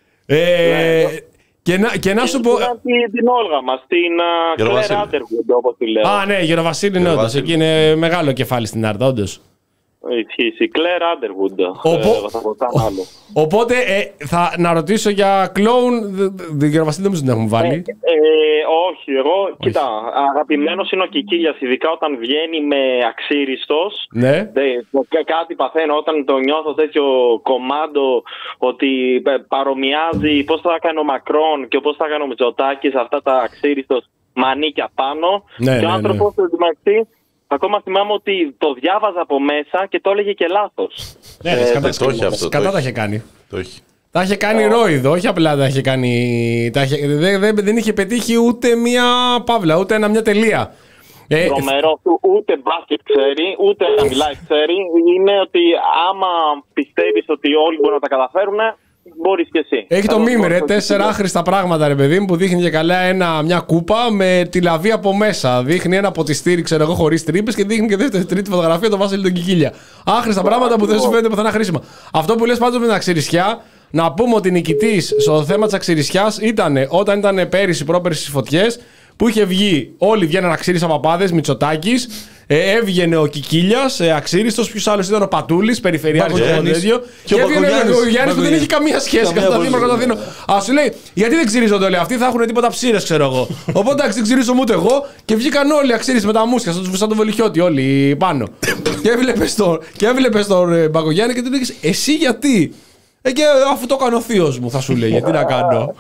Ε, και, να, και να σου πω. Την, την, την Όλγα μας, την uh, Claire Γεροβασίλη. Underwood, όπως τη λέω. Α, ναι, Γεροβασίλη είναι όντως. Γεροβασίλη. Εκεί είναι μεγάλο κεφάλι στην Άρτα, όντως. Ισχύει, η Claire Underwood. Οπό- Ε, θα πω καν άλλο. Οπότε ε, θα να ρωτήσω για κλόουν. Την Γεροβασίλη δεν μου την έχουν βάλει. Ε, όχι, εγώ, κοίτα, αγαπημένος είναι ο Κικίλιας, ειδικά όταν βγαίνει με αξίριστος. Ναι. Δε- κα- κάτι παθαίνω όταν το νιώθω τέτοιο κομμάντο ότι ε, παρομοιάζει πώς θα έκανε ο Μακρόν και πώς θα έκανε ο Μητσοτάκης αυτά τα αξίριστος μανίκια πάνω. Ναι, και ο ναι, άνθρωπος ναι. του μεταξύ, ακόμα θυμάμαι ότι το διάβαζα από μέσα και το έλεγε και λάθος. Ναι, ρε, σκατά, το έχει αυτό, το σκατά έχει. τα είχε κάνει. Το έχει. Τα είχε κάνει ρόιδο, όχι απλά τα είχε κάνει. Τα είχε, δεν, δεν, δεν είχε πετύχει ούτε μία παύλα, ούτε ένα, μια τελεία. Ε, Τρομερό του, ούτε μπάσκετ ξέρει, ούτε να μιλάει ξέρει. Είναι ότι άμα πιστεύεις ότι όλοι μπορούν να τα καταφέρουν, μπορείς και εσύ. Έχει το Εγώ μήνυμα, ρε. μπορώ να Τέσσερα το άχρηστα πράγματα, ρε παιδί μου, που δείχνει και καλά ένα, μια κούπα με τη λαβή από μέσα. Δείχνει ένα ποτιστήρι, ξέρω εγώ, χωρίς τρύπες και δείχνει και δεύτερη τρίτη φωτογραφία το Βάσιλη τον Κικίλια. Άχρηστα πράγματα που δεν σου φαίνεται πουθενά χρήσιμα. Αυτό που λες πάντως με την αξιρισιά, να πούμε ότι νικητής στο θέμα της αξιρισιάς ήταν όταν ήταν πέρυσι, πρόπερσι στις φωτιές, που είχε βγει, όλοι βγαίναν αξίριστα παπάδες, Μητσοτάκης, ε, έβγαινε ο Κικίλιας, ε, αξίριστος, ποιος άλλος ήταν ο Πατούλης, περιφερειάρχης και Μπακογιάννης. τέτοιο. Και ο Και έβγαινε Μπακογιάννης. ο Γιάννης που δεν είχε καμία σχέση Καμία με τα απολύτως. δήμαρχο Αθήνων. Α σου λέει, γιατί δεν ξυρίζονται όλοι αυτοί, θα έχουν τίποτα ψήρες, ξέρω εγώ. Οπότε εντάξει, δεν ξυρίζω ούτε εγώ και βγήκαν όλοι αξίριστοι με τα μουσια, σαν, σαν τον Βελουχιώτη, όλοι πάνω. και έβλεπε τον, και έβλεπες τον ε, Μπακογιάννη και του λέγε, εσύ γιατί. Ε, και αφού το κάνω ο θείος μου, θα σου λέει, τι να κάνω.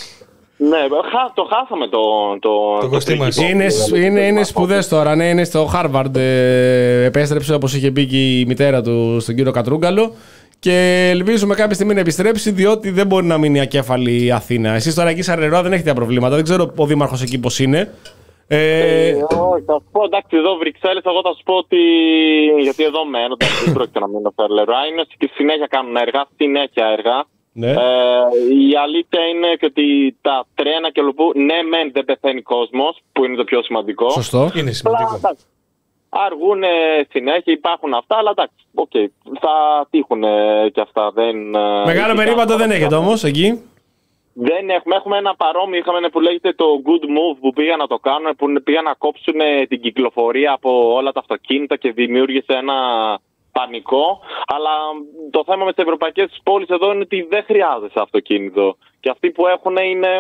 Ναι, χα- το χάσαμε το. Το, Το κοστί μας. τρίκυπο. είναι είναι, είναι σπουδές τώρα, ναι, είναι στο Χάρβαρντ. Ε, επέστρεψε όπως είχε πει και η μητέρα του στον κύριο Κατρούγκαλο. Και ελπίζουμε κάποια στιγμή να επιστρέψει, διότι δεν μπορεί να μείνει ακέφαλη η Αθήνα. Εσείς τώρα εκεί, Σαρερόα, δεν έχετε προβλήματα. Δεν ξέρω ο δήμαρχος εκεί πώς είναι. Ε, Ε, όχι, θα σου πω εντάξει, εδώ Βρυξέλλες, εγώ θα σου πω ότι. Γιατί εδώ μένω, εντάξει, δεν πρόκειται να μείνω στο Λερουά. Είναι και συνέχεια κάνουν έργα, συνέχεια έργα. ναι. Ε, η αλήθεια είναι και ότι τα τρένα και ολοπού, ναι, μεν δεν πεθαίνει κόσμος, που είναι το πιο σημαντικό. Σωστό. Είναι Αλλά, σημαντικό. εντάξει, αργούν συνέχεια, υπάρχουν αυτά, αλλά εντάξει, okay, θα τύχουν και αυτά. Δεν, ε, Μεγάλο ειδικά- περίπατο δεν έχετε όμως εκεί. Δεν έχουμε, έχουμε ένα παρόμοιο, είχαμε ένα που λέγεται το good move που πήγαν να το κάνουν, που πήγαν να κόψουν την κυκλοφορία από όλα τα αυτοκίνητα και δημιούργησε ένα πανικό. Αλλά το θέμα με τις ευρωπαϊκές πόλεις εδώ είναι ότι δεν χρειάζεσαι αυτοκίνητο. Και αυτοί που έχουν είναι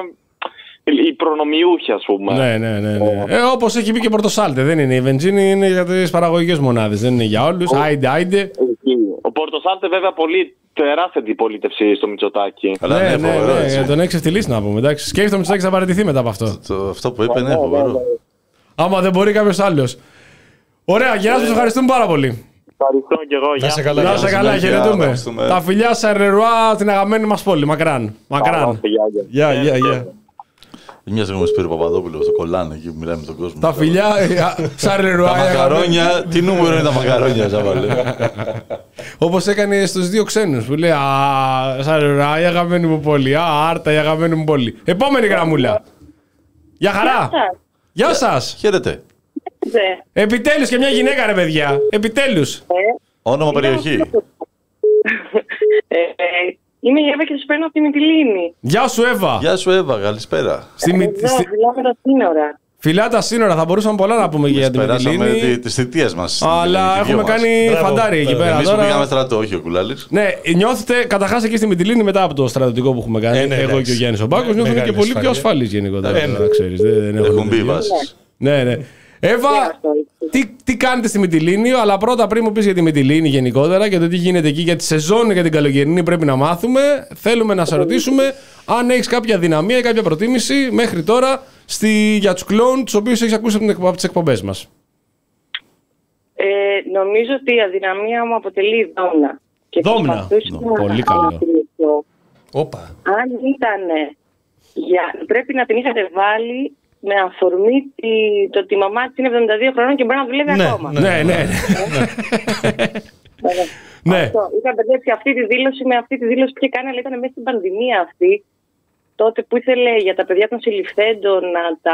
οι προνομιούχοι, ας πούμε. Ναι, ναι, ναι. ναι. Ε, όπως έχει πει και Πορτοσάλτε, δεν είναι. Η βενζίνη είναι για τις παραγωγικές μονάδες, δεν είναι για όλους. Άιντε, άιντε. Ο Πορτοσάλτε βέβαια πολύ τεράστια αντιπολίτευση στο Μητσοτάκη. Αλλά Ναι, ναι, ναι, φοβερό, ναι, έτσι. για τον έχει ευθυλίσει να πούμε. Εντάξει. Σκέφτομαι ότι Μητσοτάκης θα παραιτηθεί μετά από αυτό. Το- Αυτό που είπε, ναι, φοβερό. Άμα δεν μπορεί κάποιο άλλο. Ωραία, Γεράσου, σας ευχαριστούμε πάρα πολύ. Ευχαριστώ και εγώ. Να Γεια. σε καλά. Να είστε καλά, συνέχεια, χαιρετούμε. ευχαριστούμε. Τα φιλιά Σαρερουά, την αγαπημένη μας πόλη. Μακράν. Μακράν. Γεια, Γεια, γεια, γεια. Μια στιγμή με Σπύρο Παπαδόπουλο στο κολλάνε εκεί που μιλάει με τον κόσμο. Τα φιλιά Σαρερουά. Τα μακαρόνια, τι νούμερο είναι τα μακαρόνια, Ζαβαλέ. Όπως έκανε στους δύο ξένους που λέει Α, Σαρερουά, η αγαπημένη μου πόλη. Α, Άρτα, η αγαπημένη μου πόλη. Επόμενη γραμμούλα. Γεια χαρά. Γεια σας. Χαίρετε. Επιτέλους και μια γυναίκα, ρε παιδιά. Επιτέλους. Ε, Όνομα περιοχή. ε, ε, είμαι η Εύα και σας παίρνω από τη Μυτιλήνη. Γεια σου, Εύα. Γεια σου, Εύα, καλησπέρα. Στη, Μη- Εδώ, στη... φυλάμε τα σύνορα. Φυλά τα σύνορα, θα μπορούσαμε πολλά να πούμε για την Περάσαμε Μυτιλήνη. τις θητείες μας. Αλλά έχουμε κάνει Μπράβο. φαντάρι εκεί πέρα. Εμείς που Τώρα... πήγαμε στρατό, όχι ο Κουλάλης. Ναι, νιώθετε καταρχάς εκεί στη Μυτιλήνη μετά από το στρατιωτικό που έχουμε κάνει. Ε, ναι, εγώ εντάξει. και ο Γιάννης ο Μπάκος Με- νιώθουμε και μεγάλη πολύ ασφάλεια. πιο ασφαλείς γενικότερα. Ε, ναι. να ξέρεις, δεν, δεν έχουμε Έχουν μπει τέτοιο. βάσεις. Ναι, ναι. Εύα, τι, τι κάνετε στη Μυτιλήνη, αλλά πρώτα πριν μου πεις για τη Μυτιλήνη γενικότερα και το τι γίνεται εκεί για τη σεζόν για την καλοκαιρινή πρέπει να μάθουμε. Θέλουμε να σε ρωτήσουμε αν έχεις κάποια δυναμία ή κάποια προτίμηση μέχρι τώρα στη, για τους κλόουν τους οποίους έχεις ακούσει από, την, από τις εκπομπές μας. Ε, νομίζω ότι η αδυναμία μου αποτελεί η Δόμνα. Και Δόμνα. προσπαθούσα Νο, πολύ να καλό. θυμηθώ. Όπα. Αν ήταν για... πρέπει να την είχατε βάλει με αφορμή τη... το ότι η μαμά της είναι εβδομήντα δύο χρονών και μπορεί να δουλεύει Ναι, ακόμα. Ναι, ναι. Ναι. Αυτό. Είχα μπερδέψει αυτή τη δήλωση με αυτή τη δήλωση που είχε κάνει, αλλά ήταν μέσα στην πανδημία αυτή. Τότε που ήθελε για τα παιδιά των συλληφθέντων να τα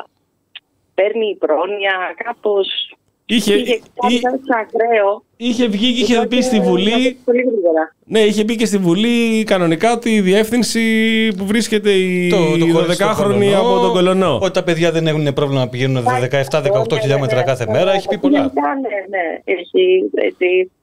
παίρνει η πρόνοια, κάπως. Είχε, είχε κάτι εί- σαν ακραίο. είχε βγει και είχε Οπότε, πει στη Βουλή. να πολύ γρήγορα. Ναι, είχε μπει και στη Βουλή κανονικά τη διεύθυνση που βρίσκεται η Το, το χωριστό δωδεκάχρονη Κολονό, από τον Κολονό. Ότι τα παιδιά δεν έχουν πρόβλημα να πηγαίνουν δεκαεπτά δεκαοκτώ Ναι, χιλιόμετρα ναι, κάθε ναι, μέρα. ναι, Έχει πει ναι, πολλά. Ναι, ναι, έχει έτσι.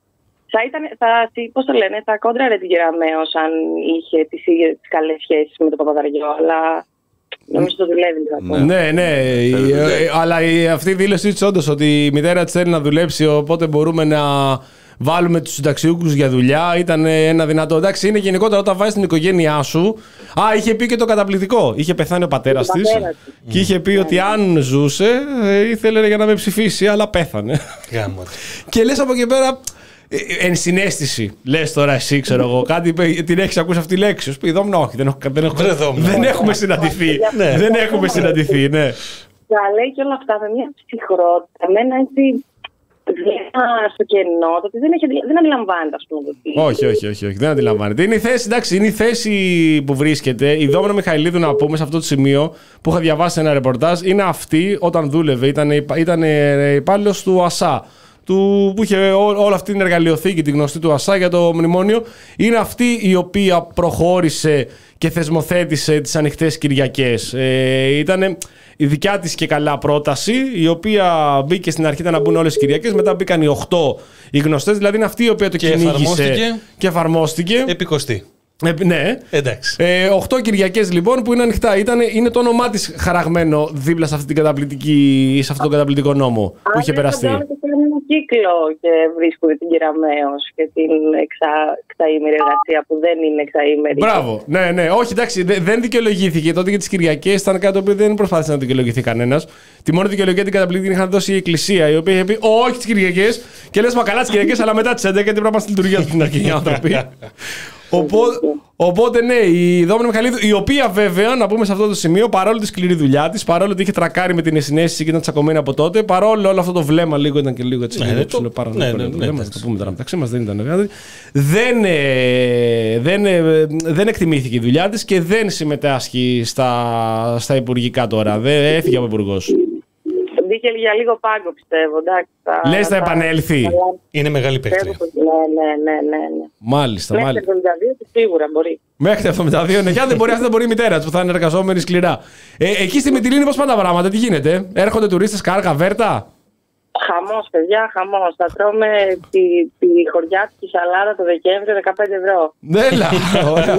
Θα ήταν, θα, πώς το λένε, θα κόντραρε την Κεραμέως αν είχε τις ίδιες τις καλές σχέσεις με τον Παπαδαριό, αλλά νομίζω το δουλεύει. Ναι, ναι, ναι. Η- ε, αλλά η- αυτή η δήλωσή της όντως ότι η μητέρα της θέλει να δουλέψει, οπότε μπορούμε να βάλουμε τους συνταξιούχους για δουλειά, ήταν ένα δυνατό. Εντάξει, είναι γενικότερα όταν βάζεις την οικογένειά σου. Α, είχε πει και το καταπληκτικό. Είχε πεθάνει ο πατέρας της πατέρας της. και είχε πει ότι αν ζούσε, ε, ήθελε για να με ψηφίσει, αλλά πέθανε. Γάμο. Και λες από εκεί πέρα. ε, Ενσυναίσθηση. Λες τώρα εσύ, ξέρω εγώ, κάτι είπε, την έχεις ακούσει αυτή τη λέξη. Σου πει Δόμνα, όχι, δεν, έχω, δεν, έχω, Βρε, Δόμνα. δεν έχουμε συναντηθεί. Ναι. Δεν έχουμε συναντηθεί, ναι. Τα λέει και όλα αυτά με μια ψυχρότητα, με ένα έτσι βλέμμα στο κενό, το ότι δεν, έχει, δεν αντιλαμβάνεται, ας πούμε. Το τι. Όχι, όχι, όχι, όχι, δεν αντιλαμβάνεται. Είναι η θέση, εντάξει, είναι η θέση που βρίσκεται. Η Δόμνα Μιχαηλίδου, να πούμε, σε αυτό το σημείο που είχα διαβάσει ένα ρεπορτάζ, είναι αυτή όταν δούλευε, ήταν, ήταν υπάλληλος του ΑΣΑ. Του, που είχε ό, όλη αυτή την εργαλειοθήκη, τη γνωστή του ΑΣΑ για το μνημόνιο. Είναι αυτή η οποία προχώρησε και θεσμοθέτησε τις ανοιχτές Κυριακές. Ε, ήταν η δικιά της και καλά πρόταση, η οποία μπήκε στην αρχή, ήταν να μπουν όλες οι Κυριακές, μετά μπήκαν οι οκτώ οι γνωστές, δηλαδή είναι αυτή η οποία το Και κυνήγησε εφαρμόστηκε. και εφαρμόστηκε. Επικοστή. Ε, ναι. Εντάξει. Ε, οκτώ Κυριακές λοιπόν που είναι ανοιχτά. Ήταν, είναι το όνομά της χαραγμένο δίπλα σε, αυτή την καταπληκτική, σε αυτόν τον καταπληκτικό νόμο που είχε περαστεί. Αν δεν κάνουν ένα κύκλο και βρίσκουν την Κεραμέως και την εξα, εξαήμερη εργασία που δεν είναι εξαήμερη. Μπράβο. Ναι, ναι. Όχι, εντάξει, δε- δεν δικαιολογήθηκε. Τότε για τις Κυριακές ήταν κάτι το οποίο δεν προσπάθησε να δικαιολογηθεί κανένας. Τη μόνη δικαιολογία την καταπληκτική την είχαν δώσει η Εκκλησία, η οποία είχε πει όχι τις Κυριακές. Και λες, μα καλά τις Κυριακές, αλλά μετά τις έντεκα γιατί πρέπει να είμαστε στη λειτουργία του στην αρχή οι άνθρωποι. Οπότε, οπότε ναι, η Δόμνα Μιχαηλίδου, η οποία βέβαια, να πούμε σε αυτό το σημείο, παρόλο τη σκληρή δουλειά τη, παρόλο ότι είχε τρακάρει με την ενσυναίσθηση και ήταν τσακωμένη από τότε, παρόλο όλο αυτό το βλέμμα λίγο ήταν και λίγο έτσι. Ναι, λίγο ναι, ψηλό, το- πάρα ναι, πολύ ναι, το ναι, βλέμμα, θα εντάξει. το πούμε τώρα μεταξύ μας, δεν ήταν κάτι. Δεν, ε, δεν, ε, δεν εκτιμήθηκε η δουλειά τη και δεν συμμετάσχει στα, στα υπουργικά τώρα. Δεν έφυγε από υπουργό. Μπήκε για λίγο πάγκο, πιστεύω. Εντάξει, θα, Λες θα επανέλθει. Είναι μεγάλη Πιστεύω παίκτρια. πως- Ναι, ναι, ναι, ναι, ναι. Μάλιστα, Μέχρι το μάλιστα. εβδομήντα δύο και σίγουρα μπορεί. Μέχρι το εβδομήντα δύο, ναι, και αν δεν μπορεί, αυτή δεν μπορεί η μητέρα τη που θα είναι εργαζόμενη σκληρά. Ε, εκεί στη Μυτιλήνη πώς πάνε τα πράγματα, τι γίνεται, έρχονται τουρίστες κάργα, βέρτα. Χαμός, παιδιά, χαμός. Θα τρώμε τη, τη χωριάτικη σαλάτα το Δεκέμβριο δεκαπέντε ευρώ. Έλα, ωραία.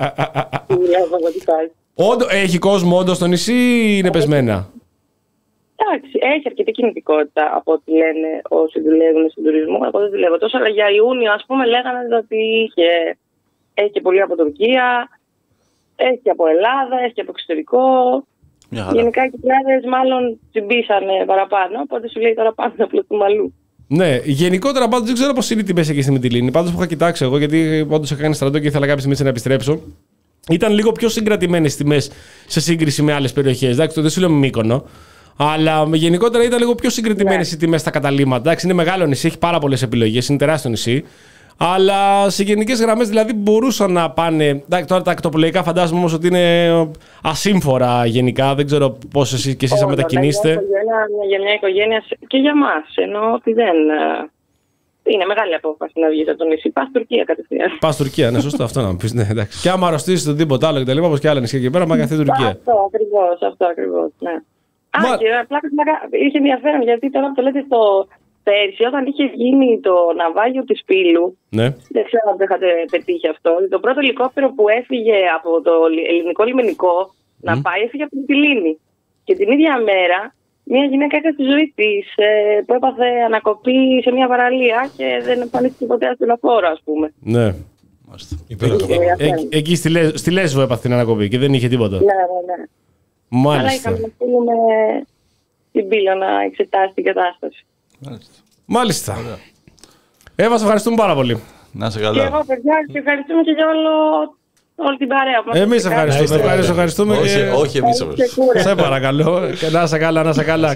Τι λέω, πραγματικά. Όντω, έχει κόσμο όντω στο νησί ή είναι πεσμένα. Εντάξει, έχει αρκετή κινητικότητα από ό,τι λένε όσοι δουλεύουν στον τουρισμό. Εγώ δεν δουλεύω τόσο, αλλά για Ιούνιο, ας πούμε, λέγανε ότι είχε, έχει και πολύ από Τουρκία, έχει και από Ελλάδα, έχει και από εξωτερικό. Μια χαρά. Γενικά οι κυκλάδες μάλλον τσιμπήσανε παραπάνω, οπότε σου λέει τώρα πάμε να πλωθούμε αλλού. Ναι, γενικότερα πάντως δεν ξέρω πώς είναι οι τιμές εκεί στη Μυτιλήνη. Πάντως που είχα κοιτάξει εγώ, γιατί όντως είχα κάνει στρατό και ήθελα κάποια στιγμή να επιστρέψω. Ήταν λίγο πιο συγκρατημένες τιμές σε σύγκριση με άλλες περιοχές. Εντάξει, το δεν σου λέω Μύκονο. Αλλά γενικότερα ήταν λίγο πιο συγκρατημένες οι τιμές στα καταλήμματα. Εντάξει, είναι μεγάλο νησί, έχει πάρα πολλές επιλογές, είναι τεράστιο νησί. Αλλά σε γενικές γραμμές δηλαδή μπορούσαν να πάνε. Εντάξει, τώρα τα ακτοπλοϊκά φαντάζομαι όμως ότι είναι ασύμφορα γενικά. Δεν ξέρω πώς εσείς και εσείς θα μετακινήσετε. Για μια οικογένεια και για μας. Ενώ ότι δεν. Είναι μεγάλη απόφαση να βγεις από το νησί. Πας Τουρκία κατευθείαν. Πας Τουρκία, ναι, σωστό αυτό να μου πεις. Ναι, εντάξει. Και άμα αρρωστήσεις τον τίποτα άλλο και τα λοιπά, όπως και άλλα νησιά εκεί πέρα, μα καθίσει Τουρκία. Αυτό ακριβώς, αυτό ακριβώς. Ναι. Μα... Α, και πλάκα, πλάκα, είχε ενδιαφέρον γιατί τώρα που το λέτε στο πέρσι, όταν είχε γίνει το ναυάγιο της Πύλου. Ναι. Δεν ξέρω αν το είχατε πετύχει αυτό. Το πρώτο ελικόπτερο που έφυγε από το ελληνικό λιμενικό mm. να πάει, έφυγε από την Πυλήνη. Και την ίδια μέρα. Μια γυναίκα έκανε τη ζωή της ε, που έπαθε ανακοπή σε μια παραλία και δεν εμφανίστηκε ποτέ ασθενοφόρο, ας πούμε. Ναι. Ε, ε, εκεί στη, Λε, στη Λέσβο έπαθε την ανακοπή και δεν είχε τίποτα. Ναι, ναι, ναι. Μάλιστα. Αλλά είχαμε να στείλουμε την Πύλο να εξετάσει την κατάσταση. Μάλιστα. Μάλιστα. Εύα, σε ευχαριστούμε πάρα πολύ. Να σε καλά. Και εγώ, παιδιά, και ευχαριστούμε και για όλο... όλη την παρέα. Εμείς ευχαριστούμε. Ευχαριστούμε, ευχαριστούμε όχι, και... όχι εμείς ευχαριστούμε. Σε παρακαλώ. Να σε καλά, να σε καλά.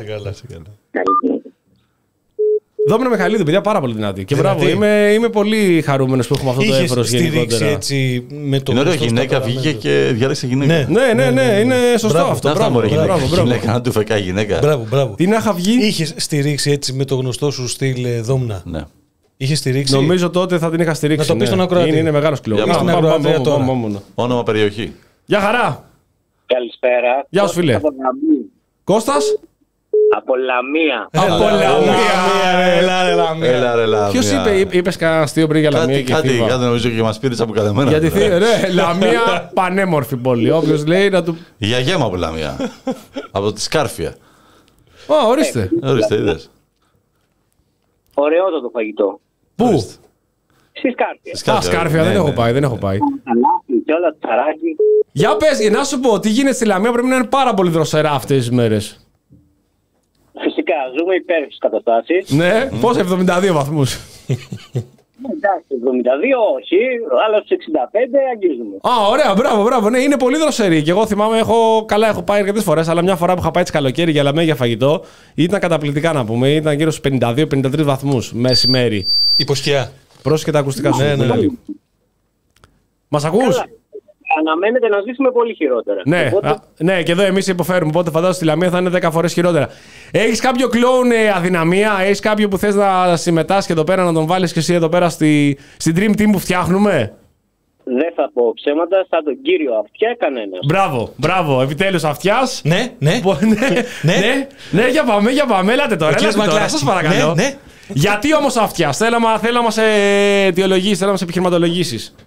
Δόμηνα Μιχαλίδου, παιδιά, πάρα πολύ δυνατή. Και μπράβο, είμαι, είμαι πολύ χαρούμενος που έχουμε αυτό το εύρος γενικότερα. Έτσι, με το είναι ωραία γυναίκα, βγήκε και διάλεξε γυναίκα. Ναι, ναι, ναι, ναι, είναι σωστό αυτό. Μπράβο, γυναίκα, να του φεκά γυναίκα. Μπράβο, μπράβο. Τι να είχα βγει. Είχε στηρίξει έτσι με το γνωστό σου στυλ Δόμνα. Ναι. Είχε στηρίξει. Νομίζω τότε θα την είχα στηρίξει. Να το πει στον ακροατή. Είναι, είναι μεγάλο κλειό. Όνομα περιοχή. Γεια χαρά. Καλησπέρα. Γεια σου, φίλε. Κώστας. Από Λαμία. Από Λαμία. Έλα ρε Λαμία. Ποιος είπε, είπες κανένα αστείο πριν για Λαμία και Κάτι, κάτι νομίζω και μας πήρες από καλεμένα. Γιατί ρε, Λαμία πανέμορφη πόλη. Όποιος λέει να του... Η γιαγιά μου από Λαμία. Από τη Σκάρφια. Α, ορίστε. Ορίστε, είδες. Ωραιότατο φαγητό. Πού? Στη Σκάρφια. Α, Σκάρφια, δεν έχω πάει, δεν έχω πάει. Και όλα τσαράκι. Για πες, να σου πω, τι γίνεται στη Λαμία, πρέπει να είναι πάρα πολύ δροσερά αυτές τις μέρες. Φυσικά, ζούμε υπέροχες καταστάσεις. Ναι, πώς εβδομήντα δύο βαθμούς. Εντάξει, εβδομήντα δύο όχι, αλλά στους εξήντα πέντε αγγίζουμε. Α, ωραία, μπράβο, μπράβο. Ναι, είναι πολύ δροσερή. Και εγώ θυμάμαι, έχω, καλά, έχω πάει αρκετές φορές, αλλά μια φορά που είχα πάει έτσι καλοκαίρι για Λαμία για φαγητό, ήταν καταπληκτικά να πούμε. Ήταν γύρω στους πενήντα δύο πενήντα τρεις βαθμούς μεσημέρι. Υποσχεία. Πρόσεχε τα ακουστικά σου. Ναι, ναι, ναι. Μας ακούς? Αναμένεται να ζήσουμε πολύ χειρότερα. Ναι, οπότε... α, ναι, και εδώ εμείς υποφέρουμε. Οπότε φαντάζομαι στη Λαμία θα είναι δέκα φορές χειρότερα. Έχεις κάποιο κλόουν ε, αδυναμία, έχεις κάποιο που θες να συμμετάσχει εδώ πέρα, να τον βάλεις και εσύ εδώ πέρα στη, στην Dream Team που φτιάχνουμε? Δεν θα πω ψέματα, σαν τον κύριο Αυτιά κανένα. Μπράβο, μπράβο, επιτέλους Αυτιάς. Ναι, ναι. ναι, ναι, ναι, ναι, για πάμε, για πάμε, έλατε τώρα, έλατε τώρα, σας παρακαλώ. Ναι, ναι. Γιατί όμως Αυτιάς, θέλω να μας αιτιολογήσεις, θέλω να μας επιχειρηματολογήσεις.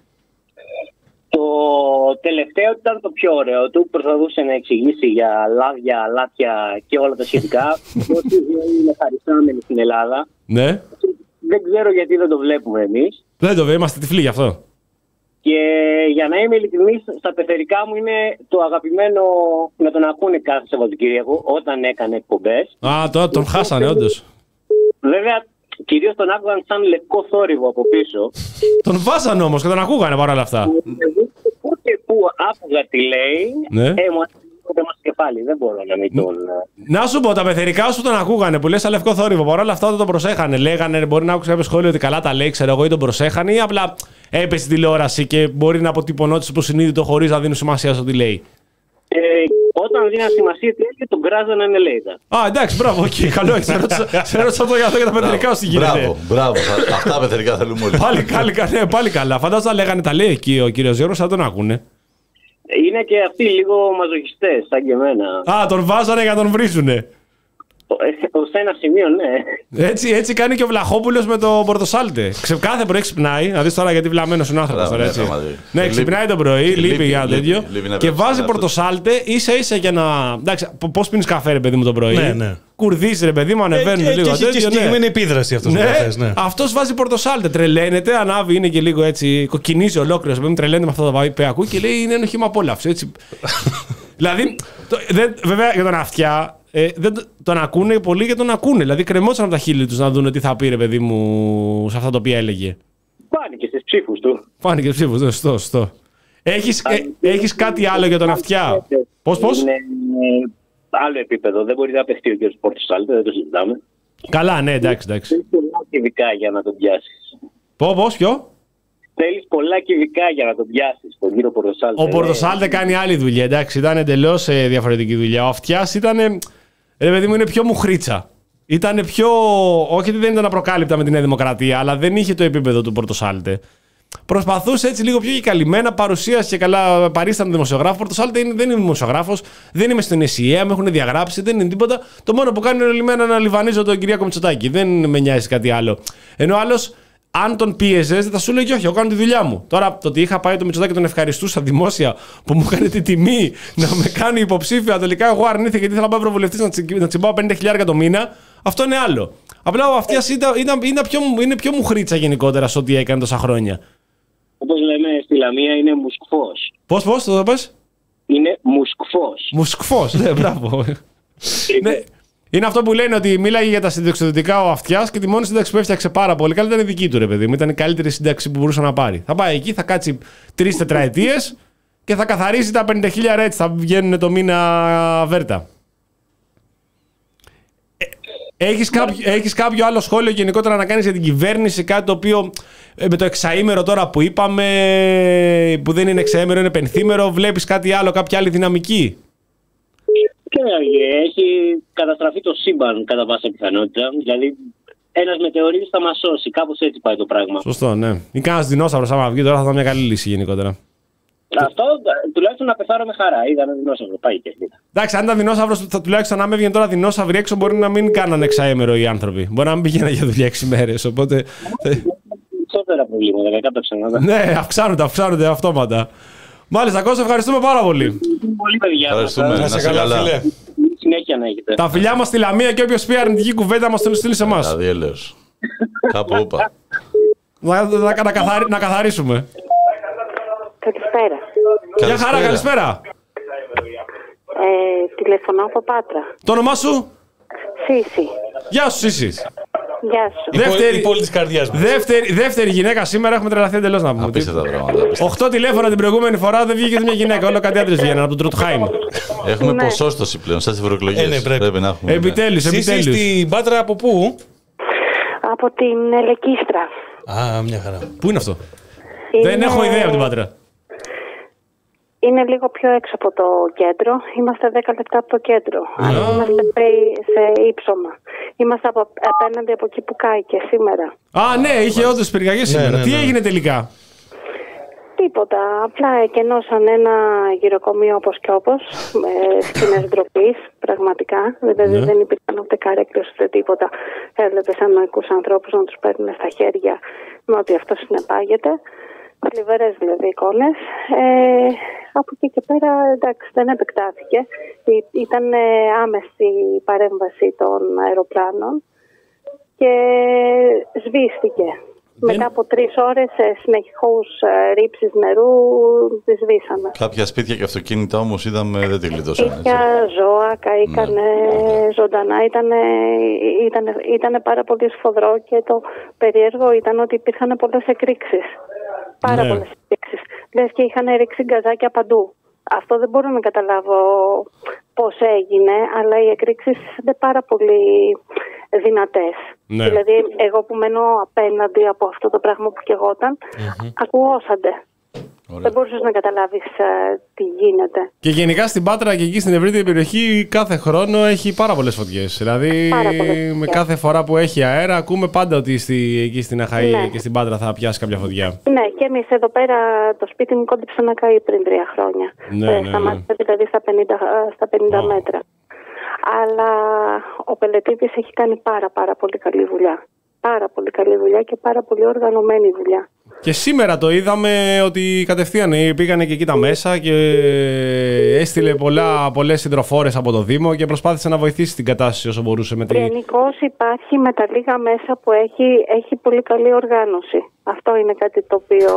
Το τελευταίο ήταν το πιο ωραίο του. Προσπαθούσε να εξηγήσει για λάδια, λάτια και όλα τα σχετικά. Ότι είναι χαρισάμενοι στην Ελλάδα. Ναι. Δεν ξέρω γιατί δεν το βλέπουμε εμείς. Δεν το βλέπουμε, είμαστε τυφλοί γι' αυτό. Και για να είμαι ειλικρινής, στα πεθερικά μου είναι το αγαπημένο να τον ακούνε κάθε Σαββατοκύριακο όταν έκανε εκπομπές. Α, τώρα τον χάσανε, όντως. Βέβαια, κυρίως τον άκουγαν σαν λευκό θόρυβο από πίσω. Τον βάζανε όμως και τον ακούγανε παρόλα αυτά. Ούτε που άκουγα τι λέει, ναι. ε, μου άκουγα στο κεφάλι. Δεν μπορώ να μην τον... Να σου πω, τα πεθερικά σου τον ακούγανε που λες σαν λευκό θόρυβο. Παρόλα αυτά δεν τον προσέχανε. Λέγανε, μπορεί να άκουσε κάποιο σχόλιο ότι καλά τα λέει, ξέρω εγώ, ή τον προσέχανε, ή απλά έπεσε στην τηλεόραση και μπορεί να αποτυπωνόταν υποσυνείδητο χωρίς να δίνουν σημασία στο τι λέει. Ε, όταν δίναν σημασία τι έλεγε, τον κράζανε ανελέητα. Α, εντάξει, μπράβο, okay, καλό έχει. Σε ρώτησα το για αυτό για τα πεθερικά σου γίνεται. Μπράβο, μπράβο. Αυτά πεθερικά θέλουμε όλοι. Πάλι, πάλι, ναι, πάλι καλά. Φαντάζομαι λέγανε τα λέει εκεί ο κύριος Γιώργος, θα τον ακούνε. Είναι και αυτοί λίγο μαζοχιστές, σαν και εμένα. Α, τον βάζανε για να τον βρίζουνε. Ως ένα σημείο, ναι. Έτσι, έτσι κάνει και ο Βλαχόπουλος με το Πορτοσάλτε. Κάθε πρωί ξυπνάει, να δεις τώρα γιατί βλαμμένος είναι ο άνθρωπος τώρα, έτσι. Ναι, ξυπνάει το πρωί, λείπει για τέτοιο. Και βάζει Πορτοσάλτε ίσα ίσα για να. Εντάξει, πώς πίνεις καφέ, ρε παιδί μου, το πρωί. Ναι, ναι. Κουρδίζει, ρε παιδί μου, ανεβαίνουν ε, λίγο. Έχει και συγκεκριμένη επίδραση αυτός ο καφές. Ναι. Αυτός βάζει Πορτοσάλτε, τρελαίνεται, ανάβει, είναι και λίγο έτσι. Κοκκινίζει ολόκληρος, παιδί μου, τρελαίνεται με αυτό το πέακου και λέει είναι ένα χήμα απόλαυση. Δηλαδή, βέβαια για τον Αυτιά. Ε, δεν τον ακούνε πολύ και τον ακούνε. Δηλαδή κρεμόντουσαν από τα χείλη τους να δουν τι θα πει, ρε παιδί μου, σε αυτά τα οποία έλεγε. Φάνηκε στις ψήφους του. Φάνηκε στις ψήφους, ναι, σωστό, σωστό. Έχεις, ε, έχεις κάτι άλλο για τον Αυτιά? Πώς, πώς? Είναι ε, άλλο επίπεδο. Δεν μπορεί να παιχτεί ο κ. Πορτοσάλτε, δεν το συζητάμε. Καλά, ναι, εντάξει, εντάξει. Δεν είναι ειδικά για να τον πιάσεις. Πω, πώς, ποιο? Θέλεις πολλά κυβικά για να τον πιάσεις τον κύριο Πορτοσάλτε. Ο Πορτοσάλτε κάνει άλλη δουλειά, εντάξει, ήταν εντελώς ε, διαφορετική δουλειά. Ο Αυτιάς ήταν, ρε παιδί μου, είναι πιο μουχρίτσα. Ήταν πιο, όχι ότι δεν ήταν απροκάλυπτα με τη Νέα Δημοκρατία, αλλά δεν είχε το επίπεδο του Πορτοσάλτε. Προσπαθούσε έτσι λίγο πιο καλυμμένα, παρουσίασε και καλά παρίστανε δημοσιογράφο. Ο Πορτοσάλτε δεν είναι δημοσιογράφος, δεν είμαι στην ΕΣΥΑ, με έχουν διαγράψει, δεν είναι τίποτα. Το μόνο που κάνει είναι λιμένα να λιβανίζω τον Κυριάκο Μητσοτάκη. Δεν με νοιάζει κάτι άλλο. Ενώ ο άλλος, αν τον πίεζε, θα σου λέει όχι, εγώ κάνω τη δουλειά μου. Τώρα, το ότι είχα πάει το Μητσοτάκη και τον ευχαριστούσα δημόσια που μου έκανε τη τιμή να με κάνει υποψήφια, τελικά εγώ αρνήθηκα γιατί ήθελα να πάω ευρωβουλευτής να, τσι, να τσιμπάω πενήντα χιλιάδες το μήνα, αυτό είναι άλλο. Απλά ο Αυτιάς ήταν, ήταν, ήταν πιο, είναι πιο μουχρίτσα γενικότερα σε ό,τι έκανε τόσα χρόνια. Όπως λέμε στη Λαμία, είναι μουσκφός. Πώς, πώς, το πες? Είναι μουσκφός. Μουσκφός, ναι, μπράβο. Ναι. Είναι αυτό που λένε ότι μίλαγε για τα συνταξιδοτικά ο Αυτιάς και τη μόνη σύνταξη που έφτιαξε πάρα πολύ καλά ήταν η δική του, ρε παιδί μου. Ήταν η καλύτερη σύνταξη που μπορούσε να πάρει. Θα πάει εκεί, θα κάτσει τρεις τετραετίες και θα καθαρίσει τα πενήντα χιλιάδες έτσι. Θα βγαίνουν το μήνα βέρτα. Έχεις κάποιο, έχεις κάποιο άλλο σχόλιο γενικότερα να κάνεις για την κυβέρνηση, κάτι το οποίο με το εξαήμερο τώρα που είπαμε, που δεν είναι εξαήμερο, είναι πενθήμερο, βλέπεις κάτι άλλο, κάποια άλλη δυναμική? Και έχει καταστραφεί το σύμπαν κατά πάσα πιθανότητα. Δηλαδή, ένας μετεωρίτης θα μας σώσει. Κάπως έτσι πάει το πράγμα. Σωστό, ναι. Ή κανένας δεινόσαυρος, άμα βγει τώρα, θα ήταν μια καλή λύση γενικότερα. Αυτό τουλάχιστον να πεθάρω με χαρά. Είδα ένα δεινόσαυρο. Πάει και αυτή. Εντάξει, αν ήταν δεινόσαυρος, θα τουλάχιστον αν έβγαινε τώρα δεινόσαυροι έξω, μπορεί να μην κάνανε εξαήμερο οι άνθρωποι. Μπορεί να μην πηγαίνανε για δουλειά έξι μέρες. Οπότε. Περισσότερα προβλήματα, κακά ξανά. Ναι, αυξάνονται, αυξάνονται αυτόματα. Μάλιστα, Κώστα, ευχαριστούμε πάρα πολύ. Πολύ παιδιά. Ευχαριστούμε. Να σε καλά. Συνέχεια να έχετε. Τα φιλιά μας στη Λαμία και όποιος πει αρνητική κουβέντα μας τον στείλει σε εμάς. Δηλαδή, έλεος. Κάπου όπα. Να, να, να, καθαρι, να καθαρίσουμε. Καλησπέρα. Γεια χαρά, καλησπέρα. Ε, τηλεφωνώ από Πάτρα. Το όνομά σου? Σύση. Γεια σου, Σύση. Γεια σου. Δεύτερη, η πόλη της καρδιάς μας. Δεύτερη, δεύτερη γυναίκα σήμερα, έχουμε τρελαθεί εντελώς να πούμε. Απίστευτα πράγματα. Οχτώ τηλέφωνα την προηγούμενη φορά, δεν βγήκε μια γυναίκα. Όλο κάτι άντρες βγαίνουν από το Τρουτχάιμ. Έχουμε ναι. ποσόστοση πλέον, σαν τις ευρωεκλογές. Ε, ναι, πρέπει. πρέπει να έχουμε. Επιτέλους, επιτέλους. Εσύ στην Πάτρα από πού? Από την Ελεκίστρα. Α, μια χαρά. Πού είναι αυτό? Είναι... Δεν έχω ιδέα από την Πάτρα. Είναι λίγο πιο έξω από το κέντρο. Είμαστε δέκα λεπτά από το κέντρο. Yeah. Είμαστε σε ύψωμα. Είμαστε από, απέναντι από εκεί που κάει και σήμερα. Α, ναι, είχε όντως πυρκαγιές σήμερα. Ναι, ναι, ναι. Τι έγινε τελικά? Τίποτα. Απλά εκενώσαν ένα γυροκομείο όπως και όπως. Με σκηνές ντροπής, πραγματικά. Δηλαδή ναι. δεν υπήρχαν ούτε καρέκλες ούτε τίποτα. Έβλεπες ανοικούς ανθρώπους να τους παίρνουν στα χέρια με ότι αυτό συνεπάγεται. Θλιβερές δηλαδή εικόνες. Ε, από εκεί και πέρα εντάξει δεν επεκτάθηκε. Ήταν άμεση η παρέμβαση των αεροπλάνων και σβήστηκε. Δεν... Μετά από τρεις ώρες συνεχώς ρήψεις νερού τη σβήσαμε. Κάποια σπίτια και αυτοκίνητα όμως είδαμε δεν τη γλιτώσανε. Σπίτια, ζώα, καήκανε ναι. ζωντανά. Ήταν, ήταν, ήταν πάρα πολύ σφοδρό και το περίεργο ήταν ότι υπήρχαν πολλές εκρήξεις. Πάρα ναι. πολλές εκρήξεις. Λες και είχαν ρίξει γκαζάκια παντού. Αυτό δεν μπορώ να καταλάβω πώς έγινε, αλλά οι εκρήξεις είναι πάρα πολύ δυνατές. Ναι. Δηλαδή, εγώ που μένω απέναντι από αυτό το πράγμα που καιγόταν, mm-hmm. ακουώσανται. Ωραία. Δεν μπορούσες να καταλάβεις uh, τι γίνεται. Και γενικά στην Πάτρα και εκεί στην ευρύτερη περιοχή κάθε χρόνο έχει πάρα πολλές φωτιές. Δηλαδή πάρα πολλές με κάθε φορά που έχει αέρα ακούμε πάντα ότι στη, εκεί στην Αχαΐ ναι. και στην Πάτρα θα πιάσει κάποια φωτιά. Ναι, και εμείς εδώ πέρα το σπίτι μου κόντεψε να καεί πριν τρία χρόνια. Ναι, ε, ναι, σταμάτησε ναι. δηλαδή στα πενήντα, στα πενήντα oh. μέτρα. Αλλά ο Πελετήδης έχει κάνει πάρα πάρα πολύ καλή δουλειά. Πάρα πολύ καλή δουλειά και πάρα πολύ οργανωμένη δουλειά. Και σήμερα το είδαμε ότι κατευθείαν πήγανε και εκεί τα μέσα και έστειλε πολλά, πολλές συντροφόρες από το Δήμο και προσπάθησε να βοηθήσει την κατάσταση όσο μπορούσε. Με τη... Γενικώς υπάρχει με τα λίγα μέσα που έχει, έχει πολύ καλή οργάνωση. Αυτό είναι κάτι το οποίο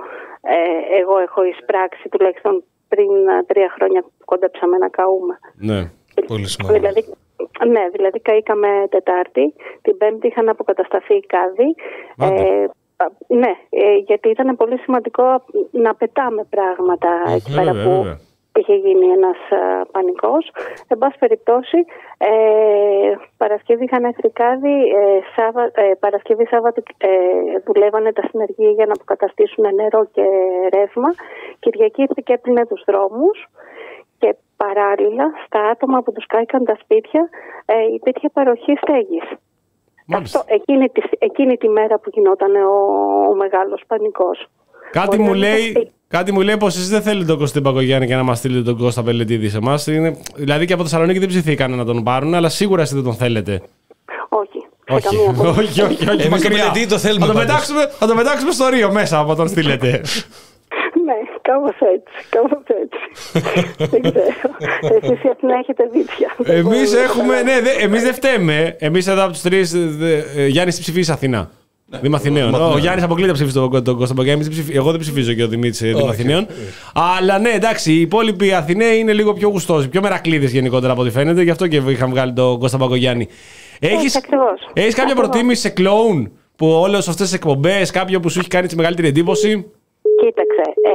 ε, εγώ έχω εισπράξει τουλάχιστον πριν τρία χρόνια που κόντεψαμε να καούμε. Ναι, πολύ σημαντικό. Δηλαδή, ναι, δηλαδή καήκαμε Τετάρτη, την Πέμπτη είχαν αποκατασταθεί οι κάδοι. Ε, ναι, ε, γιατί ήταν πολύ σημαντικό να πετάμε πράγματα ε, εκεί βέβαια, πέρα που βέβαια. είχε γίνει ένας α, πανικός. Εν πάση περιπτώσει, ε, Παρασκευή είχαν εθρικάδι, ε, Σάββα, ε, Παρασκευή Σάββατο ε, δουλεύανε τα συνεργεία για να αποκαταστήσουν νερό και ρεύμα. Κυριακή ήρθε και έπλυνε τους δρόμους και παράλληλα στα άτομα που τους κάηκαν τα σπίτια ε, υπήρχε παροχή στέγης. Αυτό, εκείνη, τη, εκείνη τη μέρα που γινόταν ο, ο μεγάλος πανικός. Κάτι μου, λέει, κάτι μου λέει πως εσείς δεν θέλετε τον Κωστή Μπακογιάννη και να μας στείλετε τον Κώστα Πελετίδη σε εμάς. Είναι, δηλαδή και από Θεσσαλονίκη δεν ψηθήκανε να τον πάρουν, αλλά σίγουρα εσείς δεν τον θέλετε. Όχι. Όχι, όχι, όχι, όχι. Εμείς τον Πελετίδη το θέλουμε. Θα το, πετάξουμε, θα το πετάξουμε στο Ρίο μέσα από τον στείλετε. Ναι, κάπως έτσι, κάπως έτσι. Δεν ξέρω. Εσείς η Αθηνά έχετε δίψια. Εμείς έχουμε, ναι, δε, εμείς δεν φταίμε. Εμείς εδώ από τους τρεις, Γιάννης ψηφίζει Αθηνά. Ναι, Δήμο Αθηναίων. Ο Γιάννης αποκλείται ψήφισε τον, τον Κώστα Μπακογιάννη. Εγώ δεν ψηφίζω και ο Δημήτρης Δήμο Αθηναίων. Αλλά ναι, εντάξει, οι υπόλοιποι Αθηναίοι είναι λίγο πιο γουστόζοι, πιο μερακλείδες γενικότερα από ό,τι φαίνεται. Γι' αυτό και είχαμε βγάλει τον Κώστα Μπακογιάννη. Έχεις, έχεις κάποια προτίμηση σε κλόουν που όλες αυτές τις εκπομπές, κάποιο που σου έχει κάνει τη μεγαλύτερη εντύπωση? Κοίταξε, ε,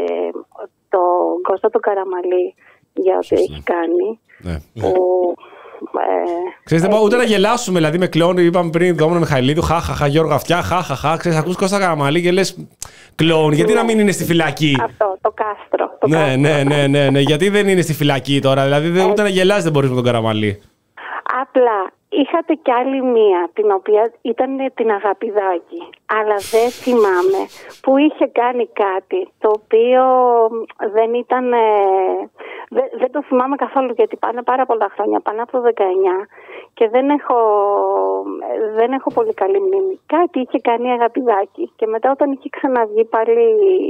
το Κώστα τον Καραμαλή για ό,τι έχει κάνει. Ναι. Που, ε, Ξέρεις, δεν πάω ούτε να γελάσουμε, δηλαδή με κλόουν, είπαμε πριν, Δόμονα Μιχαηλίδου, χαχαχα, Γιώργο Αυτιά, χαχαχα. Ξέρεις, ακούς Κώστα Καραμαλή και λες κλόουν, γιατί να μην είναι στη φυλακή? Αυτό, το κάστρο. Το ναι, κάστρο. ναι, ναι, ναι, ναι, γιατί δεν είναι στη φυλακή τώρα, δηλαδή δεν, ούτε να γελάς δεν μπορείς με τον Καραμαλή. Απλά είχατε κι άλλη μία, την οποία ήταν την Αγαπηδάκη, αλλά δεν θυμάμαι, που είχε κάνει κάτι το οποίο δεν ήταν, δεν, δεν το θυμάμαι καθόλου γιατί πάνε πάρα πολλά χρόνια, πάνε από το δεκαεννιά και δεν έχω, δεν έχω πολύ καλή μνήμη. Κάτι είχε κάνει η Αγαπηδάκη και μετά όταν είχε ξαναβγεί πάλι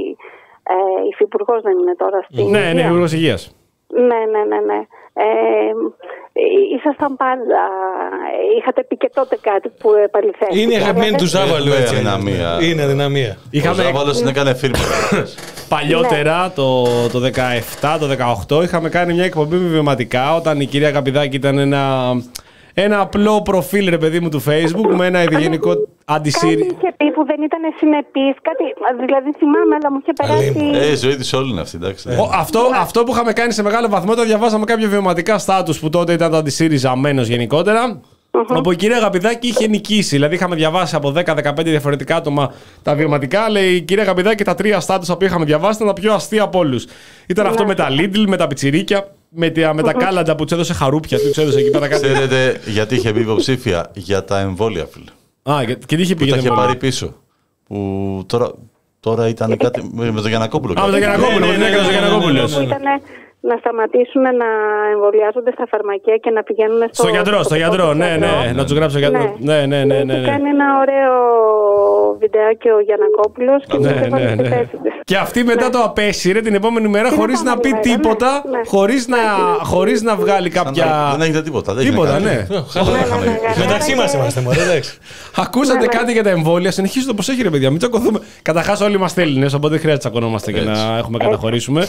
ε, υφυπουργός δεν είναι τώρα στην Ναι, ναι, υφυπουργός υγείας. Ναι, ναι, ναι, ναι. Ε, ήσασταν πάντα. Είχατε πει και τότε κάτι που επαληθεύει. Είναι αγαπημένη του Ζάβαλου, έτσι. Είναι αδυναμία. Είναι αδυναμία. Ο Ζάβαλος την έκανε φίλμ. Παλιότερα, το, το δεκαεπτά, το δεκαοκτώ, είχαμε κάνει μια εκπομπή με βιωματικά όταν η κυρία Καπηδάκη ήταν ένα, ένα απλό προφίλ, ρε παιδί μου, του Facebook με ένα ευγενικό αντισύρι. Κάτι είχε πει που δεν ήταν συνεπής, κάτι, δηλαδή θυμάμαι, αλλά μου είχε περάσει. Ε, η ζωή της όλη είναι αυτή, εντάξει. Ο, αυτό, αυτό που είχαμε κάνει σε μεγάλο βαθμό, το διαβάσαμε κάποια βιωματικά στάτους που τότε ήταν το αντισύρι ζαμμένος γενικότερα. Uh-huh. Όπου η κυρία Αγαπηδάκη είχε νικήσει. Δηλαδή, είχαμε διαβάσει από δέκα με δεκαπέντε διαφορετικά άτομα τα βιωματικά. Λέει η κυρία Αγαπηδάκη τα τρία στάτους που είχαμε διαβάσει ήταν τα πιο αστεία από όλους. Ήταν yeah. αυτό με τα Lidl, με τα πιτσιρίκια, με τα, με τα uh-huh. κάλαντα που του έδωσε χαρούπια. Του έδωσε εκεί πέρα κάτι. Ξέρετε γιατί είχε μπει υποψήφια? Για τα εμβόλια, φίλε. Α, και τι είχε πει? Που τα είχε πάρει πίσω. Που τώρα, τώρα ήταν κάτι με τον Γιαννακόπουλο. Α, με τον Γιαννακόπουλο, με την έκανε ο Γιαννακόπουλος. Να σταματήσουν να εμβολιάζονται στα φαρμακεία και να πηγαίνουν στο, στο γιατρό. Στο γιατρό, ναι, ναι, να του γράψει ο γιατρό. Ναι, ναι, ναι. ναι, ναι. Κάνει ένα ωραίο βιντεάκι ο Γιαννακόπουλος και ναι, ναι, ναι, ναι. Και αυτή μετά ναι. το απέσυρε την επόμενη μέρα χωρίς να πει τίποτα, ναι, ναι. χωρίς, να, χωρίς να βγάλει κάποια. Δεν έχετε τίποτα. Δεν τίποτα, ναι. Μεταξύ μας είμαστε, μωρέ, εντάξει. Ακούσατε κάτι για τα εμβόλια, συνεχίζετε το προσέχει, ρε παιδιά. Μην τσακωθούμε. Καταρχάς, όλοι είμαστε Έλληνες, οπότε δεν χρειάζεται να τσακωνόμαστε και να έχουμε καταχωρήσουμε.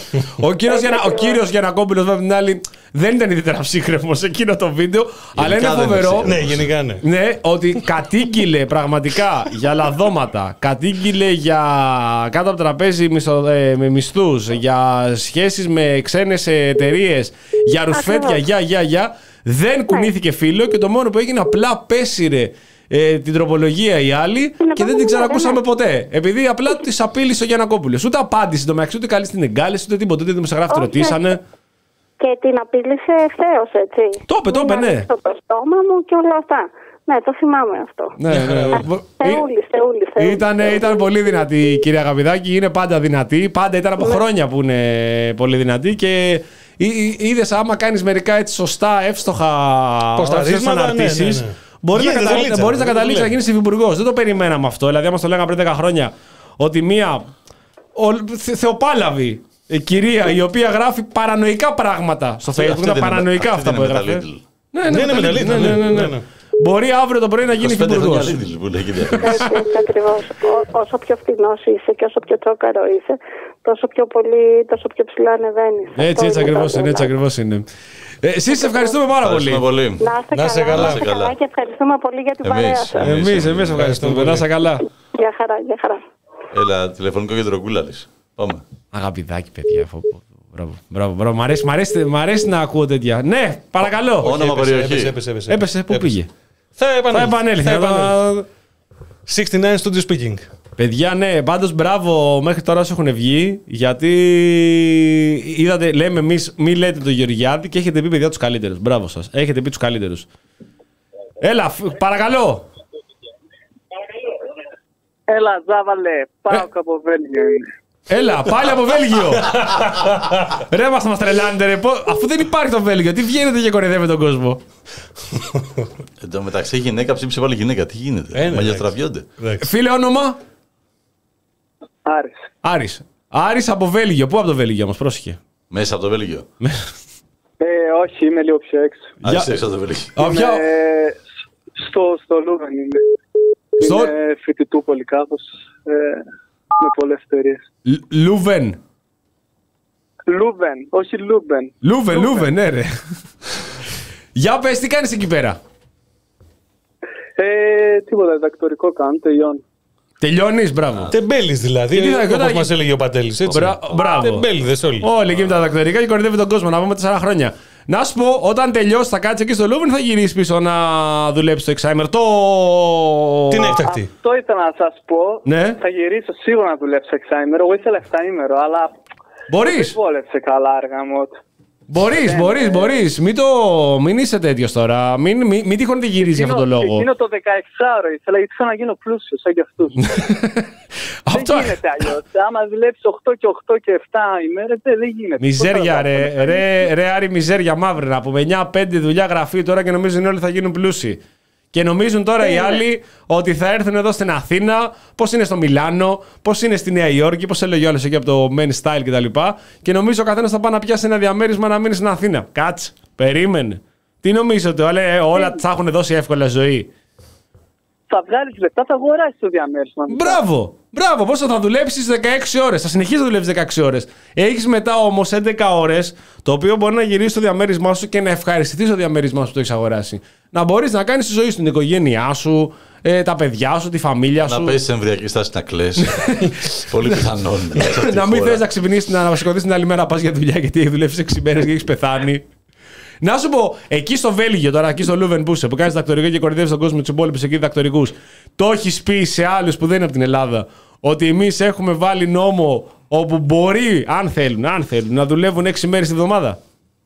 Ο κύριος Γιαννακόπουλος, βέβαια, την άλλη, δεν ήταν ιδιαίτερα ψύχρεμο σε εκείνο το βίντεο, αλλά είναι φοβερό. Ναι, γενικά ναι. Ναι, ότι κατήγγειλε πραγματικά για λαδώματα, κατήγγειλε για κάτω από το τραπέζι με μισθούς, για σχέσεις με ξένες εταιρείες, για ρουσφέτια, για, για, για. Δεν κουνήθηκε φίλο και το μόνο που έγινε απλά πέσυρε ε, την τροπολογία οι άλλοι και δεν την ξανακούσαμε ποτέ. Επειδή απλά τη απείλησε ο Γιαννακόπουλος. Ούτε απάντησε το μεταξύ, ούτε καλή στην εγκάλεση, ούτε τίποτα. Ούτε δημοσιογράφοι τη ρωτήσανε. Και την απείλησε ευθέως, έτσι. Το είπε, το είπε, ναι. Στο στόμα μου και όλα αυτά. Ναι, το θυμάμαι αυτό. Ναι, ναι. Θεούλη, θεούλη, θεούλη. Ήταν, ήταν πολύ δυνατή η κυρία Αγαπηδάκη. Είναι πάντα δυνατή. Πάντα ήταν από χρόνια που είναι πολύ δυνατή και. Είδες, άμα κάνεις μερικά έτσι σωστά, εύστοχα αναρτήσεις, μπορείς να, καταλή, μπορείς να καταλήξεις να γίνεις υφυπουργός. Δεν το περιμέναμε αυτό. Δηλαδή, άμα το λέγαμε πριν δέκα χρόνια, ότι μία ο, θε, θεοπάλαβη κυρία η οποία γράφει παρανοϊκά πράγματα στο Facebook, είναι παρανοϊκά αυτά που έγραφε. Ναι, ναι, ναι, ναι. Μπορεί αύριο το πρωί να γίνει υφυπουργός. Ακριβώς. Όσο πιο φθηνός είσαι και όσο πιο τσόκαρο είσαι, τόσο πιο πολύ, τόσο πιο ψηλά ανεβαίνεις. Έτσι, έτσι ακριβώς είναι, έτσι ακριβώς είναι. Εσείς ευχαριστούμε πάρα πολύ. Να είστε καλά, καλά και ευχαριστούμε πολύ για την παρέα σας. Εμείς, εμείς ευχαριστούμε. Να είστε καλά. Γεια χαρά, γεια χαρά. Έλα, τηλεφωνικό κέντρο Γκούλαλης. Πάμε. Αγαπηδάκι, παιδιά. Μπράβο, μπράβο, μπράβο. Μ' αρέσει, μ' αρέσει, μ' αρέσει να ακούω τέτοια. Ναι, παρακαλώ. Όνομα περιοχή. Έπεσε, έπεσε, έπεσε. Έπεσε, πού πήγε. Θα επανέλθει. Θα επανέλθει. Θα επανέλθει. εξήντα εννέα Studio Speaking. Παιδιά, ναι, πάντως μπράβο μέχρι τώρα όσοι έχουν βγει. Γιατί είδατε, λέμε εμείς, μη λέτε το Γεωργιάδη και έχετε πει παιδιά τους καλύτερους. Μπράβο σας. Έχετε πει τους καλύτερους. Έλα, παρακαλώ. Έλα, Ζάβαλε, πάω ε... από Βέλγιο. Έλα, πάλι από Βέλγιο. Ρε, μας μας τρελάνετε, ρε. Αφού δεν υπάρχει το Βέλγιο, τι βγαίνετε και κορυδεύετε τον κόσμο. Εν τω μεταξύ, η γυναίκα ψήφισε πάλι γυναίκα. Τι γίνεται, μαλλιοτραβιόνται. Φίλε, όνομα. Άρης. Άρης. Άρης από Βέλγιο. Πού από το Βέλγιο όμως, πρόσεχε. Μέσα από το Βέλγιο. ε, όχι, είμαι λίγο πιο έξω. Α, είσαι έξω από το Βέλγιο. Είμαι... Στο, στο Λούβεν είμαι. Στο... Είμαι φοιτητούπολη κάπως. Ε, με πολλές εταιρείες. Λούβεν. Λούβεν, όχι Λούβεν. Λούβεν, Λούβεν, ναι ρε. Για πες, τι κάνεις εκεί πέρα. Ε, τίποτα, διδακτορικό κάνω, τελειώνω. Τελειώνεις, μπράβο. Τεμπέλης δηλαδή, όπως μας έλεγε ο Πατέλης, έτσι. Μπράβο. Τεμπέληδες όλοι. Όλοι εκεί με τα διδακτορικά και κορυδεύει τον κόσμο, να πούμε τέσσερα χρόνια. Να σου πω, όταν τελειώσει, θα κάτσει εκεί στο Λούβεν, θα γυρίσει πίσω να δουλέψει το εξάμηνο. Το. Την έκτακτη. Αυτό ήθελα να σας πω. Ναι. Θα γυρίσω σίγουρα να δουλέψω εξάμηνο. Εγώ ήθελα εφταήμερο, αλλά. Μπορείς. Δεν βόλεψε καλά αργά μου. Μπορείς, μπορείς, μπορείς. Μην, το... μην είσαι τέτοιος τώρα. Μην, μην, μην τυχόν τη γυρίζει για αυτόν τον λόγο. Εκείνο το δεκαεξάωρο ήθελα, γιατί ήθελα να γίνω πλούσιος, σαν κι αυτούς. Δεν γίνεται αλλιώς. Άμα δουλέψεις οκτώ και οκτώ και επτά ημέρες, δεν γίνεται. Μιζέρια, ρε, ρε, ρε, Άρη, μιζέρια μαύρη. Να πούμε εννιά πέντε δουλειά γραφή τώρα και νομίζουν όλοι θα γίνουν πλούσιοι. Και νομίζουν τώρα ε, οι άλλοι ναι. ότι θα έρθουν εδώ στην Αθήνα, πώς είναι στο Μιλάνο, πώς είναι στη Νέα Υόρκη, πώς έλεγε ο άλλος εκεί από το Men Style κτλ. Και, και νομίζω ο καθένας θα πάει να πιάσει ένα διαμέρισμα να μείνει στην Αθήνα. Κάτσε, περίμενε. Τι νομίζω ότι όλα, όλα θα έχουν δώσει εύκολα ζωή. Θα βγάλεις λεπτά, θα αγοράσεις το διαμέρισμα. Μπράβο! Μπράβο! Πόσο θα δουλέψεις δεκαέξι ώρες. Θα συνεχίσεις να δουλεύεις δεκαέξι ώρες. Έχεις μετά όμως έντεκα ώρες, το οποίο μπορεί να γυρίσεις στο διαμέρισμά σου και να ευχαριστηθείς το διαμέρισμά σου που το έχεις αγοράσει. Να μπορείς να κάνεις τη ζωή σου, την οικογένειά σου, ε, τα παιδιά σου, τη φαμίλια σου. Να παίζεις εμβριακή στάση να κλαις. Πολύ πιθανόν. Να μην θες να ξυπνήσεις, να σηκωθείς την άλλη μέρα να πας για δουλειά γιατί έχει δουλέψει έξι μέρες και έχεις πεθάνει. Να σου πω, εκεί στο Βέλγιο, τώρα εκεί στο Λούβεν που είσαι, που κάνεις διδακτορικό και κορυδεύεις τον κόσμο με τους υπόλοιπους εκεί διδακτορικούς, το έχεις πει σε άλλους που δεν είναι από την Ελλάδα ότι εμείς έχουμε βάλει νόμο όπου μπορεί, αν θέλουν, αν θέλουν να δουλεύουν έξι μέρες τη βδομάδα.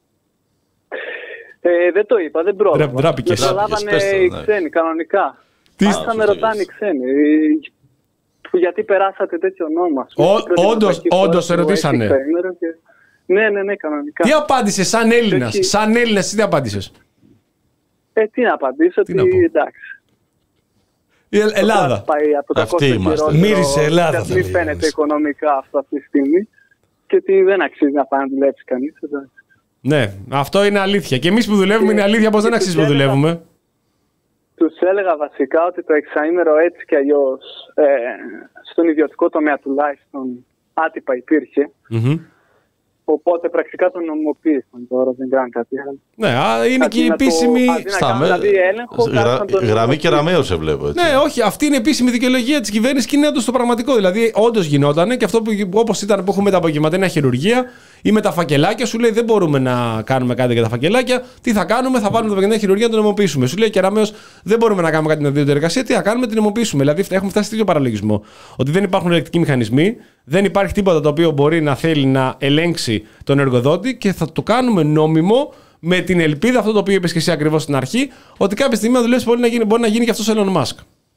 Ε, δεν το είπα, δεν πρόλαβα. Με προλάβανε οι ξένοι, κανονικά. Τι θα με ρωτάνε οι ξένοι. Γιατί περάσατε τέτοιο νόημα. Όντως σε ρωτήσανε. Ναι, ναι, ναι, κανονικά. Τι απάντησες σαν Έλληνας, έχει... σαν Έλληνας, τι απάντησες. Ε, τι να απαντήσω, τι, ότι εντάξει. Η ε, Ελλάδα. Πάει από τα αυτή είμαστε. Μύρισε Ελλάδα. Και μην φαίνεται οικονομικά αυτό αυτή τη στιγμή και ότι δεν αξίζει να πάει να δουλέψει κανείς. Ναι, αυτό είναι αλήθεια. Και εμείς που δουλεύουμε και είναι αλήθεια πως δεν αξίζει που δουλεύουμε. Τους έλεγα βασικά ότι το εξαήμερο έτσι κι αλλιώς ε, στον ιδιωτικό τομέα τουλάχιστον άτυπα υπήρχε. Mm-hmm. Οπότε πρακτικά τον νομιμοποίησαν τώρα, δεν κάνουν κάτι άλλο. Ναι, είναι και η επίσημη. Στα δηλαδή έλεγχο, Γρα... Γραμμή και ραμαίο σε βλέπω. Έτσι. Ναι, όχι, αυτή είναι η επίσημη δικαιολογία της κυβέρνησης και είναι όντως το πραγματικό. Δηλαδή, όντως γινόταν και αυτό που όπως ήταν που έχουμε τα απογευματινά χειρουργία ή με τα φακελάκια, σου λέει δεν μπορούμε να κάνουμε κάτι για τα φακελάκια. Τι θα κάνουμε, θα βάλουμε τα απογευματινά χειρουργία να το νομιμοποιήσουμε. Σου λέει και ραμαίος δεν μπορούμε να κάνουμε κάτι με την ιδιωτική εργασία. Τι θα κάνουμε, την νομιμοποιήσουμε. Δηλαδή, έχουμε φτάσει σε τέτοιο παραλογισμό. Ότι δεν υπάρχουν ελεκτικοί μηχανισμοί, δεν υπάρχει τίποτα το οποίο μπορεί να θέλει να ελέγξει τον εργοδότη και θα το κάνουμε νόμιμο με την ελπίδα, αυτό το οποίο είπες και εσύ ακριβώς στην αρχή, ότι κάποια στιγμή να δουλεύεις πολύ να γίνει, μπορεί να γίνει και αυτός ο Elon Musk.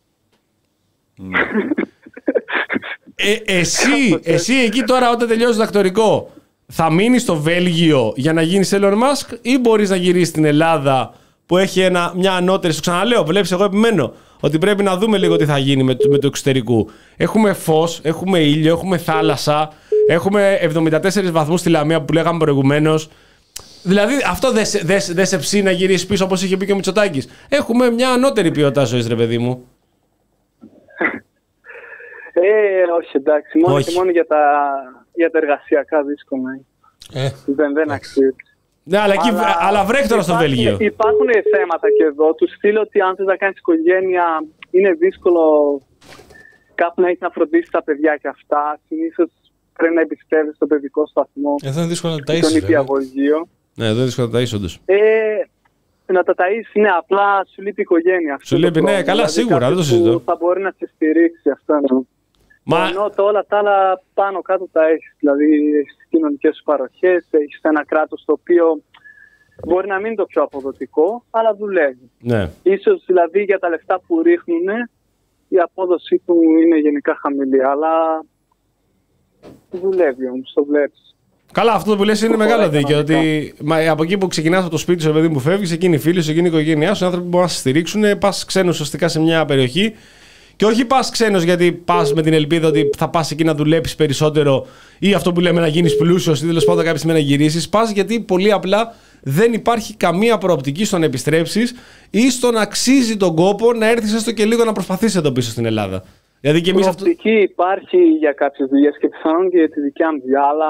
ε, εσύ, εσύ εκεί τώρα όταν τελειώσεις διδακτορικό θα μείνεις στο Βέλγιο για να γίνεις Elon Musk ή μπορείς να γυρίσεις στην Ελλάδα που έχει ένα, μια ανώτερη, σου ξαναλέω, βλέπεις εγώ επιμένω ότι πρέπει να δούμε λίγο τι θα γίνει με το, με το εξωτερικό. Έχουμε φως, έχουμε ήλιο, έχουμε θάλασσα, έχουμε εβδομήντα τέσσερις βαθμούς στη Λαμία που λέγαμε προηγουμένως. Δηλαδή αυτό δεν σε, δε, δε σε ψήνει να γυρίσεις πίσω όπως είχε πει και ο Μητσοτάκης. Έχουμε μια ανώτερη ποιότητα ζωής, ρε παιδί μου. Ε, όχι, εντάξει. Μόνο όχι. Και μόνο για τα, για τα εργασιακά δύσκολα. Ε, δεν, δεν αξίζει. Ναι, αλλά, εκεί, αλλά, αλλά βρέχει τώρα στο Βέλγιο. Υπάρχουν θέματα και εδώ. Του στείλω ότι αν θες να κάνεις οικογένεια είναι δύσκολο κάπου να έχεις να φροντίσεις τα παιδιά και αυτά. Συνήθως πρέπει να εμπιστεύεσαι στον παιδικό σταθμό. Εδώ είναι δύσκολο να τα Τον ταΐσεις. νηπιαγωγείο. Ναι, εδώ είναι δύσκολο να τα είσαι, όντως. Ε, να τα ταΐσεις, ναι, απλά σου λείπει η οικογένεια. Σου λείπει, ναι, καλά, σίγουρα, δεν το συζητώ. Θα μπορεί να σε στηρίξει αυτό. Ναι. Μα... Ενώ το όλα τα άλλα πάνω κάτω τα έχεις. Δηλαδή, έχεις τις κοινωνικές σου παροχές, έχεις ένα κράτος το οποίο μπορεί να μην είναι το πιο αποδοτικό, αλλά δουλεύει. Ναι. Ίσως δηλαδή για τα λεφτά που ρίχνουν, η απόδοσή του είναι γενικά χαμηλή, αλλά δουλεύει όμως, το βλέπεις. Καλά, αυτό που λες είναι μεγάλο δίκαιο. Ότι μα, από εκεί που ξεκινάς από το σπίτι σου, παιδί μου, φεύγεις, εκείνη οι φίλοι σου, εκείνη η οικογένειά σου, οι άνθρωποι που μπορούν να σε στηρίξουν, πας ξένος ουσιαστικά σε μια περιοχή. Και όχι πας ξένος γιατί πας με την ελπίδα ότι θα πας εκεί να δουλέψεις περισσότερο ή αυτό που λέμε να γίνεις πλούσιος ή τέλος πάντων κάποια στιγμή να γυρίσεις. Πας γιατί πολύ απλά δεν υπάρχει καμία προοπτική στο να επιστρέψεις ή στο να αξίζει τον κόπο να έρθεις έστω και λίγο να προσπαθήσεις εδώ πίσω στην Ελλάδα. Δηλαδή και εμείς προοπτική αυτό... υπάρχει για κάποιες δουλειές και πιθανόν και για τη δικιά μου δουλειά, αλλά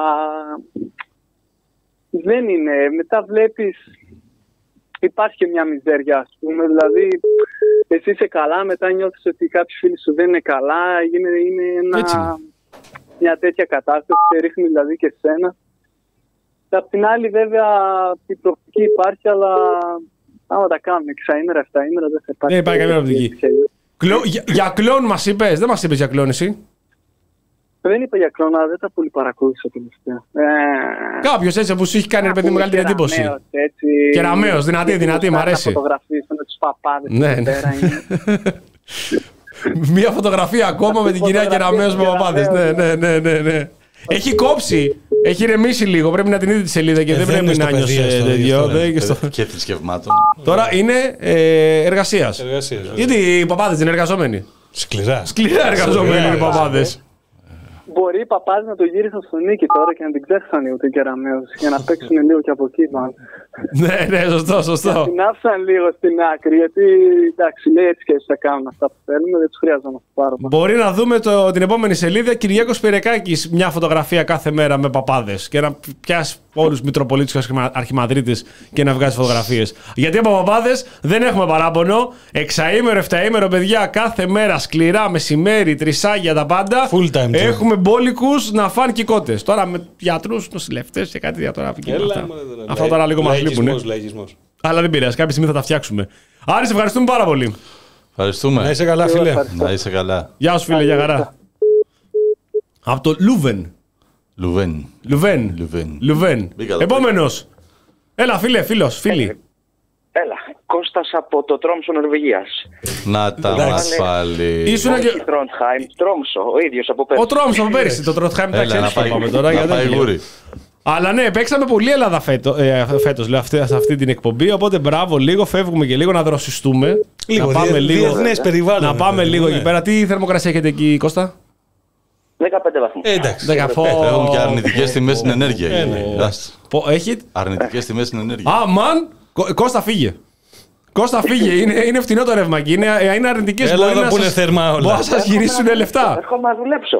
δεν είναι. Μετά βλέπεις. Υπάρχει και μια μιζέρια, ας πούμε. Δηλαδή, εσύ είσαι καλά, μετά νιώθεις ότι κάποιοι φίλοι σου δεν είναι καλά. Είναι, είναι ένα, μια τέτοια κατάσταση, σε ρίχνει δηλαδή και εσένα. Απ' την άλλη, βέβαια, η προοπτική υπάρχει, αλλά άμα τα κάνουμε εξαήμερα, εφταήμερα, δεν θα υπάρχει. Δεν υπάρχει καμία προοπτική. Κλο... Για, για κλόν μας είπες, δεν μας είπες για κλόν εσύ. Δεν είπα για κλόν, αλλά δεν τα πολύ παρακολούθησα τελευταία. Ε... Κάποιος έτσι που σου έχει κάνει, ρε παιδί, μεγάλη εντύπωση. Κεραμέως, δυνατή, δυνατή, μ' αρέσει. Φωτογραφίες με τους παπάδες. Ναι, ναι. Μία φωτογραφία ακόμα με την κυρία Κεραμέως με παπάδες. Ναι, ναι, ναι, ναι, ναι. Έχει κόψει. Έχει ηρεμήσει λίγο. Πρέπει να την δείτε τη σελίδα και ε, δεν πρέπει να νιώσει τέτοιο. Και θρησκευμάτων. Τώρα είναι εργασίας. Γιατί οι παπάδες είναι εργαζόμενοι. Σκληρά. Σκληρά εργαζόμενοι οι παπάδες. Μπορεί οι παπάδες να το γύρισαν στο Νίκη τώρα και να την ξέχασαν λίγο την Κεραμέως για να παίξουν λίγο και από εκεί, μάλλον. Ναι, ναι, σωστό, σωστό. Να την άφησαν λίγο στην άκρη, γιατί εντάξει, λέει έτσι και έτσι θα κάνουν αυτά που θέλουμε, δεν τους χρειαζόμαστε πάρα πολύ. Μπορεί να δούμε το, την επόμενη σελίδα Κυριάκος Πυρεκάκης μια φωτογραφία κάθε μέρα με παπάδες και να πιάσει όλους τους Μητροπολίτες και Αρχιμανδρίτες και να βγάζει φωτογραφίες. Γιατί από παπάδες δεν έχουμε παράπονο. Εξαήμερο, εφταήμερο, παιδιά, κάθε μέρα σκληρά, μεσημέρι, τρισάγια τα πάντα. Full time. Έχουμε μπόλικους να φάνε κικότες. Τώρα με γιατρούς, νοσηλευτές και κάτι τώρα. Αυτά. Αυτά τώρα λίγο μας λείπουν. Αλλά δεν πειράζει, κάποια στιγμή θα τα φτιάξουμε. Άρη, σε ευχαριστούμε πάρα πολύ. Ευχαριστούμε. Να είσαι καλά, φίλε. Να είσαι καλά. Γεια σου, φίλε, για χαρά. Από το Λούβεν. Λουβέν. Λουβέν. Λουβέν. Λουβέν. Επόμενος. Έλα, φίλε, φίλος, φίλοι. Έλα, Κώστας από το Τρόμσο, Νορβηγίας. Να τα μας πάλι. Ήσουν και... Τρόντχαϊμ, Τρόμσο, ο ίδιος από πέρυσι. Ο Τρόμσο από πέρυσι, το Τρόντχαϊμ, εντάξει, έτσι πάει, πάμε τώρα. Να πάει γούρι. Αλλά ναι, παίξαμε πολύ Ελλάδα φέτο, ε, φέτος, λέω, αυτή, σε αυτή την εκπομπή. Οπότε μπράβο, λίγο φεύγουμε και λίγο να δροσιστούμε. Λίγο, να πάμε δι, λίγο, διεθνές περιβάλλον. Να πάμε ναι, λίγο ναι. εκεί πέρα. Τι θερμοκρασία έχετε εκεί, Κώστα? δεκαπέντε βαθμούς. Ε, εντάξει. Έχουν και αρνητικές τιμές στην ενέργεια. Ε, ναι. Έχει αρνητικές τιμές στην ενέργεια. Α, μαν! Κώστα, φύγε. Κώστα, φύγε. Είναι, είναι φτηνό το ρεύμα και είναι, είναι αρνητικές. Έλα μπορεί να πούνε θερμά όλα. Μπορεί να σας γυρίσουν λεφτά. Έρχομαι να δουλέψω.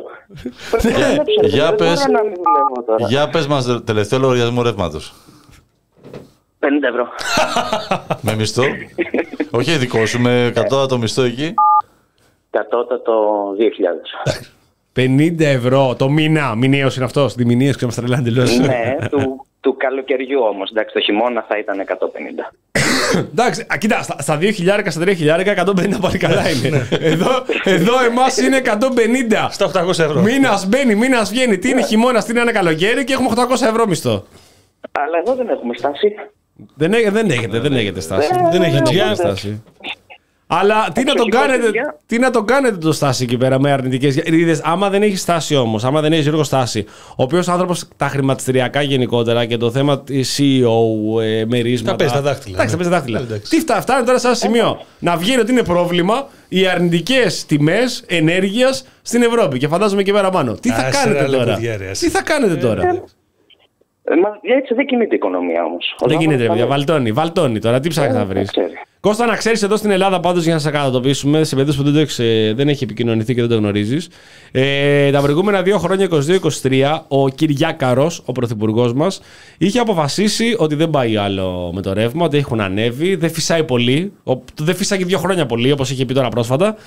Για πες, για πες μας τελευταίο λογαριασμό ρεύματος. πενήντα ευρώ. Με μισθό. Όχι δικό σου, με κατώτατο μισθό εκεί. Κατώτατο δύο χιλιάδες. πενήντα ευρώ το μήνα. Μηνιαίος είναι αυτός. Διμηνίες και μας τρελάνε τελείως. Ναι, του, του καλοκαιριού όμως. Εντάξει, το χειμώνα θα ήταν εκατόν πενήντα. Εντάξει, κοίτα, στα, στα δύο χιλιάδες, στα τρία χιλιάδες, εκατόν πενήντα πάλι καλά είναι. εδώ, εδώ εμάς είναι εκατόν πενήντα. Στα οκτακόσια ευρώ. Μήνας μπαίνει, μήνας βγαίνει. Τι είναι χειμώνας, τι είναι καλοκαίρι και έχουμε οκτακόσια ευρώ μισθό. Αλλά εδώ δεν έχουμε στάση. Δεν, έχετε, δεν έχετε, δεν έχετε στάση. Δεν, δεν έχετε δεν στάση. Αλλά τι να, τον κάνετε, τι να τον κάνετε το στάση εκεί πέρα με αρνητικές. Είδες, άμα δεν έχει στάση όμως, άμα δεν έχει έργο στάση, ο οποίος άνθρωπος τα χρηματιστηριακά γενικότερα και το θέμα σι ι ο, ε, μερίσματα. Τα παίζει τα δάχτυλα. Εντάξει, τα παίζει τα δάχτυλα. Τι φτά, φτάνει τώρα σε ένα σημείο να βγαίνει ότι είναι πρόβλημα οι αρνητικές τιμές ενέργειας στην Ευρώπη. Και φαντάζομαι και πέρα πάνω. Τι θα κάνετε τώρα. Τι θα κάνετε τώρα. Ε, μα έτσι δεν κινείται η οικονομία όμως. Δεν κινείται, παιδιά. Βαλτώνει, βαλτώνει τώρα. Τι ψάχνει να βρει. Κώστα, να ξέρεις εδώ στην Ελλάδα, πάντως για να σε κατατοπίσουμε, σε περίπτωση που δεν, το έχεις, δεν έχει επικοινωνηθεί και δεν το γνωρίζεις, ε, τα προηγούμενα δύο χρόνια, είκοσι δύο είκοσι τρία, ο Κυριάκαρος, ο πρωθυπουργός μας, είχε αποφασίσει ότι δεν πάει άλλο με το ρεύμα, ότι έχουν ανέβει, δεν φυσάει πολύ, δεν φυσάει και δύο χρόνια πολύ, όπως είχε πει τώρα πρόσφατα.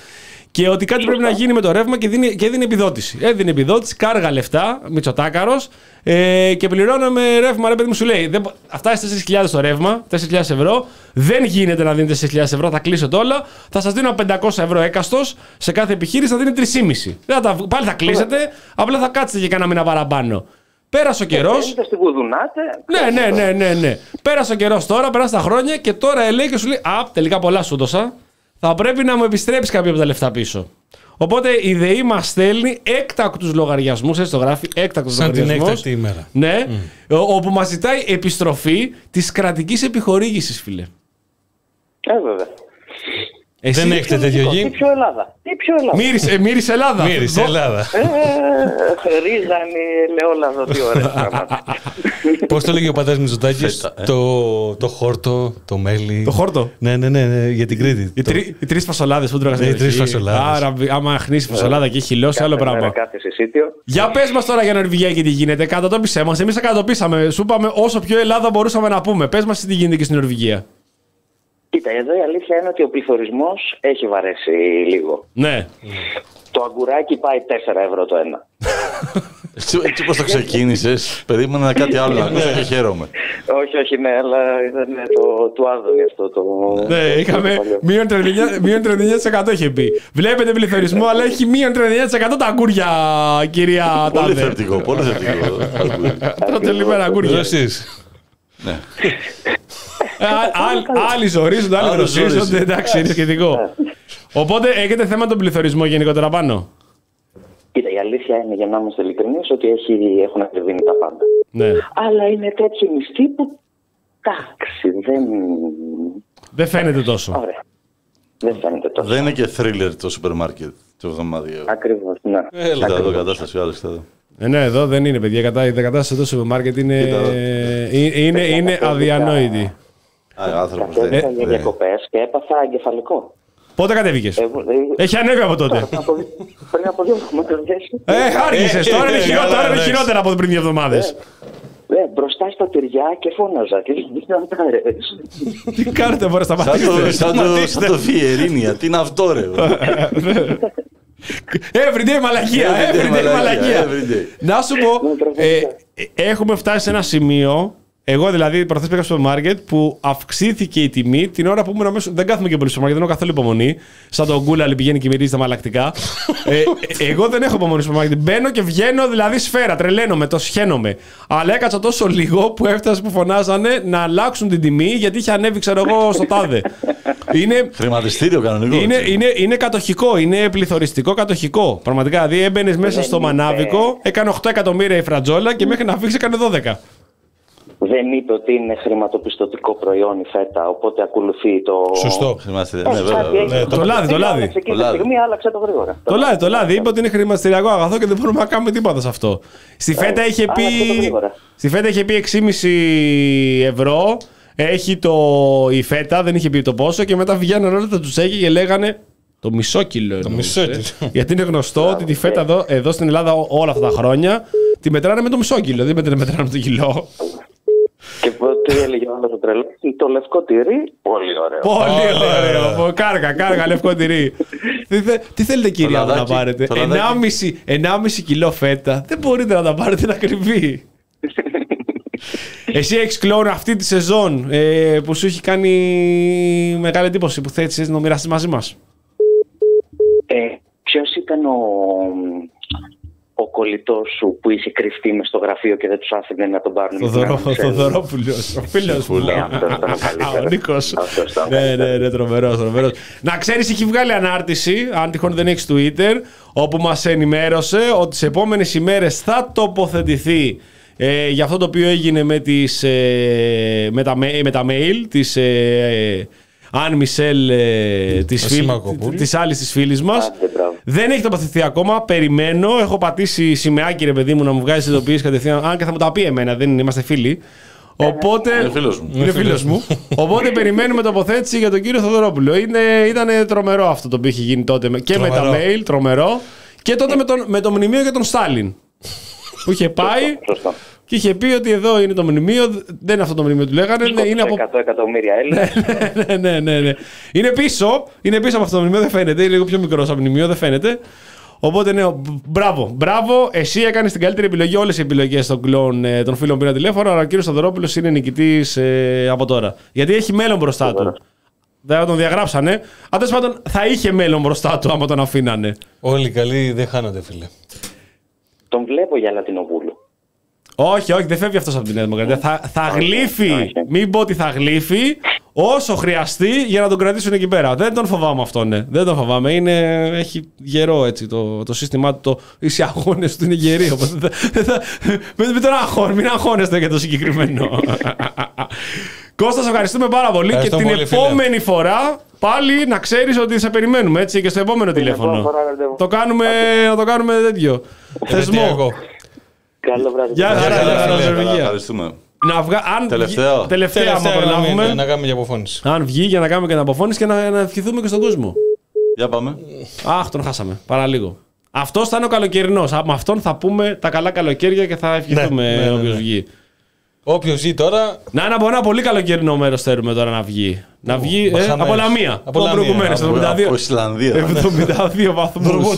και ότι κάτι πρέπει να γίνει με το ρεύμα και, δίνει, και έδινε επιδότηση. Έδινε επιδότηση, κάργα λεφτά, Μητσοτάκαρος, ε, και πληρώναμε ρεύμα. Ρε παιδί μου, σου λέει: δεν, αυτά είναι τέσσερις χιλιάδες το ρεύμα, τέσσερις χιλιάδες ευρώ. Δεν γίνεται να δίνετε τέσσερις χιλιάδες ευρώ, θα κλείσετε όλα. Θα σας δίνω πεντακόσια ευρώ έκαστος, σε κάθε επιχείρηση θα δίνει τρεις κόμμα πέντε. Πάλι θα κλείσετε, απλά θα κάτσετε για κανένα μήνα παραπάνω. Πέρασε ο καιρός. Ναι, ναι, ναι, ναι, ναι. Πέρασε ο καιρός τώρα, πέρασε τα χρόνια και τώρα λέει και σου λέει: α, τελικά πολλά σου έδωσα. Θα πρέπει να μου επιστρέψει κάποια από τα λεφτά πίσω. Οπότε η ΔΕΗ μας στέλνει έκτακτους λογαριασμούς, έτσι το γράφει, έκτακτους σαν λογαριασμούς. Σαν την έκτακτη ημέρα. Ναι, mm. όπου μας ζητάει επιστροφή της κρατικής επιχορήγησης, φίλε. Ε, βέβαια. Εσύ δεν έχετε τέτοιο γη. Τι πιο Ελλάδα. Τι πιο Ελλάδα. Μύρισε, μύρισε Ελλάδα. Μύρισε Ελλάδα. Ε, ρίζανη, ελαιόλαδο, τι ωραία πράγματα. Πώς το λέγει ο πατέρας Μητσοτάκης, ε. το, το χόρτο, το μέλι. Το χόρτο. Ναι, ναι, ναι, ναι, για την Κρήτη. Οι, το... τρι, οι τρεις φασολάδες που τρώγανε. Ναι, οι τρεις φασολάδες. Άρα, άμα χνίσει φασολάδα και έχει χυλώσει, άλλο πράγμα. Κάθε συσίτιο. Για πες μας τώρα για Νορβηγία και τι γίνεται. Κατατόπισέ μας. Εμείς τα κατατοπίσαμε. Σου είπαμε όσο πιο Ελλάδα μπορούσαμε να πούμε. Πες μας τι γίνεται και στην Νορβηγία. Κοίτα, εδώ η αλήθεια είναι ότι ο πληθωρισμός έχει βαρέσει λίγο. Ναι. Το αγκουράκι πάει τέσσερα ευρώ το ένα. Έτσι πώς το ξεκίνησες, περίμενα κάτι άλλο να ακούσω και χαίρομαι. Όχι, όχι, ναι, αλλά ήταν το, του Άδωνη αυτό το... Ναι, είχαμε μείον τριάντα εννιά τοις εκατό είχε πει. Βλέπετε πληθωρισμό, αλλά έχει μείον τριάντα εννιά τοις εκατό τα αγκούρια, κυρία Τάδε. Πολύ θετικό, πολύ θετικό. Τρώτε λιμένα αγκούρια. Ναι. Άλλοι ζορίζονται, άλλοι δροσίζονται, εντάξει, είναι σχετικό. Οπότε έχετε θέμα τον πληθωρισμό γενικότερα πάνω. Κοίτα, η αλήθεια είναι, για να είμαστε ειλικρινείς, ότι έχει, έχουν ακριβήνει τα πάντα. Ναι. Αλλά είναι τέτοιοι μισθοί που, εντάξει, δεν... Δεν φαίνεται τόσο. Ωραία. Δεν φαίνεται τόσο. Δεν είναι και thriller το σούπερ μάρκετ το εβδομαδιαίο. Ακριβώς, ναι. Έλα εδώ κατάσταση, Άλεξ, εδώ. Ε, ναι, εδώ δεν είναι, παιδιά. Η κατάσταση εδώ στο σούπερ μάρκετ είναι, είναι, είναι αδιανόητη. Άνθρωπος δεν είναι. Για διακοπές και έπαθα εγκεφαλικό. Πότε κατέβηκες? Ε, ε, Έχει ανέβει από τότε. Πριν από δύο εβδομάδες. Ε, άργησες. Ε, τώρα είναι χειρότερα, είναι χειρότερα από πριν δύο εβδομάδες. Ε, μπροστά στα τυριά και φώναζα. Τι κάνετε, μπορεί να σταματήσετε? Σαν το Φιερίνια. Τι είναι αυτό, ρε? Everyday μαλακία. Everyday μαλακία. Να σου πω, έχουμε φτάσει σε ένα σημείο. Εγώ δηλαδή προχθές πήγα στο μάρκετ που αυξήθηκε η τιμή την ώρα που ήμουν μέσα. Δεν κάθομαι και πολύ στο μάρκετ, δεν έχω καθόλου υπομονή. Σαν τον Γκούλαλη πηγαίνει και μυρίζει τα μαλακτικά. ε, εγώ δεν έχω υπομονή στο μάρκετ. Μπαίνω και βγαίνω δηλαδή σφαίρα. Τρελαίνομαι, το σχαίνομαι. Αλλά έκατσα τόσο λίγο που έφτασε που φωνάζανε να αλλάξουν την τιμή γιατί είχε ανέβει, ξέρω εγώ, στο τάδε. Είναι, χρηματιστήριο κανονικό. Είναι, είναι, είναι κατοχικό, είναι πληθωριστικό κατοχικό. Πραγματικά. Δηλαδή έμπαινε μέσα στο μανάβικο, έκανε οκτώ εκατομμύρια η φρατζόλα και μέχρι να φύγει έκανε δώδεκα. Δεν είπε ότι είναι χρηματοπιστωτικό προϊόν η φέτα, οπότε ακολουθεί το. Σωστό. Ε, ναι, βέβαια. Ναι, το, το λάδι, το λάδι. Εκείνη τη στιγμή άλλαξε το γρήγορα. Το λάδι, το λάδι. Είπε ότι είναι χρηματιστηριακό αγαθό και δεν μπορούμε να κάνουμε τίποτα σε αυτό. Στη φέτα είχε πει. Στη φέτα είχε πει έξι κόμμα πέντε ευρώ. Έχει το... η φέτα, δεν είχε πει το πόσο και μετά βγαίνουν όλα τα τσουτσέκια και λέγανε το μισό κιλό. Το μισό κιλό. Γιατί είναι γνωστό ότι τη φέτα εδώ, εδώ στην Ελλάδα όλα αυτά τα χρόνια τη μετράνε με το μισό κιλό. Δεν μετράνε με το κιλό. Και τι έλεγε όλο το τρελό? Το λευκό τυρί, πολύ ωραίο. Πολύ ωραίο. Κάργα, κάργα, λευκό τυρί. Τι θέλετε, κυρία, να πάρετε? ενάμιση κιλό φέτα. Δεν μπορείτε να τα πάρετε, είναι ακριβή. Εσύ έχεις κλόουν αυτή τη σεζόν ε, που σου έχει κάνει μεγάλη εντύπωση που θέλεις να μοιραστείς μαζί μας? Ε, ποιος ήταν ο, ο κολλητός σου που είχε κρυφτεί μες στο γραφείο και δεν τους άφηνε να τον πάρουν? Ο Θοδωρόπουλος, ο φίλος μου. Ο Νίκος. Ναι, ναι, ναι, τρομερός, τρομερός. Να ξέρεις, έχει βγάλει ανάρτηση, αν τυχόν δεν έχεις Twitter, όπου μας ενημέρωσε ότι τις επόμενες ημέρες θα τοποθετηθεί Ε, για αυτό το οποίο έγινε με, τις, ε, με, τα, με τα mail της ε, Αν Μισελ, ε, της, φίλ, της άλλης της φίλης μας. Δεν έχει τοποθετηθεί ακόμα, περιμένω, έχω πατήσει σημαίακι, ρε παιδί μου, να μου βγάζει ειδοποιήσεις κατευθείαν, αν και θα μου τα πει εμένα, δεν είμαστε φίλοι. Οπότε, είναι φίλος μου. Είναι φίλος μου. Οπότε περιμένουμε τοποθέτηση για τον κύριο Θοδωρόπουλο. Είναι, ήταν τρομερό αυτό το οποίο είχε γίνει τότε και τρομερό. Με τα mail, τρομερό, και τότε με, τον, με το μνημείο για τον Στάλιν. Που είχε πάει, Και είχε πει ότι εδώ είναι το μνημείο, δεν είναι αυτό το μνημείο του λέγανε. Ναι, είναι από εκατό εκατομμύρια Έλληνες. ναι, ναι, ναι, ναι. Είναι πίσω, είναι πίσω από αυτό το μνημείο, δεν φαίνεται. Είναι λίγο πιο μικρό από το μνημείο, δεν φαίνεται. Οπότε ναι, μπράβο, μπράβο. Εσύ έκανες την καλύτερη επιλογή. Όλες οι επιλογές των κλόν ε, των φίλων πήραν τηλέφωνο, αλλά ο κύριος Σταυρόπουλος είναι νικητής ε, από τώρα. Γιατί έχει μέλλον μπροστά του. Δεν τον διαγράψανε. Αν τέλος πάντων θα είχε μέλλον μπροστά του άμα τον αφήνανε. Όλοι καλοί δεν χάνονται, φίλε. Τον βλέπω για Λατινοπούλου. Όχι, όχι, δεν φεύγει αυτός από την Νέα Δημοκρατία. Θα, θα γλύφει, μην πω ότι θα γλύφει, όσο χρειαστεί για να τον κρατήσουν εκεί πέρα. Δεν τον φοβάμαι αυτόν, ναι. Δεν τον φοβάμαι. Είναι, έχει γερό έτσι το, το σύστημά του. Το, οι αγώνες του είναι γεροί. Οπότε, μην τον αγχώνε, μην αγχώνεστε για το συγκεκριμένο. Κώστα, σε ευχαριστούμε πάρα πολύ. Ευχαριστώ και την πολύ, επόμενη φίλε. φορά πάλι να ξέρεις ότι σε περιμένουμε έτσι και στο επόμενο την τηλέφωνο. Φορά, το κάνουμε, να το κάνουμε τέτοιο. Θεσμό. Καλό βράδυ. Γεια σας. Ευχαριστούμε. Να βγα... αν τελευταίο. Βγει... Τελευταία, τελευταία άμα προλάβουμε. Να, να κάνουμε για αποφώνηση. Αν βγει για να κάνουμε και την αποφώνηση και να, να ευχηθούμε και στον κόσμο. Για πάμε. Αχ, τον χάσαμε. Παραλίγο. Αυτό θα είναι ο καλοκαιρινός. Με αυτόν θα πούμε τα καλά καλοκαίρια και θα ευχηθούμε ναι, ναι, ναι, όποιος ναι. βγει. Όποιος βγει τώρα. Να είναι από ένα πολύ καλοκαιρινό μέρος θέλουμε τώρα να βγει. Να βγει ε, από Λαμία. Από Λαμία. Από Ισλανδία. εβδομήντα δύο βαθμούς.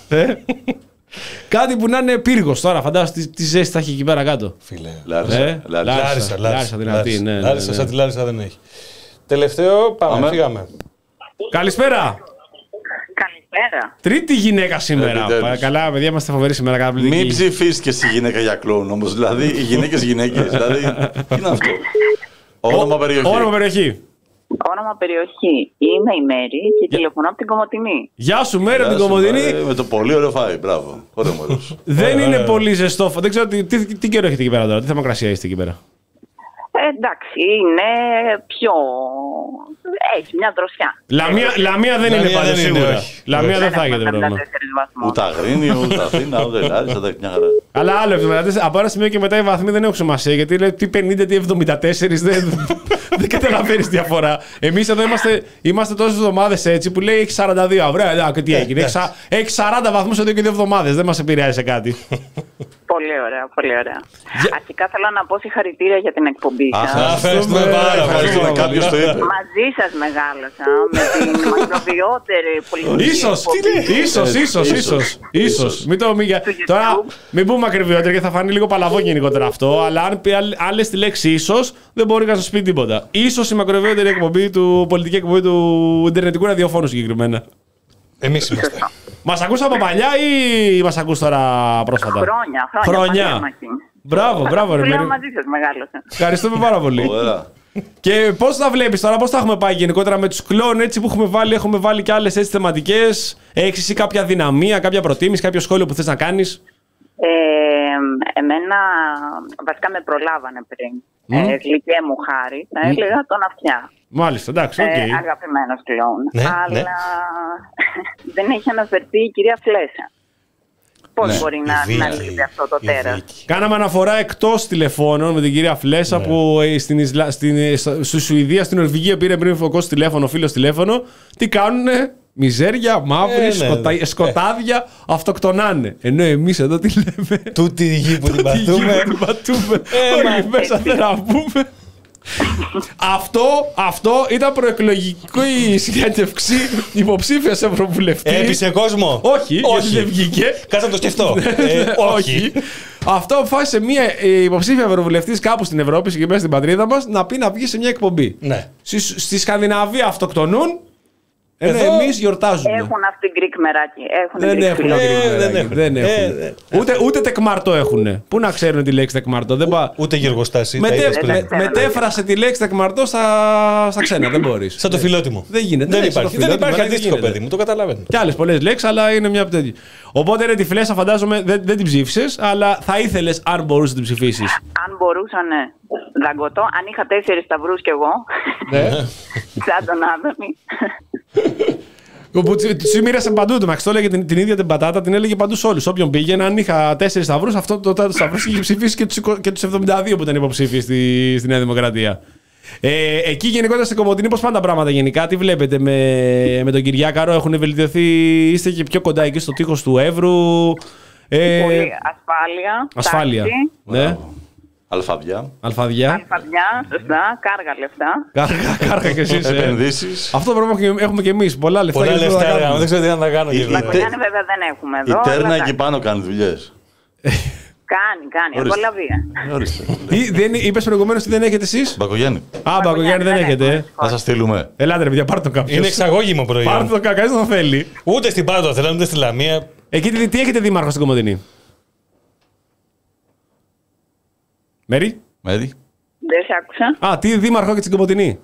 Κάτι που να είναι πύργος τώρα, φαντάζομαι τι, τι ζέστη θα έχει εκεί πέρα κάτω. Φίλε. Λάρισα. Ε, Λάρισα. Λάρισα, Λάρισα δυνατή. Ναι, ναι, ναι. Λάρισα, σαν τη Λάρισα δεν έχει. Τελευταίο, πάμε, πάμε. Φύγαμε. Καλησπέρα. Καλησπέρα. Τρίτη γυναίκα σήμερα. Καλά, παιδιά, είμαστε φοβεροί σήμερα. Καταπληκτικοί. Μην ψηφίσεις και στη γυναίκα για κλόουν όμως. Δηλαδή, οι γυναίκες γυναίκες. Δηλαδή, τι είναι αυτό. Όνομα περιοχή. Όνομα περιοχή. Όνομα περιοχή. Είμαι η Μέρη και τηλεφωνώ από την Κομοτηνή. Γεια σου, Μέρη, από την Κομοτηνή. Με το πολύ ωραίο φάι, μπράβο. Ωραίο μωρός. Δεν είναι πολύ ζεστό. Δεν ξέρω τι, τι, τι καιρό έχετε εκεί πέρα τώρα, τι θερμοκρασία είστε εκεί πέρα. Ε, εντάξει, είναι πιο. Έχει μια δροσιά. Λαμία, Λαμία δεν είναι πάντα σίγουρα. Λαμία δεν θα έχετε πρόβλημα. Ούτε Αγρίνιο, ούτε Αθήνα, ούτε Λάρισα, τα μια χαρά. Αλλά άλλο εβδομήντα τέσσερα, από ένα σημείο και μετά οι βαθμοί δεν έχουν σημασία. Γιατί λέει τι πενήντα, τι εβδομήντα τέσσερα, δεν, δεν καταλαβαίνει διαφορά. Εμείς εδώ είμαστε, είμαστε τόσες εβδομάδες έτσι που λέει έχει σαράντα δύο. Αύριο, και τι έγινε. Έχει σαράντα βαθμούς εδώ και δύο εβδομάδες. Δεν μας επηρεάζει κάτι. Πολύ ωραία, πολύ ωραία. Αρχικά θέλω να πω συγχαρητήρια για την εκπομπή σας. Ευχαριστούμε πάρα πολύ. Κάποιος το είπε. Μαζί σας μεγάλωσα με την μακροβιότερη πολιτική. Ίσως, ίσως, ίσως, ίσως, ίσως. Μην το μην... Τώρα μην πούμε μακροβιότερη γιατί θα φανεί λίγο παλαβό γενικότερα αυτό, αλλά αν, αν λες τη λέξη ίσως δεν μπορεί να σας πει τίποτα. Ίσως η μακροβιότερη εκπομπή του, πολιτική εκπομπή του Ιντερνετικού ραδιοφώνου συγκεκριμένα. Εμείς είμαστε. Μας ακούς από παλιά ή μας ακούς τώρα πρόσφατα? Χρόνια, χρόνια. χρόνια. Μπράβο, μπράβο. Ρε, λέω μαζί σας μεγάλωσα. Ευχαριστούμε πάρα πολύ. Και πώς τα βλέπεις τώρα, πώς τα έχουμε πάει γενικότερα με τους κλόν έτσι που έχουμε βάλει, έχουμε βάλει και άλλες έτσι θεματικές. Έχεις εσύ κάποια δυναμία, κάποια προτίμηση, κάποιο σχόλιο που θες να κάνεις? Ε, εμένα βασικά με προλάβανε πριν. Mm. Ε, γλυκέ μου χάρη, θα έλεγα τον αυτιά. Μάλιστα, εντάξει, οκ. Okay. Ε, αγαπημένος κλόν. Ναι, αλλά ναι. δεν έχει αναφερθεί η κυρία Φλέσσα. Πώς ναι. μπορεί να, να λείπει αυτό το τέρας? Κάναμε αναφορά εκτός τηλεφώνων με την κυρία Φλέσσα ναι. που στην, Ισλα... στην... στη Σουηδία, στην Νορβηγία πήρε πριν ο κόσμος τηλέφωνο, φίλος τηλέφωνο. Τι κάνουνε? Μιζέρια, μαύρη, ε, σκοτα... ναι, ναι. σκοτάδια, ε. αυτοκτονάνε. Ενώ εμείς εδώ τι λέμε? Τούτη η γη που την πατούμε. Όχι μέσα δεν να πούμε. αυτό, αυτό ήταν προεκλογική συνέντευξη υποψήφιας ευρωβουλευτής. Έπεισε κόσμο. Όχι, όχι. Γιατί δεν βγήκε. Κάτσε να το σκεφτώ. ε, όχι. Αυτό αποφάσισε μια υποψήφια ευρωβουλευτής κάπου στην Ευρώπη, συγκεκριμένα στην πατρίδα μας, να πει να βγει σε μια εκπομπή. Ναι. Στη, στη Σκανδιναβία αυτοκτονούν. Ενώ εδώ... εμείς γιορτάζουμε. Έχουν αυτή γκρικ μεράκι. Δεν έχουν γκρικ δεν έχουν. Ούτε, ούτε τεκμαρτό έχουν. Πού να ξέρουν τη λέξη τεκμαρτό? Δεν πά... Ούτε γεργοστάσι. Μετέ... Με... Μετέφρασε τη λέξη τεκμαρτό στα, στα ξένα. Δεν μπορείς. Σαν το φιλότιμο. Δεν γίνεται. Δεν υπάρχει, δεν υπάρχει αντίστοιχο παιδί μου. Το καταλαβαίνω. Και άλλες πολλές λέξεις, αλλά είναι μια από τέτοια. Οπότε ρε, τη Φλέσσα φαντάζομαι δεν, δεν την ψήφισες, αλλά θα ήθελες αν μπορούσες να την ψηφίσεις. Αν μπορούσα, ναι. Δαγκωτό, αν είχα τέσσερις σταυρούς κι εγώ. Ναι. Σαν τον Άδωνη. Που του μοίρασε παντού το Μαξ, το έλεγε την, την ίδια την πατάτα, την έλεγε παντού σε όλους. Όποιον πήγαινε, αν είχα τέσσερις σταυρούς, αυτό το τέσσερις σταυρούς είχε ψηφίσει και τους, και τους εβδομήντα δύο που ήταν υποψήφιοι στη, στη Νέα Δημοκρατία. Ε, εκεί γενικότερα στην Κομοτηνή, πώς πάνε τα πράγματα γενικά, τι βλέπετε με, με τον Κυριάκαρο, έχουν βελτιωθεί, είστε και πιο κοντά εκεί στο τείχος του Εύρου. Ε, Πολύ ασφάλεια. Ασφάλεια. Ναι. Αλφαδιά. Αλφαδιά. Αλφαδιά, σωστά. Κάργα λεφτά. Κάργα, κάργα κι εσείς. Επενδύσεις. Αυτό πρέπει να έχουμε κι εμείς. Πολλά λεφτά. Πολλά λεφτά, δεν ξέρω τι να τα κάνω. Η Μπακογιάννη βέβαια δεν έχουμε εδώ. Η Τέρνα εκεί πάνω κάνει δουλειές. Κάνει, κάνει. Απολαβία. Είπες προηγουμένως τι δεν έχετε εσείς. Μπακογιάννη. Α, Μπακογιάννη δεν έχετε. Θα σας στείλουμε. Ελάτε ρε παιδιά, πάρτε το κάποιος. Είναι εξαγώγημο προϊόν. Πάρτε το κακά, δεν το θέλει. Ούτε στην Πάντο θέλανε, ούτε στη Λαμία. Εκεί τι, τι έχετε δήμαρχο στην Κομοτηνή. Μέρη. Μέρη. Δεν σε άκουσα. Α, τι δήμαρχο έχετε στην Κομοτηνή.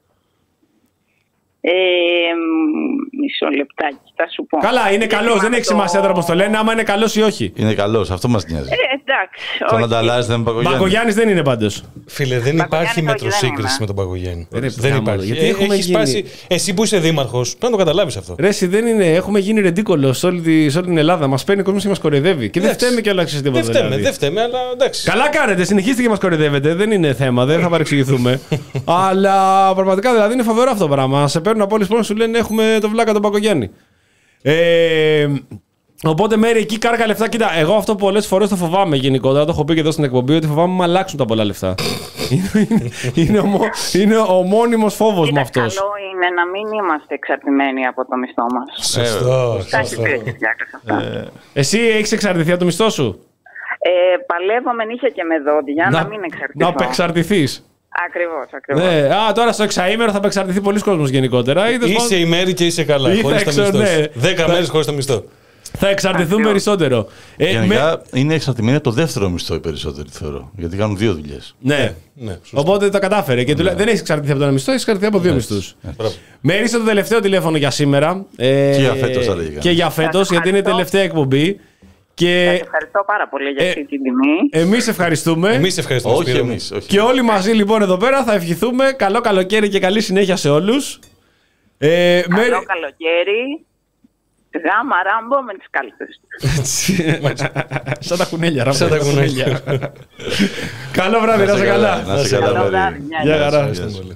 Ε, μισό λεπτάκι, θα σου πω. Καλά, είναι καλός, δεν έχει σημασία τώρα πώς το λένε, άμα είναι καλός ή όχι. Είναι καλός, αυτό μας νοιάζει. Ε, εντάξει. Σαν να τα αλλάζετε με Μπακογιάννη. Μπακογιάννης δεν είναι πάντως. Φίλε, δεν υπάρχει μετροσύγκριση με τον Μπακογιάννη. Δεν υπάρχει. Γιατί έχουμε Έχεις γίνει... πάσει, εσύ που είσαι δήμαρχος, πρέπει να το καταλάβεις αυτό. Ρε, εσύ δεν είναι, έχουμε γίνει ρεντίκολο σε όλη, τη, σε όλη την Ελλάδα. Μας παίρνει ο κόσμος και μας κοροϊδεύει. Και δεν φταίμε και όλα τίποτα. Δεν φταίμε, δεν φταίμε, αλλά εντάξει. Καλά κάνετε, συνεχίστε και μας κοροϊδεύετε. Δεν είναι θέμα, δεν θα παρεξηγηθούμε. Αλλά πραγματικά δηλαδή είναι φοβερό αυτό το πράγμα. Σε παίρνουν από όλες τις πόλεις σου λένε έχουμε το βλάκα τον Μπακογιάννη. Ε, οπότε μέρη εκεί κάργα λεφτά. Κοίτα, εγώ αυτό πολλές φορές το φοβάμαι γενικότερα. Το έχω πει και εδώ στην εκπομπή ότι φοβάμαι να αλλάξουν τα πολλά λεφτά. είναι, είναι, είναι, ο, είναι ο μόνιμος φόβος μου αυτός. Καλό είναι να μην είμαστε εξαρτημένοι από το μισθό μας. Σωστό. Ε, εσύ έχεις εξαρτηθεί από το μισθό σου. Ε, παλεύω με νύχια και με δόντια να, να μην εξαρτηθώ. Να απεξαρτηθείς. Ακριβώς, ακριβώς. Ναι, α, τώρα στο εξαήμερο θα απεξαρτηθεί πολλοί κόσμος γενικότερα. Είσαι η Μέρη και είσαι καλά. Χωρίς το μισθό. Ναι. Δέκα μέρες χωρίς το μισθό. Θα εξαρτηθούν ακριβώς περισσότερο. Ε, Γενικά με... είναι εξαρτημένοι από το δεύτερο μισθό οι περισσότεροι, θεωρώ. Γιατί κάνουν δύο δουλειές. Ναι. ναι Οπότε τα κατάφερε. Και ναι. Δεν έχει εξαρτηθεί από το ένα μισθό, έχει εξαρτηθεί από δύο ναι. μισθούς. Ναι. Με ήρθε το τελευταίο τηλέφωνο για σήμερα. Ε, και για φέτος, θα λέγαμε. Και για φέτος, γιατί είναι η τελευταία εκπομπή. Και... Σας ευχαριστώ πάρα πολύ για αυτή ε, την τιμή. Εμείς ευχαριστούμε. Εμείς ευχαριστούμε. Όχι εμείς, όχι. Και όλοι μαζί λοιπόν εδώ πέρα θα ευχηθούμε καλό καλοκαίρι και καλή συνέχεια σε όλους. Ε, καλό με... καλοκαίρι. Γάμα ράμπο με τις κάλπες. Σαν τα κουνέλια. Σαν τα κουνέλια. Καλό βράδυ, να σε καλά. Να σε καλά. Γεια χαρά.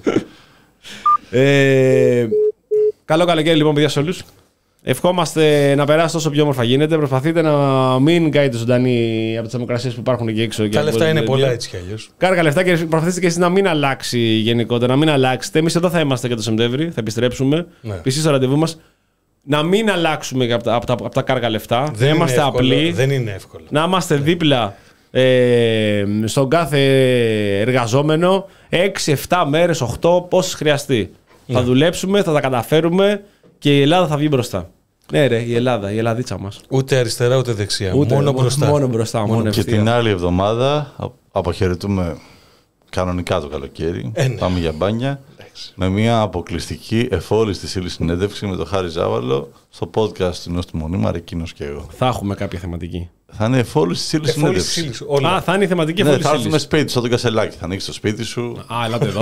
Καλό καλοκαίρι λοιπόν παιδιά σε όλους. Ευχόμαστε να περάσει όσο πιο όμορφα γίνεται. Προσπαθείτε να μην κάνετε ζωντανή από τις θερμοκρασίες που υπάρχουν εκεί έξω. Τα λεφτά είναι πολλά έτσι κι αλλιώς. Κάργα λεφτά και προσπαθήστε και εσείς να μην αλλάξει γενικότερα, να μην αλλάξετε. Εμείς εδώ θα είμαστε και το Σεπτέμβρη, θα επιστρέψουμε. Ναι. Επίσης στο ραντεβού μας. Να μην αλλάξουμε από τα, από τα, από τα κάργα λεφτά. Δεν να είμαστε εύκολο, απλοί. Δεν είναι εύκολο. Να είμαστε δίπλα ε, στον κάθε εργαζόμενο έξι, εφτά μέρες, οκτώ, πόσες χρειαστεί. Ναι. Θα δουλέψουμε, θα τα καταφέρουμε και η Ελλάδα θα βγει μπροστά. Ναι, ρε, η Ελλάδα, η Ελλαδίτσα μας. Ούτε αριστερά ούτε δεξιά. Ούτε, μόνο μπροστά. Μόνο μπροστά. Μόνο μόνο και την άλλη εβδομάδα αποχαιρετούμε κανονικά το καλοκαίρι. Ε, ναι. Πάμε για μπάνια. Με μια αποκλειστική εφόλη στη ύλη συνέντευξη με τον Χάρη Ζάβαλο στο podcast του Νόστου Μονή, Μαρικίνος και εγώ. Θα έχουμε κάποια θεματική. Θα είναι εφόλη στη ύλη συνέντευξη. Α, θα είναι η θεματική εφόλη. Ναι, θα έρθουμε σπίτι, σαν τον Κασελάκη. Θα ανοίξει το σπίτι σου. Α, ελάτε εδώ.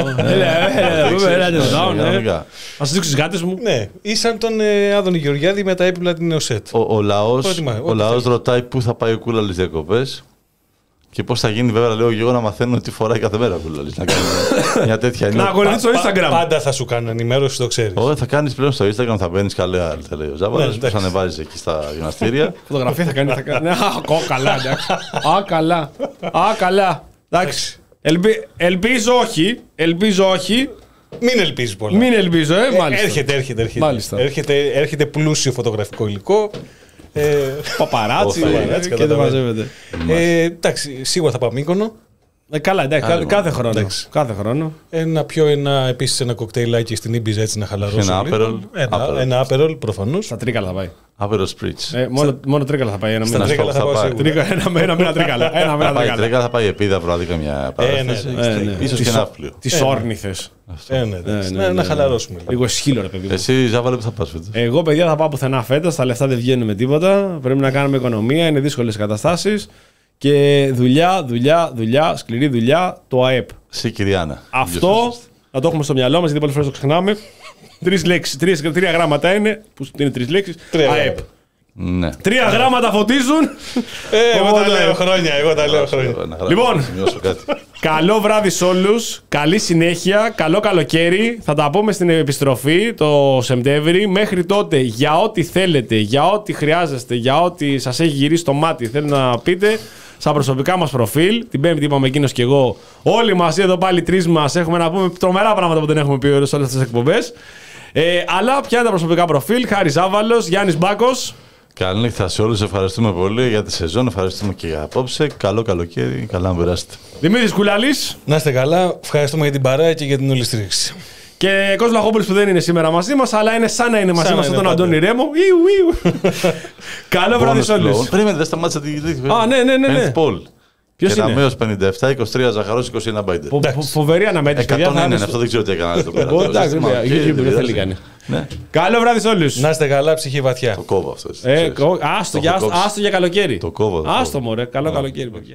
Ελάτε εδώ. Α σας δείξω τις γάτες μου. Ναι, ή σαν τον Άδωνη Γεωργιάδη με τα έπιπλα την Νεοσέτ. Ο λαός ρωτάει πού θα πάει ο Κούλαλης διακοπές. Και πώς θα γίνει, βέβαια, λέω και εγώ να μαθαίνω τι φοράει κάθε μέρα που να κάνει μια τέτοια ενημέρωση. Να ακολουθείς στο Instagram. Πάντα θα σου κάνω ενημέρωση, το ξέρεις. Όχι, θα κάνεις πλέον στο Instagram, θα μπαίνεις καλά, θα λέει ο Ζάβαλος, πώς ανεβάζεις εκεί στα γυμναστήρια. Φωτογραφία θα κάνει. Α, καλά, εντάξει. Α, καλά. Α, καλά. Εντάξει. Ελπίζω όχι. Ελπίζω όχι. Μην ελπίζεις πολλά. Μην ελπίζω, ε, μάλιστα. Έρχεται, έρχεται, έρχεται. Έρχεται πλούσιο φωτογραφικό υλικό. Ε, Παπαράτσι και δεν μαζεύεται. Ε, εντάξει, σίγουρα θα πάμε Μύκονο. Ε, καλά, εντάξει, κάθε, κάθε χρόνο. Εντάξει. Κάθε χρόνο. Ένα πιο ένα, επίσης ένα κοκτέιλάκι στην Ήμπιζα έτσι να χαλαρώσει. Ένα άπερολ. Ένα, ένα άπερολ προφανώς. Στα τρίκαλα θα πάει. Άπερολ σπρίτς. Ε, μόνο, μόνο τρίκαλα θα πάει. Ένα Στα τρίκαλα θα πάει. Ένα με ένα τρίκαλα. Ένα με ένα τρίκαλα. Τρίκαλα θα πάει επίδα βράδυ καμιά παράσταση. Ίσως και ναύπλιο. Τις όρνηθες. Να χαλαρώσουμε. Λίγο σκύλο ρε παιδί. Εσύ Ζάβαλε που θα πας φέτος? Εγώ παιδιά θα πάω πουθενά φέτος. Τα λεφτά δεν βγαίνουν με τίποτα. Πρέπει να κάνουμε οικονομία. Είναι δύσκολες οι καταστάσεις. Και δουλειά, δουλειά, δουλειά, σκληρή δουλειά, το ΑΕΠ. Συ Κυριάννα. Αυτό να το έχουμε στο μυαλό μας, γιατί πολλές φορές το ξεχνάμε. Τρεις λέξεις, τρεις, τρία γράμματα είναι, που είναι τρεις λέξεις. ΑΕΠ. Ναι. Τρία γράμματα φωτίζουν. Ε, εγώ τα λέω χρόνια. Εγώ τα λέω χρόνια. Λοιπόν, καλό βράδυ σε όλους. Καλή συνέχεια. Καλό καλοκαίρι. Θα τα πούμε στην επιστροφή το Σεπτέμβρη. Μέχρι τότε, για ό,τι θέλετε, για ό,τι χρειάζεστε, για ό,τι σας έχει γυρίσει το μάτι, θέλετε να πείτε στα προσωπικά μας προφίλ. Την Πέμπτη είπαμε εκείνος και εγώ. Όλοι μαζί εδώ πάλι τρεις μας έχουμε να πούμε τρομερά πράγματα που δεν έχουμε πει σε όλες τις εκπομπές. Ε, αλλά ποια είναι τα προσωπικά προφίλ? Χάρης Ζάβαλος, Γιάννης Μπάκος. Καλή νύχτα σε όλους. Ευχαριστούμε πολύ για τη σεζόν. Ευχαριστούμε και για απόψε. Καλό καλοκαίρι. Καλά να περάσετε. Δημήτρης Κουλαλής. Να είστε καλά. Ευχαριστούμε για την παρέα και για την όλη στήριξη. Και Κώστας Βλαχόπουλος που δεν είναι σήμερα μαζί μας, αλλά είναι σαν να είναι μαζί μας τον Αντώνη Ρέμο. Καλό βράδυ σε όλους. Περίμενε, δεν σταμάτησα τη γη. Α, ναι, ναι, ναι. Ποιος είναι? Κεραμέως πενήντα επτά, είκοσι τρία Ζαχαρός, είκοσι ένα Μπάιντερ. Φοβερή αναμέτρηση. εκατόν είναι, αυτό δεν ξέρω τι έκανα εδώ πέρα. Εντάξει, YouTube δεν θέλει κάνει. Καλό βράδυ σε όλους. Να είστε καλά, ψυχή βαθιά. Το κόβω αυτό. Άστο για καλοκαίρι. Το κόβω. Άστο μωρέ, καλό καλοκαίρι.